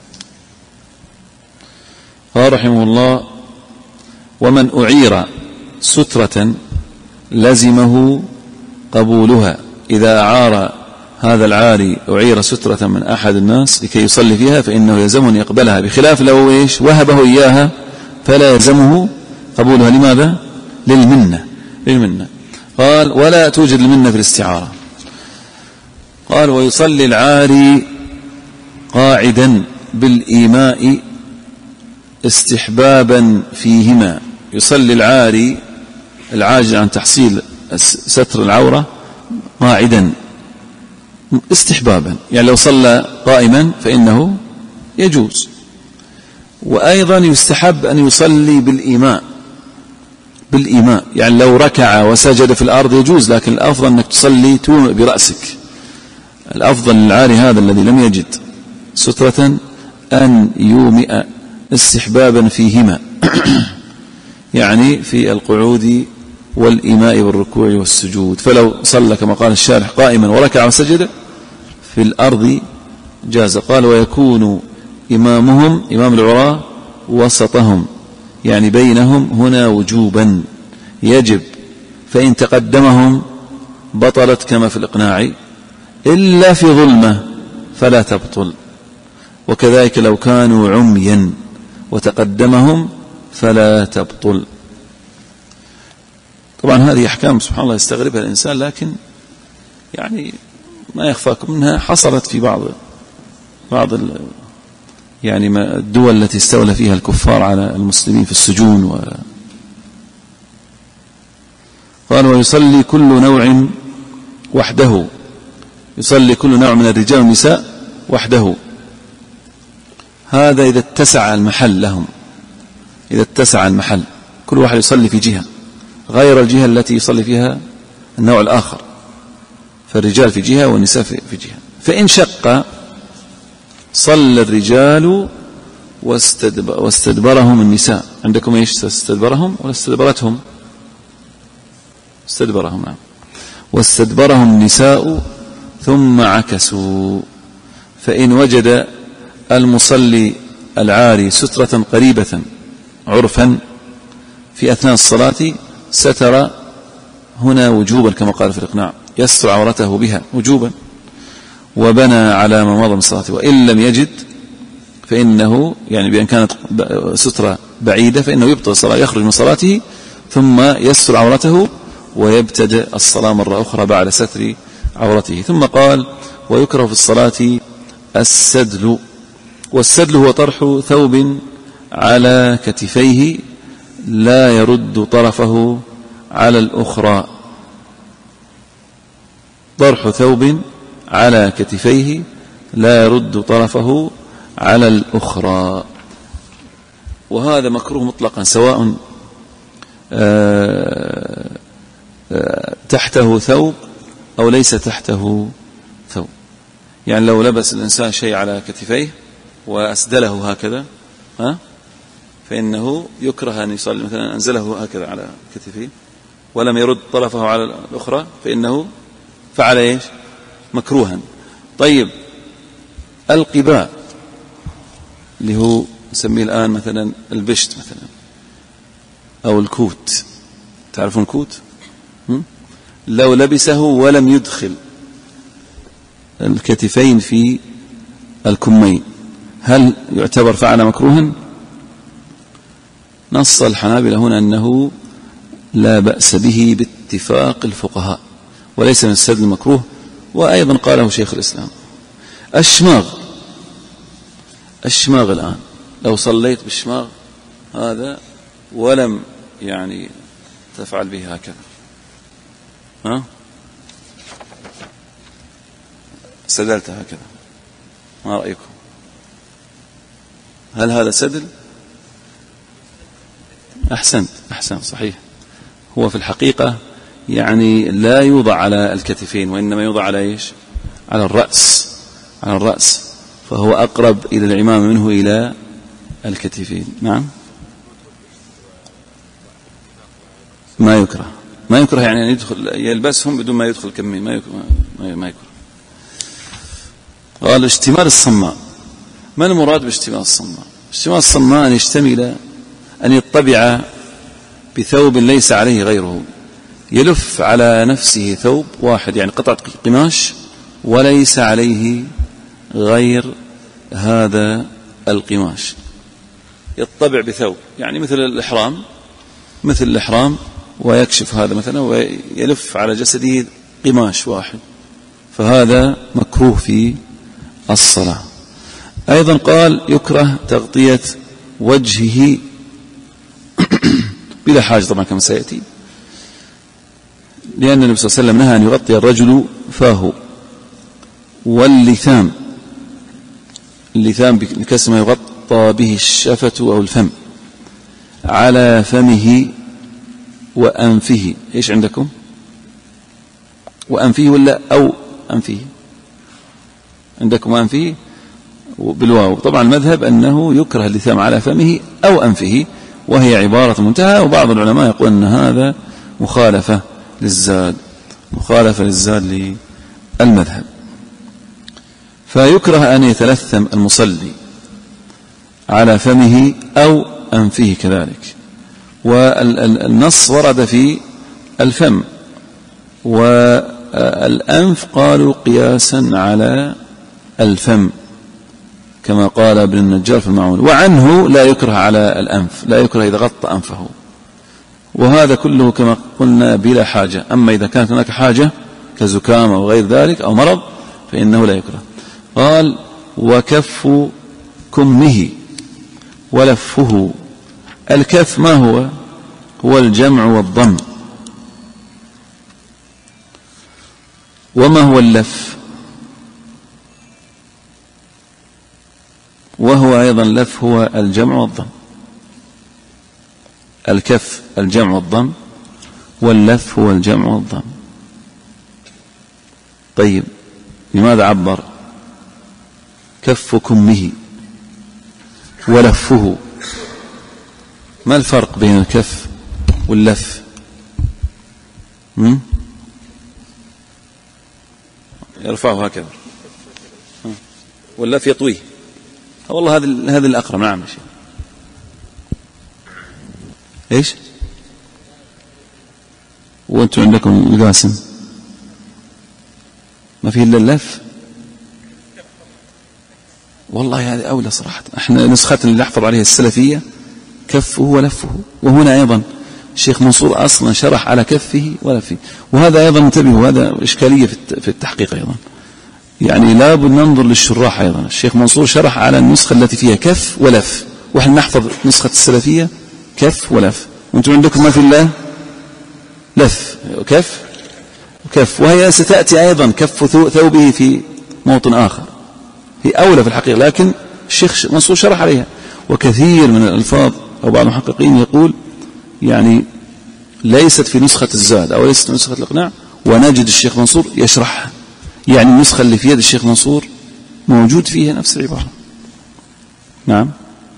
قال رحمه الله ومن أعير سترة لزمه قبولها. إذا أعار هذا العاري أعير سترة من أحد الناس لكي يصلي فيها فإنه يلزمه أن يقبلها، بخلاف لو وهبه إياها فلا يلزمه قبولها. لماذا؟ للمنة. قال ولا توجد المنة في الاستعارة. قال ويصلي العاري قاعدا بالإيماء استحبابا فيهما. يصلي العاري العاجز عن تحصيل ستر العورة قاعدا استحبابا، يعني لو صلى قائما فإنه يجوز. وأيضا يستحب أن يصلي بالإيماء، يعني لو ركع وسجد في الأرض يجوز، لكن الأفضل أنك تصلي تومئ برأسك. الأفضل للعاري هذا الذي لم يجد سترة أن يومئ استحبابا فيهما يعني في القعود والإيماء والركوع والسجود. فلو صلى كما قال الشارح قائما وركع وسجد في الأرض جاز. قال ويكون إمامهم إمام العراة وسطهم، يعني بينهم هنا وجوبا يجب، فإن تقدمهم بطلت كما في الإقناع إلا في ظلمة فلا تبطل. وكذلك لو كانوا عميا وتقدمهم فلا تبطل. طبعا هذه أحكام سبحان الله يستغربها الإنسان، لكن يعني ما يخفاكم منها حصلت في بعض يعني الدول التي استولى فيها الكفار على المسلمين في السجون. قال ويصلي كل نوع وحده. يصلي كل نوع من الرجال والنساء وحده. هذا إذا اتسع المحل لهم، إذا اتسع المحل كل واحد يصلي في جهة غير الجهة التي يصلي فيها النوع الآخر، فالرجال في جهة والنساء في جهة. فإن شق صلى الرجال واستدبرهم النساء. عندكم ايش؟ استدبرهم ولا استدبرتهم؟ استدبرهم نعم. واستدبرهم النساء ثم عكسوا. فإن وجد المصلي العاري سترة قريبة عرفا في أثناء الصلاة ستر هنا وجوبا كما قال في الإقناع، يستر عورته بها وجوبا وبنى على ما مضى من صلاته. وإن لم يجد فإنه يعني بأن كانت سترة بعيدة فإنه يبطل الصلاة، يخرج من صلاته ثم يستر عورته ويبتدئ الصلاة مرة أخرى بعد ستر عورته. ثم قال ويكره في الصلاة السدل. والسدل هو طرح ثوب على كتفيه لا يرد طرفه على الأخرى. طرح ثوب على كتفيه لا يرد طرفه على الأخرى. وهذا مكروه مطلقا سواء تحته ثوب أو ليس تحته ثوب. يعني لو لبس الإنسان شيء على كتفيه وأسدله هكذا فإنه يكره أن يصلي، مثلا أنزله هكذا على كتفيه ولم يرد طرفه على الأخرى فإنه فعل إيش؟ مكروها. طيب القباء اللي هو نسميه الآن مثلا البشت مثلا أو الكوت، تعرفون الكوت؟ لو لبسه ولم يدخل الكتفين في الكمين هل يعتبر فعل مكروها؟ نص الحنابلة هنا أنه لا بأس به باتفاق الفقهاء وليس من السدل المكروه. وأيضا قاله شيخ الإسلام. الشماغ الآن لو صليت بالشماغ هذا ولم يعني تفعل به هكذا سدلت هكذا، ما رأيكم؟ هل هذا سدل؟ أحسنت صحيح. هو في الحقيقة يعني لا يوضع على الكتفين وإنما يوضع على إيش؟ على الرأس، فهو أقرب إلى العمامة منه إلى الكتفين. نعم. ما يكره يعني أن يدخل يلبسهم بدون ما يدخل كمين، ما يكره. قال اشتمال الصماء. ما المراد باشتمال الصماء؟ اشتمال الصماء أن يشتمل أن يطبع بثوب ليس عليه غيره، يلف على نفسه ثوب واحد يعني قطعة قماش وليس عليه غير هذا القماش، يطبع بثوب يعني مثل الإحرام ويكشف هذا مثلا ويلف على جسده قماش واحد، فهذا مكروه في الصلاة. أيضا قال يكره تغطية وجهه بلا حاجة طبعا كما سيأتي، لأن النبي صلى الله عليه وسلم نهى أن يغطي الرجل فاه. واللثام بكسر ما يغطى به الشفة أو الفم على فمه وأنفه. إيش عندكم؟ وأنفه ولا أو أنفه؟ عندكم أنفه بالواو. طبعا المذهب أنه يكره اللثام على فمه أو أنفه، وهي عبارة منتهى. وبعض العلماء يقول أن هذا مخالفة للزاد للمذهب. فيكره أن يتلثم المصلي على فمه أو أنفه كذلك. والنص ورد في الفم والأنف قالوا قياسا على الفم كما قال ابن النجار في المعون. وعنه لا يكره على الأنف، لا يكره إذا غطى أنفه، وهذا كله كما قلنا بلا حاجة. أما إذا كانت هناك حاجة كزكام أو غير ذلك أو مرض فإنه لا يكره. قال وكف كمه ولفه. الكف ما هو الجمع والضم. وما هو اللف؟ وهو أيضا لف هو الجمع والضم. الكف الجمع والضم واللف هو الجمع والضم. طيب لماذا عبر كف كمه ولفه؟ ما الفرق بين الكف واللف؟ يرفعه هكذا واللف يطويه. والله هذا الأقرب. نعم يا شيخ. إيش؟ وأنتم عندكم القاسم ما فيه إلا اللف. والله هذه أولى صراحة. احنا نسختنا اللي نحفظ عليها السلفية كفه ولفه. وهنا أيضا الشيخ منصور أصلا شرح على كفه ولفه. وهذا أيضا انتبهوا، هذا إشكالية في التحقيق أيضا. يعني لابد ننظر للشراح أيضا. الشيخ منصور شرح على النسخة التي فيها كف ولف، وإحنا نحفظ نسخة السلفية كف ولف. وأنتم عندكم ما في الله لف كف. وهي ستأتي أيضا كف ثوبه في موطن آخر، هي أولى في الحقيقة، لكن الشيخ منصور شرح عليها. وكثير من الألفاظ أو بعض المحققين يقول يعني ليست في نسخة الزاد أو ليست في نسخة الإقناع، ونجد الشيخ منصور يشرحها. يعني النسخة اللي في يد الشيخ منصور موجود فيها نفس العبارة. نعم،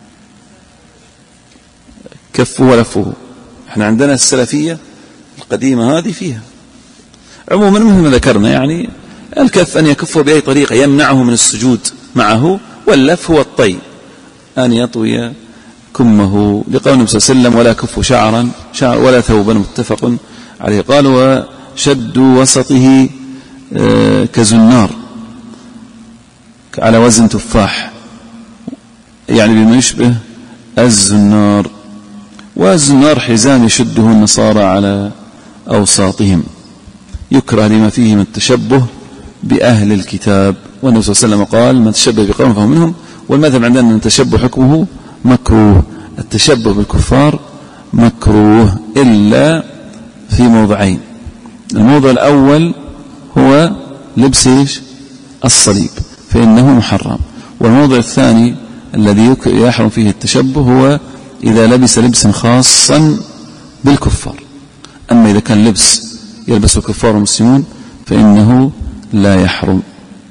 كفه ولفه. احنا عندنا السلفية القديمة هذه فيها. عموما مثل ما ذكرنا يعني الكف أن يكفه بأي طريقة يمنعه من السجود معه، واللف هو الطي، أن يطوي كمه، لقول النبي صلى الله عليه وسلم ولا كف شعرا ولا ثوبا، متفق عليه. قال وشد وسطه كزنار على وزن تفاح، يعني بما يشبه الزنار. والزنار حزام يشده النصارى على أوساطهم، يكره لما فيه من التشبه بأهل الكتاب. والنبي صلى الله عليه وسلم قال من تشبه بقوم فهو منهم. والمذهب عندنا أن التشبه حكمه مكروه. التشبه بالكفار مكروه إلا في موضعين. الموضع الأول هو لبس الصليب فإنه محرم. والموضع الثاني الذي يحرم فيه التشبه هو إذا لبس لبسا خاصا بالكفار. أما إذا كان لبس يلبس الكفار والمسلمون فإنه لا يحرم.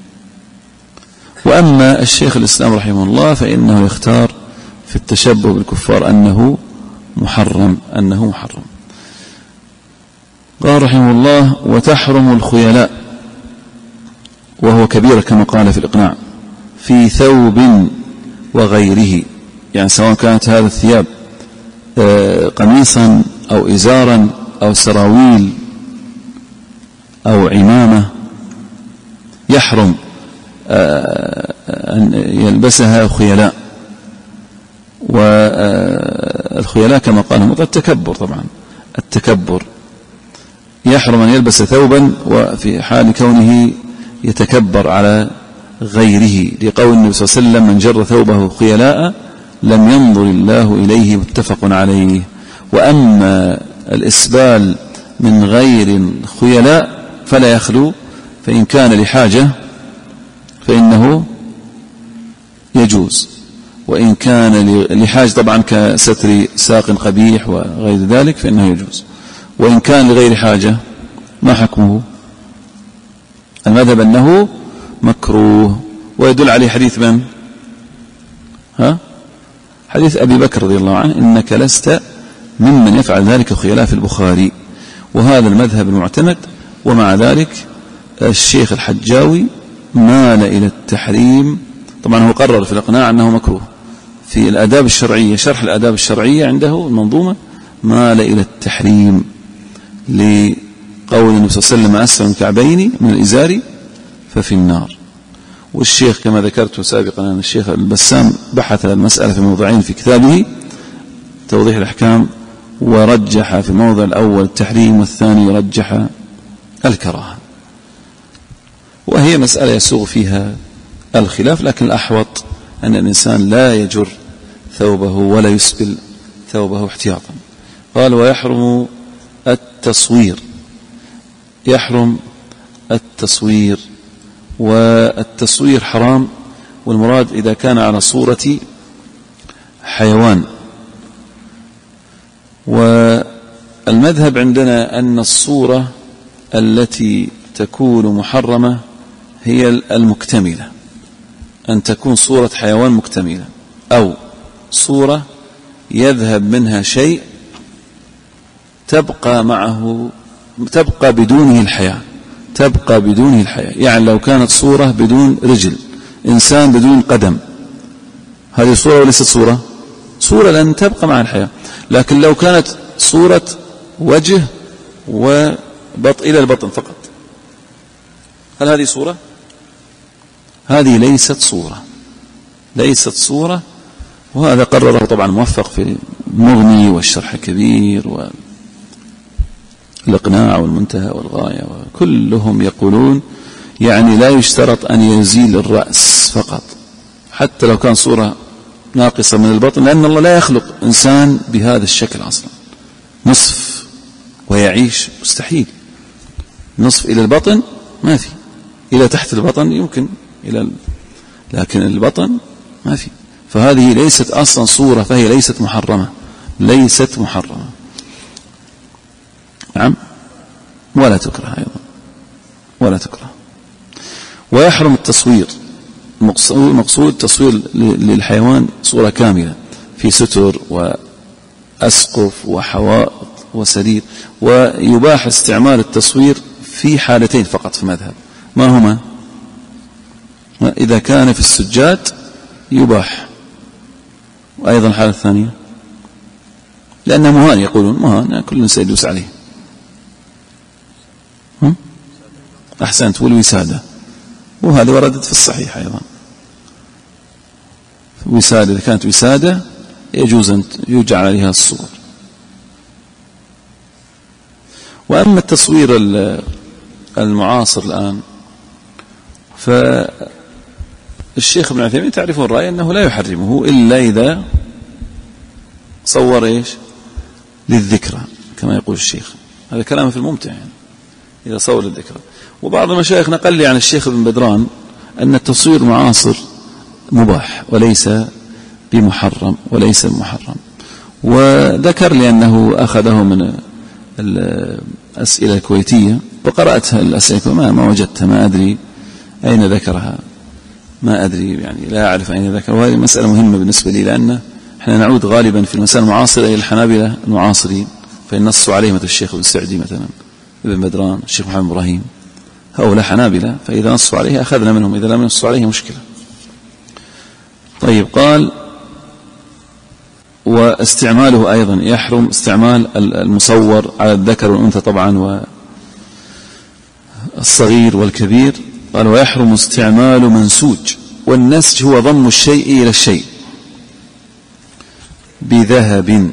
وأما الشيخ الإسلام رحمه الله فإنه يختار في التشبه بالكفار أنه محرم. قال رحمه الله وتحرم الخيلاء، وهو كبير كما قال في الإقناع، في ثوب وغيره، يعني سواء كانت هذا الثياب قميصا أو إزارا أو سراويل أو عمامة، يحرم أن يلبسها خيلاء. والخيلاء كما قال التكبر، طبعا التكبر يحرم أن يلبس ثوبا وفي حال كونه يتكبر على غيره، لقول النبي صلى الله عليه وسلم من جر ثوبه خيلاء لم ينظر الله إليه، متفق عليه. وأما الإسبال من غير خيلاء فلا يخلو، فإن كان لحاجة فإنه يجوز، وإن كان لحاجة طبعا كستر ساق قبيح وغير ذلك فإنه يجوز. وإن كان لغير حاجة ما حكمه؟ المذهب أنه مكروه. ويدل عليه حديث من؟ حديث أبي بكر رضي الله عنه إنك لست ممن يفعل ذلك خيلاء في البخاري. وهذا المذهب المعتمد. ومع ذلك الشيخ الحجاوي مال إلى التحريم. طبعا هو قرر في الإقناع أنه مكروه. في الآداب الشرعية، شرح الآداب الشرعية عنده المنظومة، مال إلى التحريم لقول النبي صلى الله عليه وسلم أسفل من كعبين من الإزار ففي النار. والشيخ كما ذكرت سابقا أن الشيخ البسام بحث المسألة في موضعين في كتابه توضيح الأحكام، ورجح في الموضع الأول التحريم والثاني رجح الكراهة. وهي مسألة يسوغ فيها الخلاف، لكن الأحوط أن الإنسان لا يجر ثوبه ولا يسبل ثوبه احتياطا. قال ويحرم التصوير. يحرم التصوير، والتصوير حرام، والمراد إذا كان على صورة حيوان. والمذهب عندنا أن الصورة التي تكون محرمة هي المكتملة، أن تكون صورة حيوان مكتملة، أو صورة يذهب منها شيء تبقى معه، تبقى بدونه الحياة، تبقى بدونه الحياة. يعني لو كانت صورة بدون رجل، إنسان بدون قدم، هذه صورة وليست صورة؟ صورة لن تبقى مع الحياة. لكن لو كانت صورة وجه إلى البطن فقط، هل هذه صورة؟ هذه ليست صورة، ليست صورة. وهذا قرره طبعا موفق في المغني والشرح الكبير والإقناع والمنتهى والغاية، وكلهم يقولون يعني لا يشترط أن يزيل الرأس فقط حتى لو كان صورة ناقصة من البطن، لأن الله لا يخلق إنسان بهذا الشكل أصلا، نصف ويعيش مستحيل. نصف إلى البطن ما في، إلى تحت البطن يمكن، لكن البطن ما في. فهذه ليست أصلا صورة، فهي ليست محرمة، ليست محرمة. نعم، ولا تكره أيضا، ولا تكره. ويحرم التصوير. مقصود تصوير للحيوان صورة كاملة في ستر وأسقف وحوائط وسرير. ويباح استعمال التصوير في حالتين فقط في المذهب، ما هما؟ إذا كان في السجاد يباح، وأيضا الحالة الثانية لأنه مهان، يقولون مهان كل إنسان يدوس عليه. أحسنت. والوسادة، وهذا وردت في الصحيح أيضا. وسادة، إذا كانت وسادة يجوز أن يجعل عليها الصور. وأما التصوير المعاصر الآن، فالشيخ ابن عثيمين تعرفون الرأي أنه لا يحرمه إلا إذا صور إيش للذكرى كما يقول الشيخ. هذا كلامه في الممتع، يعني إذا صور للذكرى. وبعض المشايخ نقل لي عن الشيخ ابن بدران أن التصوير معاصر مباح وليس بمحرم، وليس بمحرم. وذكر لي أنه أخذه من الأسئلة الكويتية وقرأتها الأسئلة ما وجدتها، ما أدري أين ذكرها، ما أدري، يعني لا أعرف أين ذكر. وهذه مسألة مهمة بالنسبة لي، لأن احنا نعود غالبا في المسائل المعاصرة إلى الحنابلة المعاصرين، فينصوا عليه مثل الشيخ ابن السعدي مثلا، ابن بدران، الشيخ محمد إبراهيم، هؤلاء حنابلة، فإذا نصوا عليه أخذنا منهم، إذا لم ينصوا عليه مشكلة. طيب، قال واستعماله أيضا يحرم استعمال المصور على الذكر والأنثى طبعا والصغير والكبير. قال ويحرم استعمال منسوج. والنسج هو ضم الشيء إلى الشيء بذهب.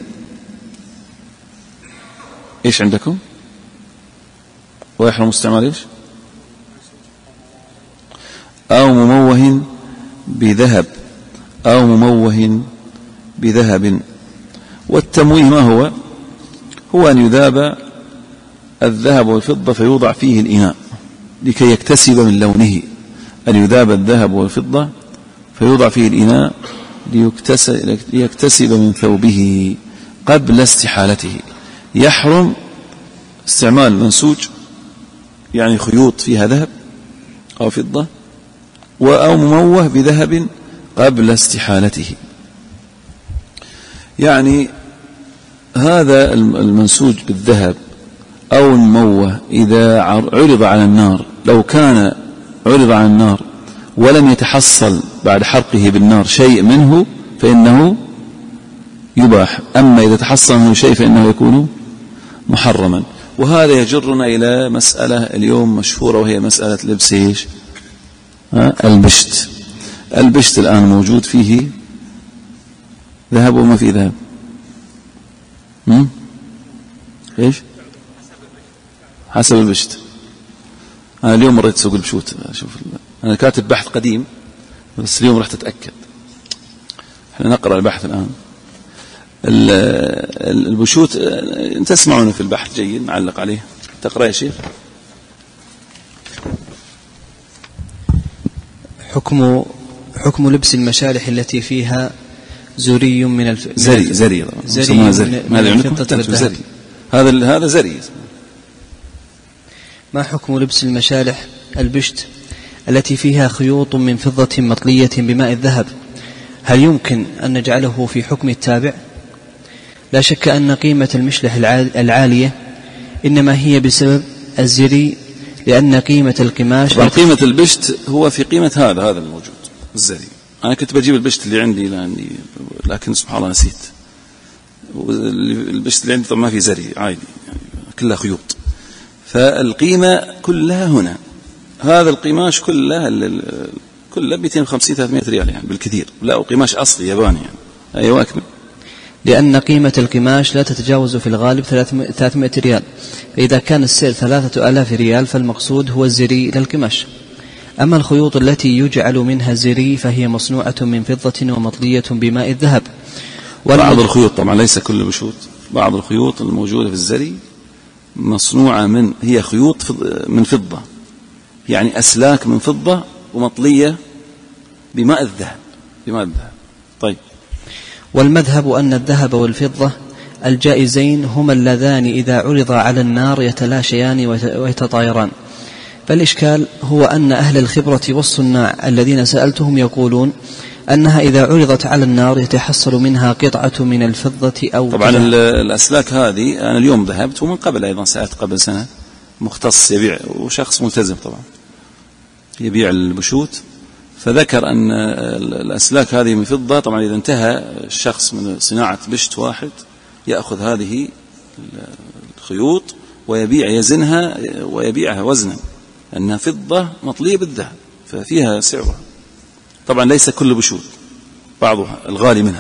إيش عندكم؟ ويحرم استعمال إيش؟ أو مموه بذهب، أو مموه بذهب. والتمويه ما هو؟ هو أن يذاب الذهب والفضة فيوضع فيه الإناء لكي يكتسب من لونه. أن يذاب الذهب والفضة فيوضع فيه الإناء ليكتسب من ثوبه قبل استحالته. يحرم استعمال منسوج، يعني خيوط فيها ذهب أو فضة، أو مموه بذهب قبل استحالته. يعني هذا المنسوج بالذهب أو المموه إذا عرض على النار، لو كان عرض على النار ولم يتحصل بعد حرقه بالنار شيء منه فإنه يباح. أما إذا تحصل منه شيء فإنه يكون محرما. وهذا يجرنا إلى مسألة اليوم مشهورة، وهي مسألة لبس إيش؟ البشت. البشت الآن موجود فيه ذهب وما فيه ذهب. إيش؟ حسب البشت. أنا اليوم مريت سوق البشوت، أنا كاتب بحث قديم بس اليوم رحت أتأكد. احنا نقرأ البحث الآن. البشوت تسمعون في البحث جيد، نعلق عليه. تقرأ يا شيخ. حكم لبس المشالح التي فيها زري من زري هذا زري. ما حكم لبس المشالح البشت التي فيها خيوط من فضة مطلية بماء الذهب؟ هل يمكن أن نجعله في حكم التابع؟ لا شك أن قيمة المشلح العالية إنما هي بسبب الزري لأن قيمة القماش قيمة البشت هو في قيمة هذا الموجود الزري. أنا كنت بجيب البشت اللي عندي لكن سبحان الله نسيت. البشت اللي عندي طبعا ما في زري عادي يعني كلها خيوط، فالقيمة كلها هنا. هذا القماش كلها 250-300 ريال يعني بالكثير، لا قماش أصلي ياباني يعني. أيوة أكمل. لأن قيمة القماش لا تتجاوز في الغالب 300 ريال، فإذا كان السعر 3000 ريال فالمقصود هو الزري للقماش. أما الخيوط التي يجعل منها الزري فهي مصنوعة من فضة ومطلية بماء الذهب. بعض الخيوط طبعا ليس كل البشوت، بعض الخيوط الموجودة في الزري مصنوعة هي خيوط من فضة، يعني أسلاك من فضة ومطلية بماء الذهب. طيب. والمذهب أن الذهب والفضة الجائزين هما اللذان إذا عرضا على النار يتلاشيان ويتطايران. فالإشكال هو أن أهل الخبرة والصناع الذين سألتهم يقولون أنها إذا عرضت على النار يتحصل منها قطعة من الفضة أو طبعا الأسلاك هذه أنا اليوم ذهبت ومن قبل أيضا سألت قبل سنة مختص يبيع وشخص ملتزم طبعا يبيع البشوت، فذكر أن الأسلاك هذه من فضة. طبعا إذا انتهى الشخص من صناعة بشت واحد يأخذ هذه الخيوط ويبيع يزنها ويبيعها وزنا، أنها فضة مطلية بالذهب ففيها سعرها. طبعا ليس كل بشوت، بعضها الغالي منها.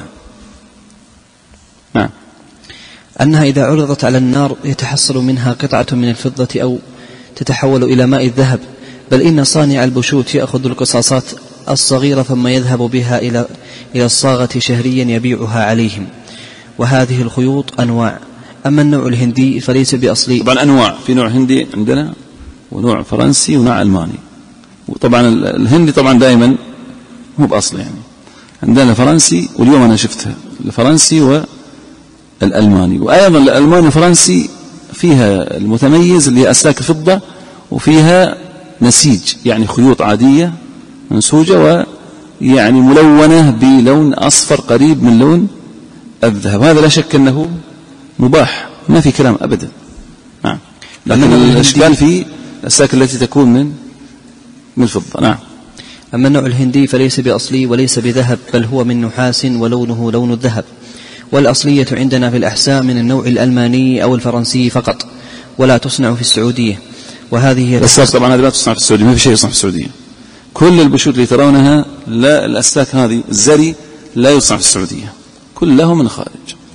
نعم. أنها إذا عرضت على النار يتحصل منها قطعة من الفضة أو تتحول إلى ماء الذهب، بل إن صانع البشوت يأخذ القصاصات الصغيرة ثم يذهب بها إلى الصاغة شهريا يبيعها عليهم. وهذه الخيوط أنواع. أما النوع الهندي فليس بأصلي. طبعا أنواع، في نوع هندي عندنا ونوع فرنسي ونوع ألماني. وطبعا الهندي طبعا دائما مو بأصل يعني. عندنا فرنسي واليوم أنا شفتها الفرنسي والألماني، وأيضا الألماني والفرنسي فيها المتميز اللي هي أسلاك الفضة وفيها نسيج يعني خيوط عادية منسوجة ويعني ملونة بلون أصفر قريب من لون الذهب. هذا لا شك أنه مباح ما في كلام أبدا. نعم. لكن الإشكال في الأسلاك التي تكون من الفضة. نعم. أما النوع الهندي فليس بأصلي وليس بذهب، بل هو من نحاس ولونه لون الذهب. والأصلية عندنا في الأحساء من النوع الألماني أو الفرنسي فقط، ولا تصنع في السعودية. وهذه هي الأسلاك طبعا هذه لا تصنع في السعودية، ما في شيء يصنع في السعودية. كل البشوت اللي ترونها لا، الأسلاك هذه الزري لا يصنع في السعودية، كله من خارج،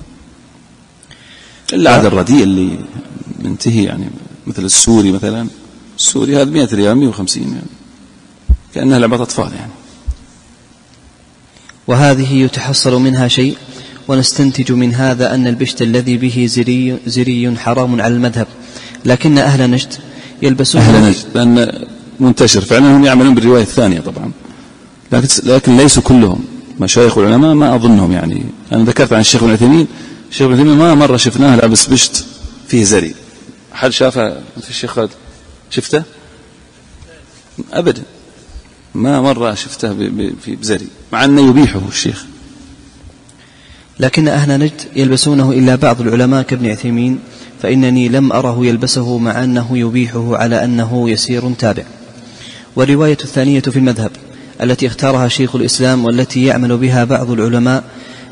إلا هذا الرديء اللي منتهي يعني مثل السوري مثلا. السوري هذا 100 ريال 150 يعني كأنها لعبة أطفال يعني. وهذه يتحصل منها شيء، ونستنتج من هذا أن البشت الذي به زري حرام على المذهب. لكن أهل نجد يلبسون أهل نجد لأن منتشر فعلا، هم يعملون بالرواية الثانية طبعا، لكن ليسوا كلهم مشايخ والعلماء ما أظنهم يعني. أنا ذكرت عن الشيخ ابن عثيمين، الشيخ ابن عثيمين ما مرة شفناه لابس بشت فيه زري. حد شافه في الشيخ خالد؟ شفته؟ أبدا ما مرة شفته في بزري، مع أنه يبيحه الشيخ. لكن أهل نجد يلبسونه إلا بعض العلماء كابن عثيمين، فإنني لم أره يلبسه مع أنه يبيحه على أنه يسير تابع. والرواية الثانية في المذهب التي اختارها شيخ الإسلام والتي يعمل بها بعض العلماء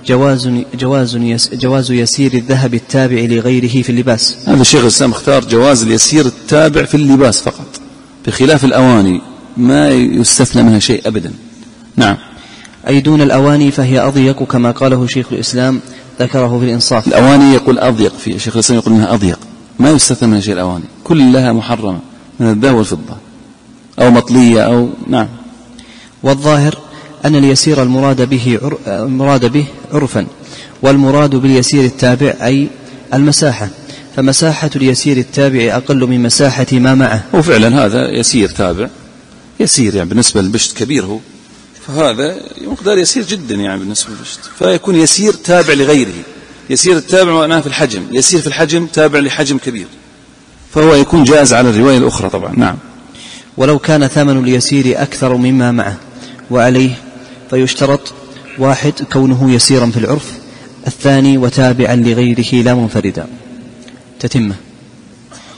جواز يسير الذهب التابع لغيره في اللباس. هذا الشيخ الإسلام اختار جواز اليسير التابع في اللباس فقط، بخلاف الأواني ما يستثنى منها شيء أبدا. نعم. أي دون الأواني فهي أضيق كما قاله شيخ الإسلام ذكره في الإنصاف. الأواني يقول أضيق، في شيخ الإسلام يقول أنها أضيق، ما يستثنى منها شيء. الأواني كلها محرمة من الذهب والفضة أو مطلية أو نعم. والظاهر أن اليسير المراد به عرفا، والمراد باليسير التابع أي المساحة، فمساحة اليسير التابع أقل من مساحة ما معه. وفعلا هذا يسير تابع، يسير يعني بالنسبة للبشت كبير هو، فهذا مقدار يسير جدا يعني بالنسبة للبشت، فيكون يسير تابع لغيره. يسير التابع معناه في الحجم، يسير في الحجم تابع لحجم كبير، فهو يكون جائز على الرواية الأخرى طبعا. نعم. ولو كان ثمن اليسير أكثر مما معه، وعليه فيشترط: 1 كونه يسيرا في العرف، 2 وتابعا لغيره لا منفردا. تتمة.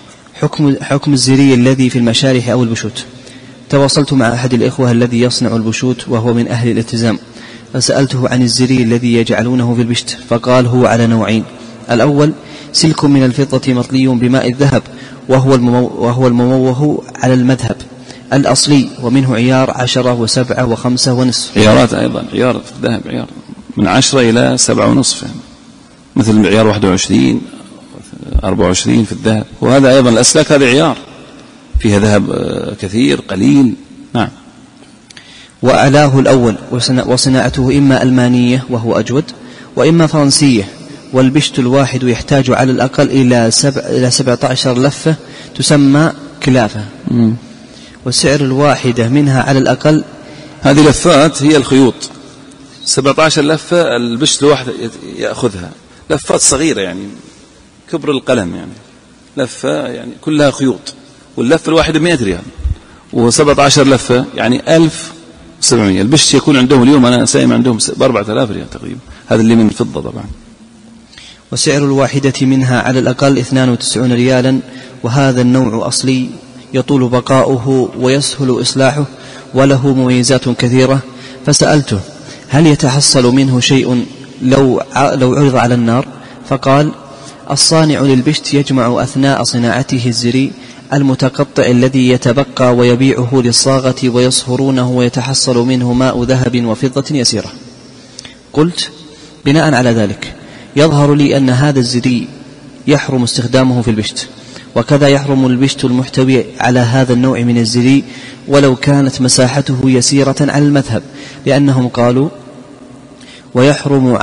حكم الزري الذي في المشارح أو البشوت. تواصلت مع أحد الإخوة الذي يصنع البشوت وهو من أهل الالتزام، فسألته عن الزري الذي يجعلونه في البشت، فقال هو على نوعين: الأول سلك من الفضة مطلي بماء الذهب وهو المموه على المذهب الأصلي، ومنه عيار 10 و7 و5 ونصف. عيارات أيضا، عيار في الذهب عيار من 10 إلى 7 ونصف، مثل عيار 21 24 في الذهب. وهذا أيضا الأسلاك هذا عيار فيها ذهب كثير قليل. نعم. وأعلاه الأول، وصناعته إما ألمانية وهو أجود، وإما فرنسية. والبشت الواحد يحتاج على الأقل إلى 17 لفة تسمى كلافة. وسعر الواحدة منها على الأقل، هذه لفات هي الخيوط، 17 لفة البشت الواحد يأخذها، لفات صغيرة يعني كبر القلم، يعني لفة يعني كلها خيوط، واللفة الواحدة 100 ريال، و17 لفة يعني 1700. البشت يكون عندهم اليوم أنا سايم عندهم ب4000 ريال تقريبا، هذا اللي من الفضة طبعا. وسعر الواحدة منها على الأقل 92 ريالا. وهذا النوع أصلي يطول بقاؤه ويسهل إصلاحه وله مميزات كثيرة. فسألته هل يتحصل منه شيء لو عرض على النار؟ فقال: الصانع للبشت يجمع أثناء صناعته الزري المتقطع الذي يتبقى ويبيعه للصاغة ويصهرونه ويتحصل منه ماء ذهب وفضة يسيرة. قلت: بناء على ذلك يظهر لي أن هذا الزري يحرم استخدامه في البشت، وكذا يحرم البشت المحتوي على هذا النوع من الزري ولو كانت مساحته يسيرة على المذهب، لأنهم قالوا: ويحرم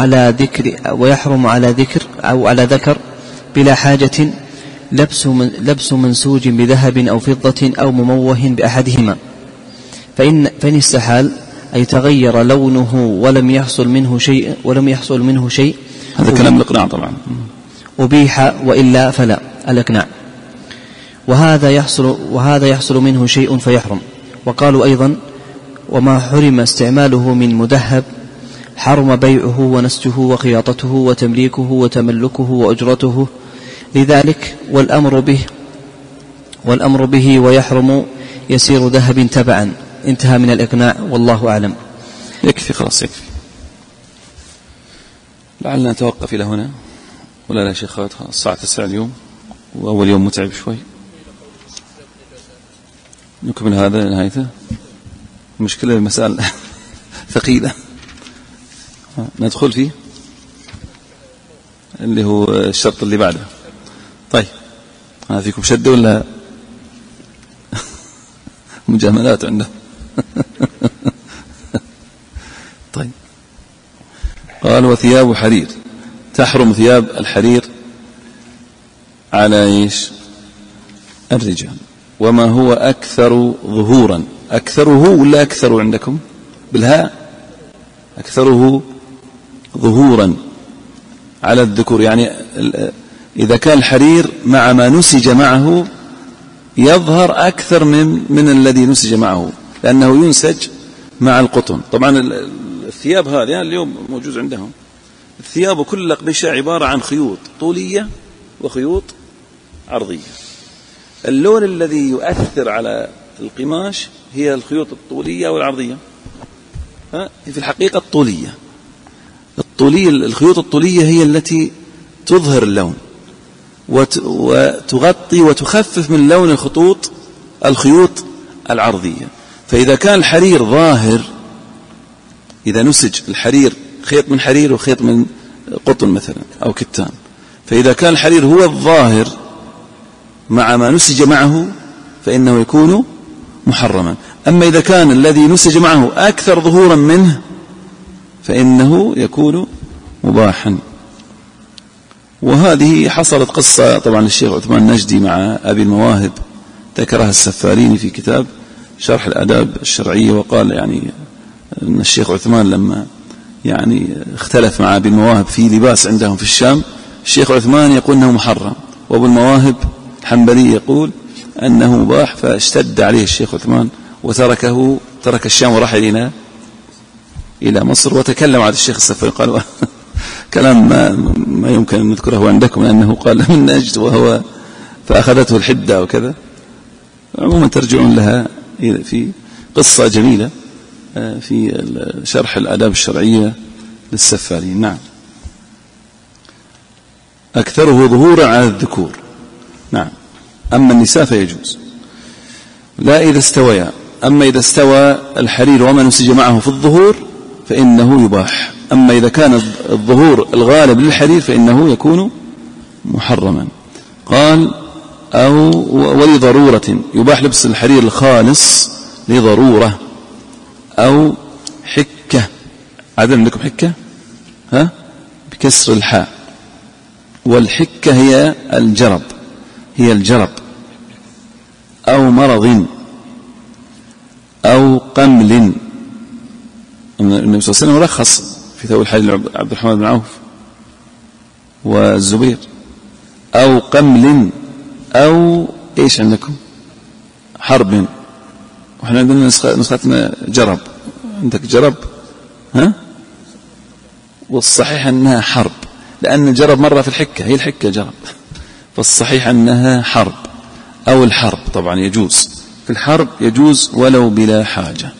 على ذكر بلا حاجة لبس منسوج بذهب أو فضة أو مموه بأحدهما، فإن استحال أي تغير لونه ولم يحصل منه شيء هذا كلام الإقناع طبعا، أبيح، وإلا فلا الإقناع. وهذا يحصل منه شيء فيحرم. وقالوا أيضا: وما حرم استعماله من مذهب حرم بيعه ونسجه وخياطته وتمليكه وتملكه وأجرته لذلك، والأمر به ويحرم يسير ذهب تبعا. انتهى من الإقناع، والله أعلم. يكفي خلاص يكفي، لعلنا نتوقف إلى هنا، ولا لا شيخ؟ الساعة 9 اليوم، وأول يوم متعب شوي، نكمل هذا نهايته. مشكلة المسائل ثقيلة، ندخل فيه اللي هو الشرط اللي بعده. طيب، هذا فيكم شدة ولا مجاملات عنده؟ طيب، قال: وثياب حرير، تحرم ثياب الحرير على ايش؟ الرجال. وما هو أكثر ظهورا؟ أكثره ولا أكثر عندكم بالهاء؟ أكثره ظهورا على الذكور، يعني إذا كان الحرير مع ما نسج معه يظهر أكثر من الذي نسج معه، لأنه ينسج مع القطن. طبعا الثياب هذه اليوم موجود عندهم، الثياب كل الأقمشة عبارة عن خيوط طولية وخيوط عرضية. اللون الذي يؤثر على القماش هي الخيوط الطولية والعرضية. في الحقيقة الخيوط الطولية هي التي تظهر اللون وتغطي وتخفف من لون الخيوط العرضية. فإذا كان الحرير ظاهر، إذا نسج الحرير خيط من حرير وخيط من قطن مثلا أو كتان، فإذا كان الحرير هو الظاهر مع ما نسج معه فإنه يكون محرما. أما إذا كان الذي نسج معه أكثر ظهورا منه فإنه يكون مباحا. وهذه حصلت قصة طبعا الشيخ عثمان النجدي مع أبي المواهب، ذكرها السفاريني في كتاب شرح الآداب الشرعية، وقال يعني أن الشيخ عثمان لما يعني اختلف مع أبي المواهب في لباس عندهم في الشام، الشيخ عثمان يقول أنه محرم، وأبو المواهب الحنبلي يقول أنه مباح، فاشتد عليه الشيخ عثمان ترك الشام وراح إلى مصر. وتكلم على الشيخ السفاريني قال كلام ما يمكن أن نذكره عندكم، لأنه قال من نجد وهو فأخذته الحدة أو كذا. عموما ترجعون لها في قصة جميلة في شرح الآداب الشرعية للسفارين. نعم. أكثره ظهورا على الذكور. نعم. أما النساء فيجوز لا إذا استويا. أما إذا استوى الحرير وما نسج معه في الظهور فإنه يباح. أما إذا كان الظهور الغالب للحرير فإنه يكون محرما. قال أو ولضرورة يباح لبس الحرير الخالص لضرورة أو حكة. عدم لكم حكة بكسر الحاء، والحكة هي الجرب أو مرض أو قمل. النبي صلى الله عليه وسلم رخص في ثوب الحرير عبد الرحمن بن عوف والزبير. أو قمل أو إيش عندكم حرب، وإحنا عندنا نسختنا جرب. عندك جرب والصحيح أنها حرب، لأن الجرب مرة في الحكة، هي الحكة جرب، فالصحيح أنها حرب أو الحرب. طبعا يجوز في الحرب، يجوز ولو بلا حاجة.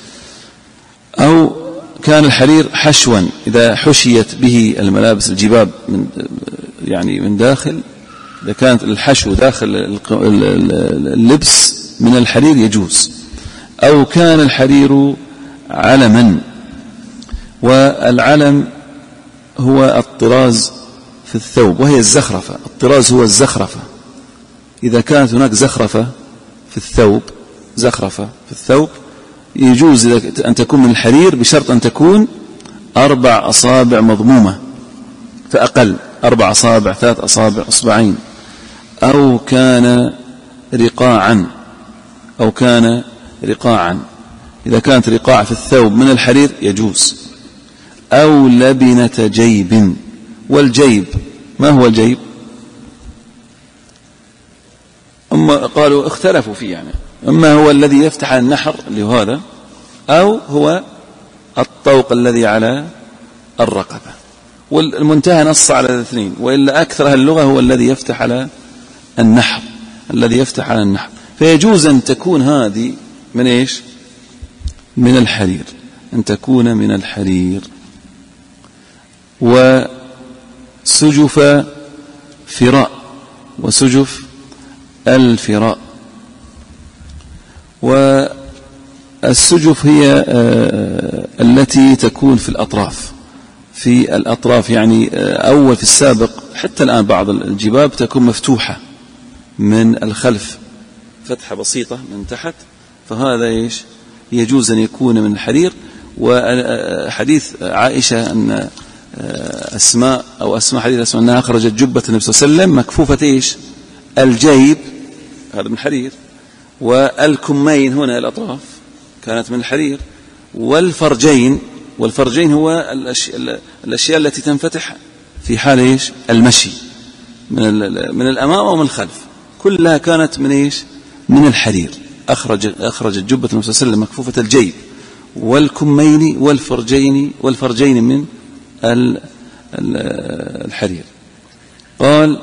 أو كان الحرير حشوا، إذا حشيت به الملابس الجباب من داخل، إذا كانت الحشو داخل اللبس من الحرير يجوز. أو كان الحرير علما، والعلم هو الطراز في الثوب وهي الزخرفة. الطراز هو الزخرفة. إذا كانت هناك زخرفة في الثوب يجوز أن تكون من الحرير، بشرط أن تكون 4 أصابع مضمومة فأقل، 4 أصابع، 3 أصابع، أصبعين. أو كان رقاعا، إذا كانت رقاع في الثوب من الحرير يجوز. أو لبنة جيب. والجيب ما هو الجيب؟ أما قالوا اختلفوا فيه، يعني أما هو الذي يفتح على النحر اللي هو هذا، أو هو الطوق الذي على الرقبة. والمنتهى نص على الاثنين، وإلا أكثر أهل اللغة هو الذي يفتح على النحر، فيجوز أن تكون هذه من إيش؟ من الحرير، أن تكون من الحرير. وسجف فراء، وسجف الفراء. والسجف هي التي تكون في الأطراف، يعني أول في السابق، حتى الآن بعض الجباب تكون مفتوحة من الخلف، فتحة بسيطة من تحت، فهذا إيش؟ يجوز أن يكون من الحرير. وحديث عائشة أن أسماء حديث أسماء أنها أخرجت جبة النبي صلى الله عليه وسلم مكفوفة إيش؟ الجيب، هذا من الحرير، والكمين هنا الأطراف كانت من الحرير، والفرجين هو الأشياء التي تنفتح في حال إيش؟ المشي من الأمام ومن الخلف، كلها كانت من إيش؟ من الحرير. أخرجت جبة النبي صلى الله عليه وسلم مكفوفة الجيب والكمين والفرجين من الحرير. قال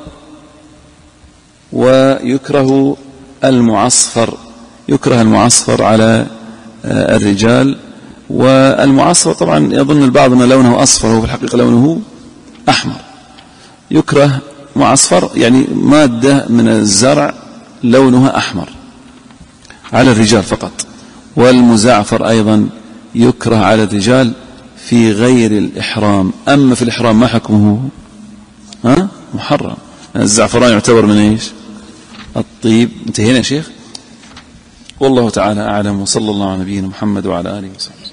ويكره المعصفر على الرجال. والمعصفر طبعا يظن البعض أن لونه أصفر، وفي الحقيقة لونه أحمر. يكره معصفر يعني مادة من الزرع لونها أحمر على الرجال فقط. والمزعفر أيضا يكره على الرجال في غير الإحرام. أما في الإحرام ما حكمه؟ محرم. الزعفران يعتبر من إيش؟ الطيب. انتهينا يا شيخ. والله تعالى أعلم، وصلى الله على نبينا محمد وعلى آله وصحبه.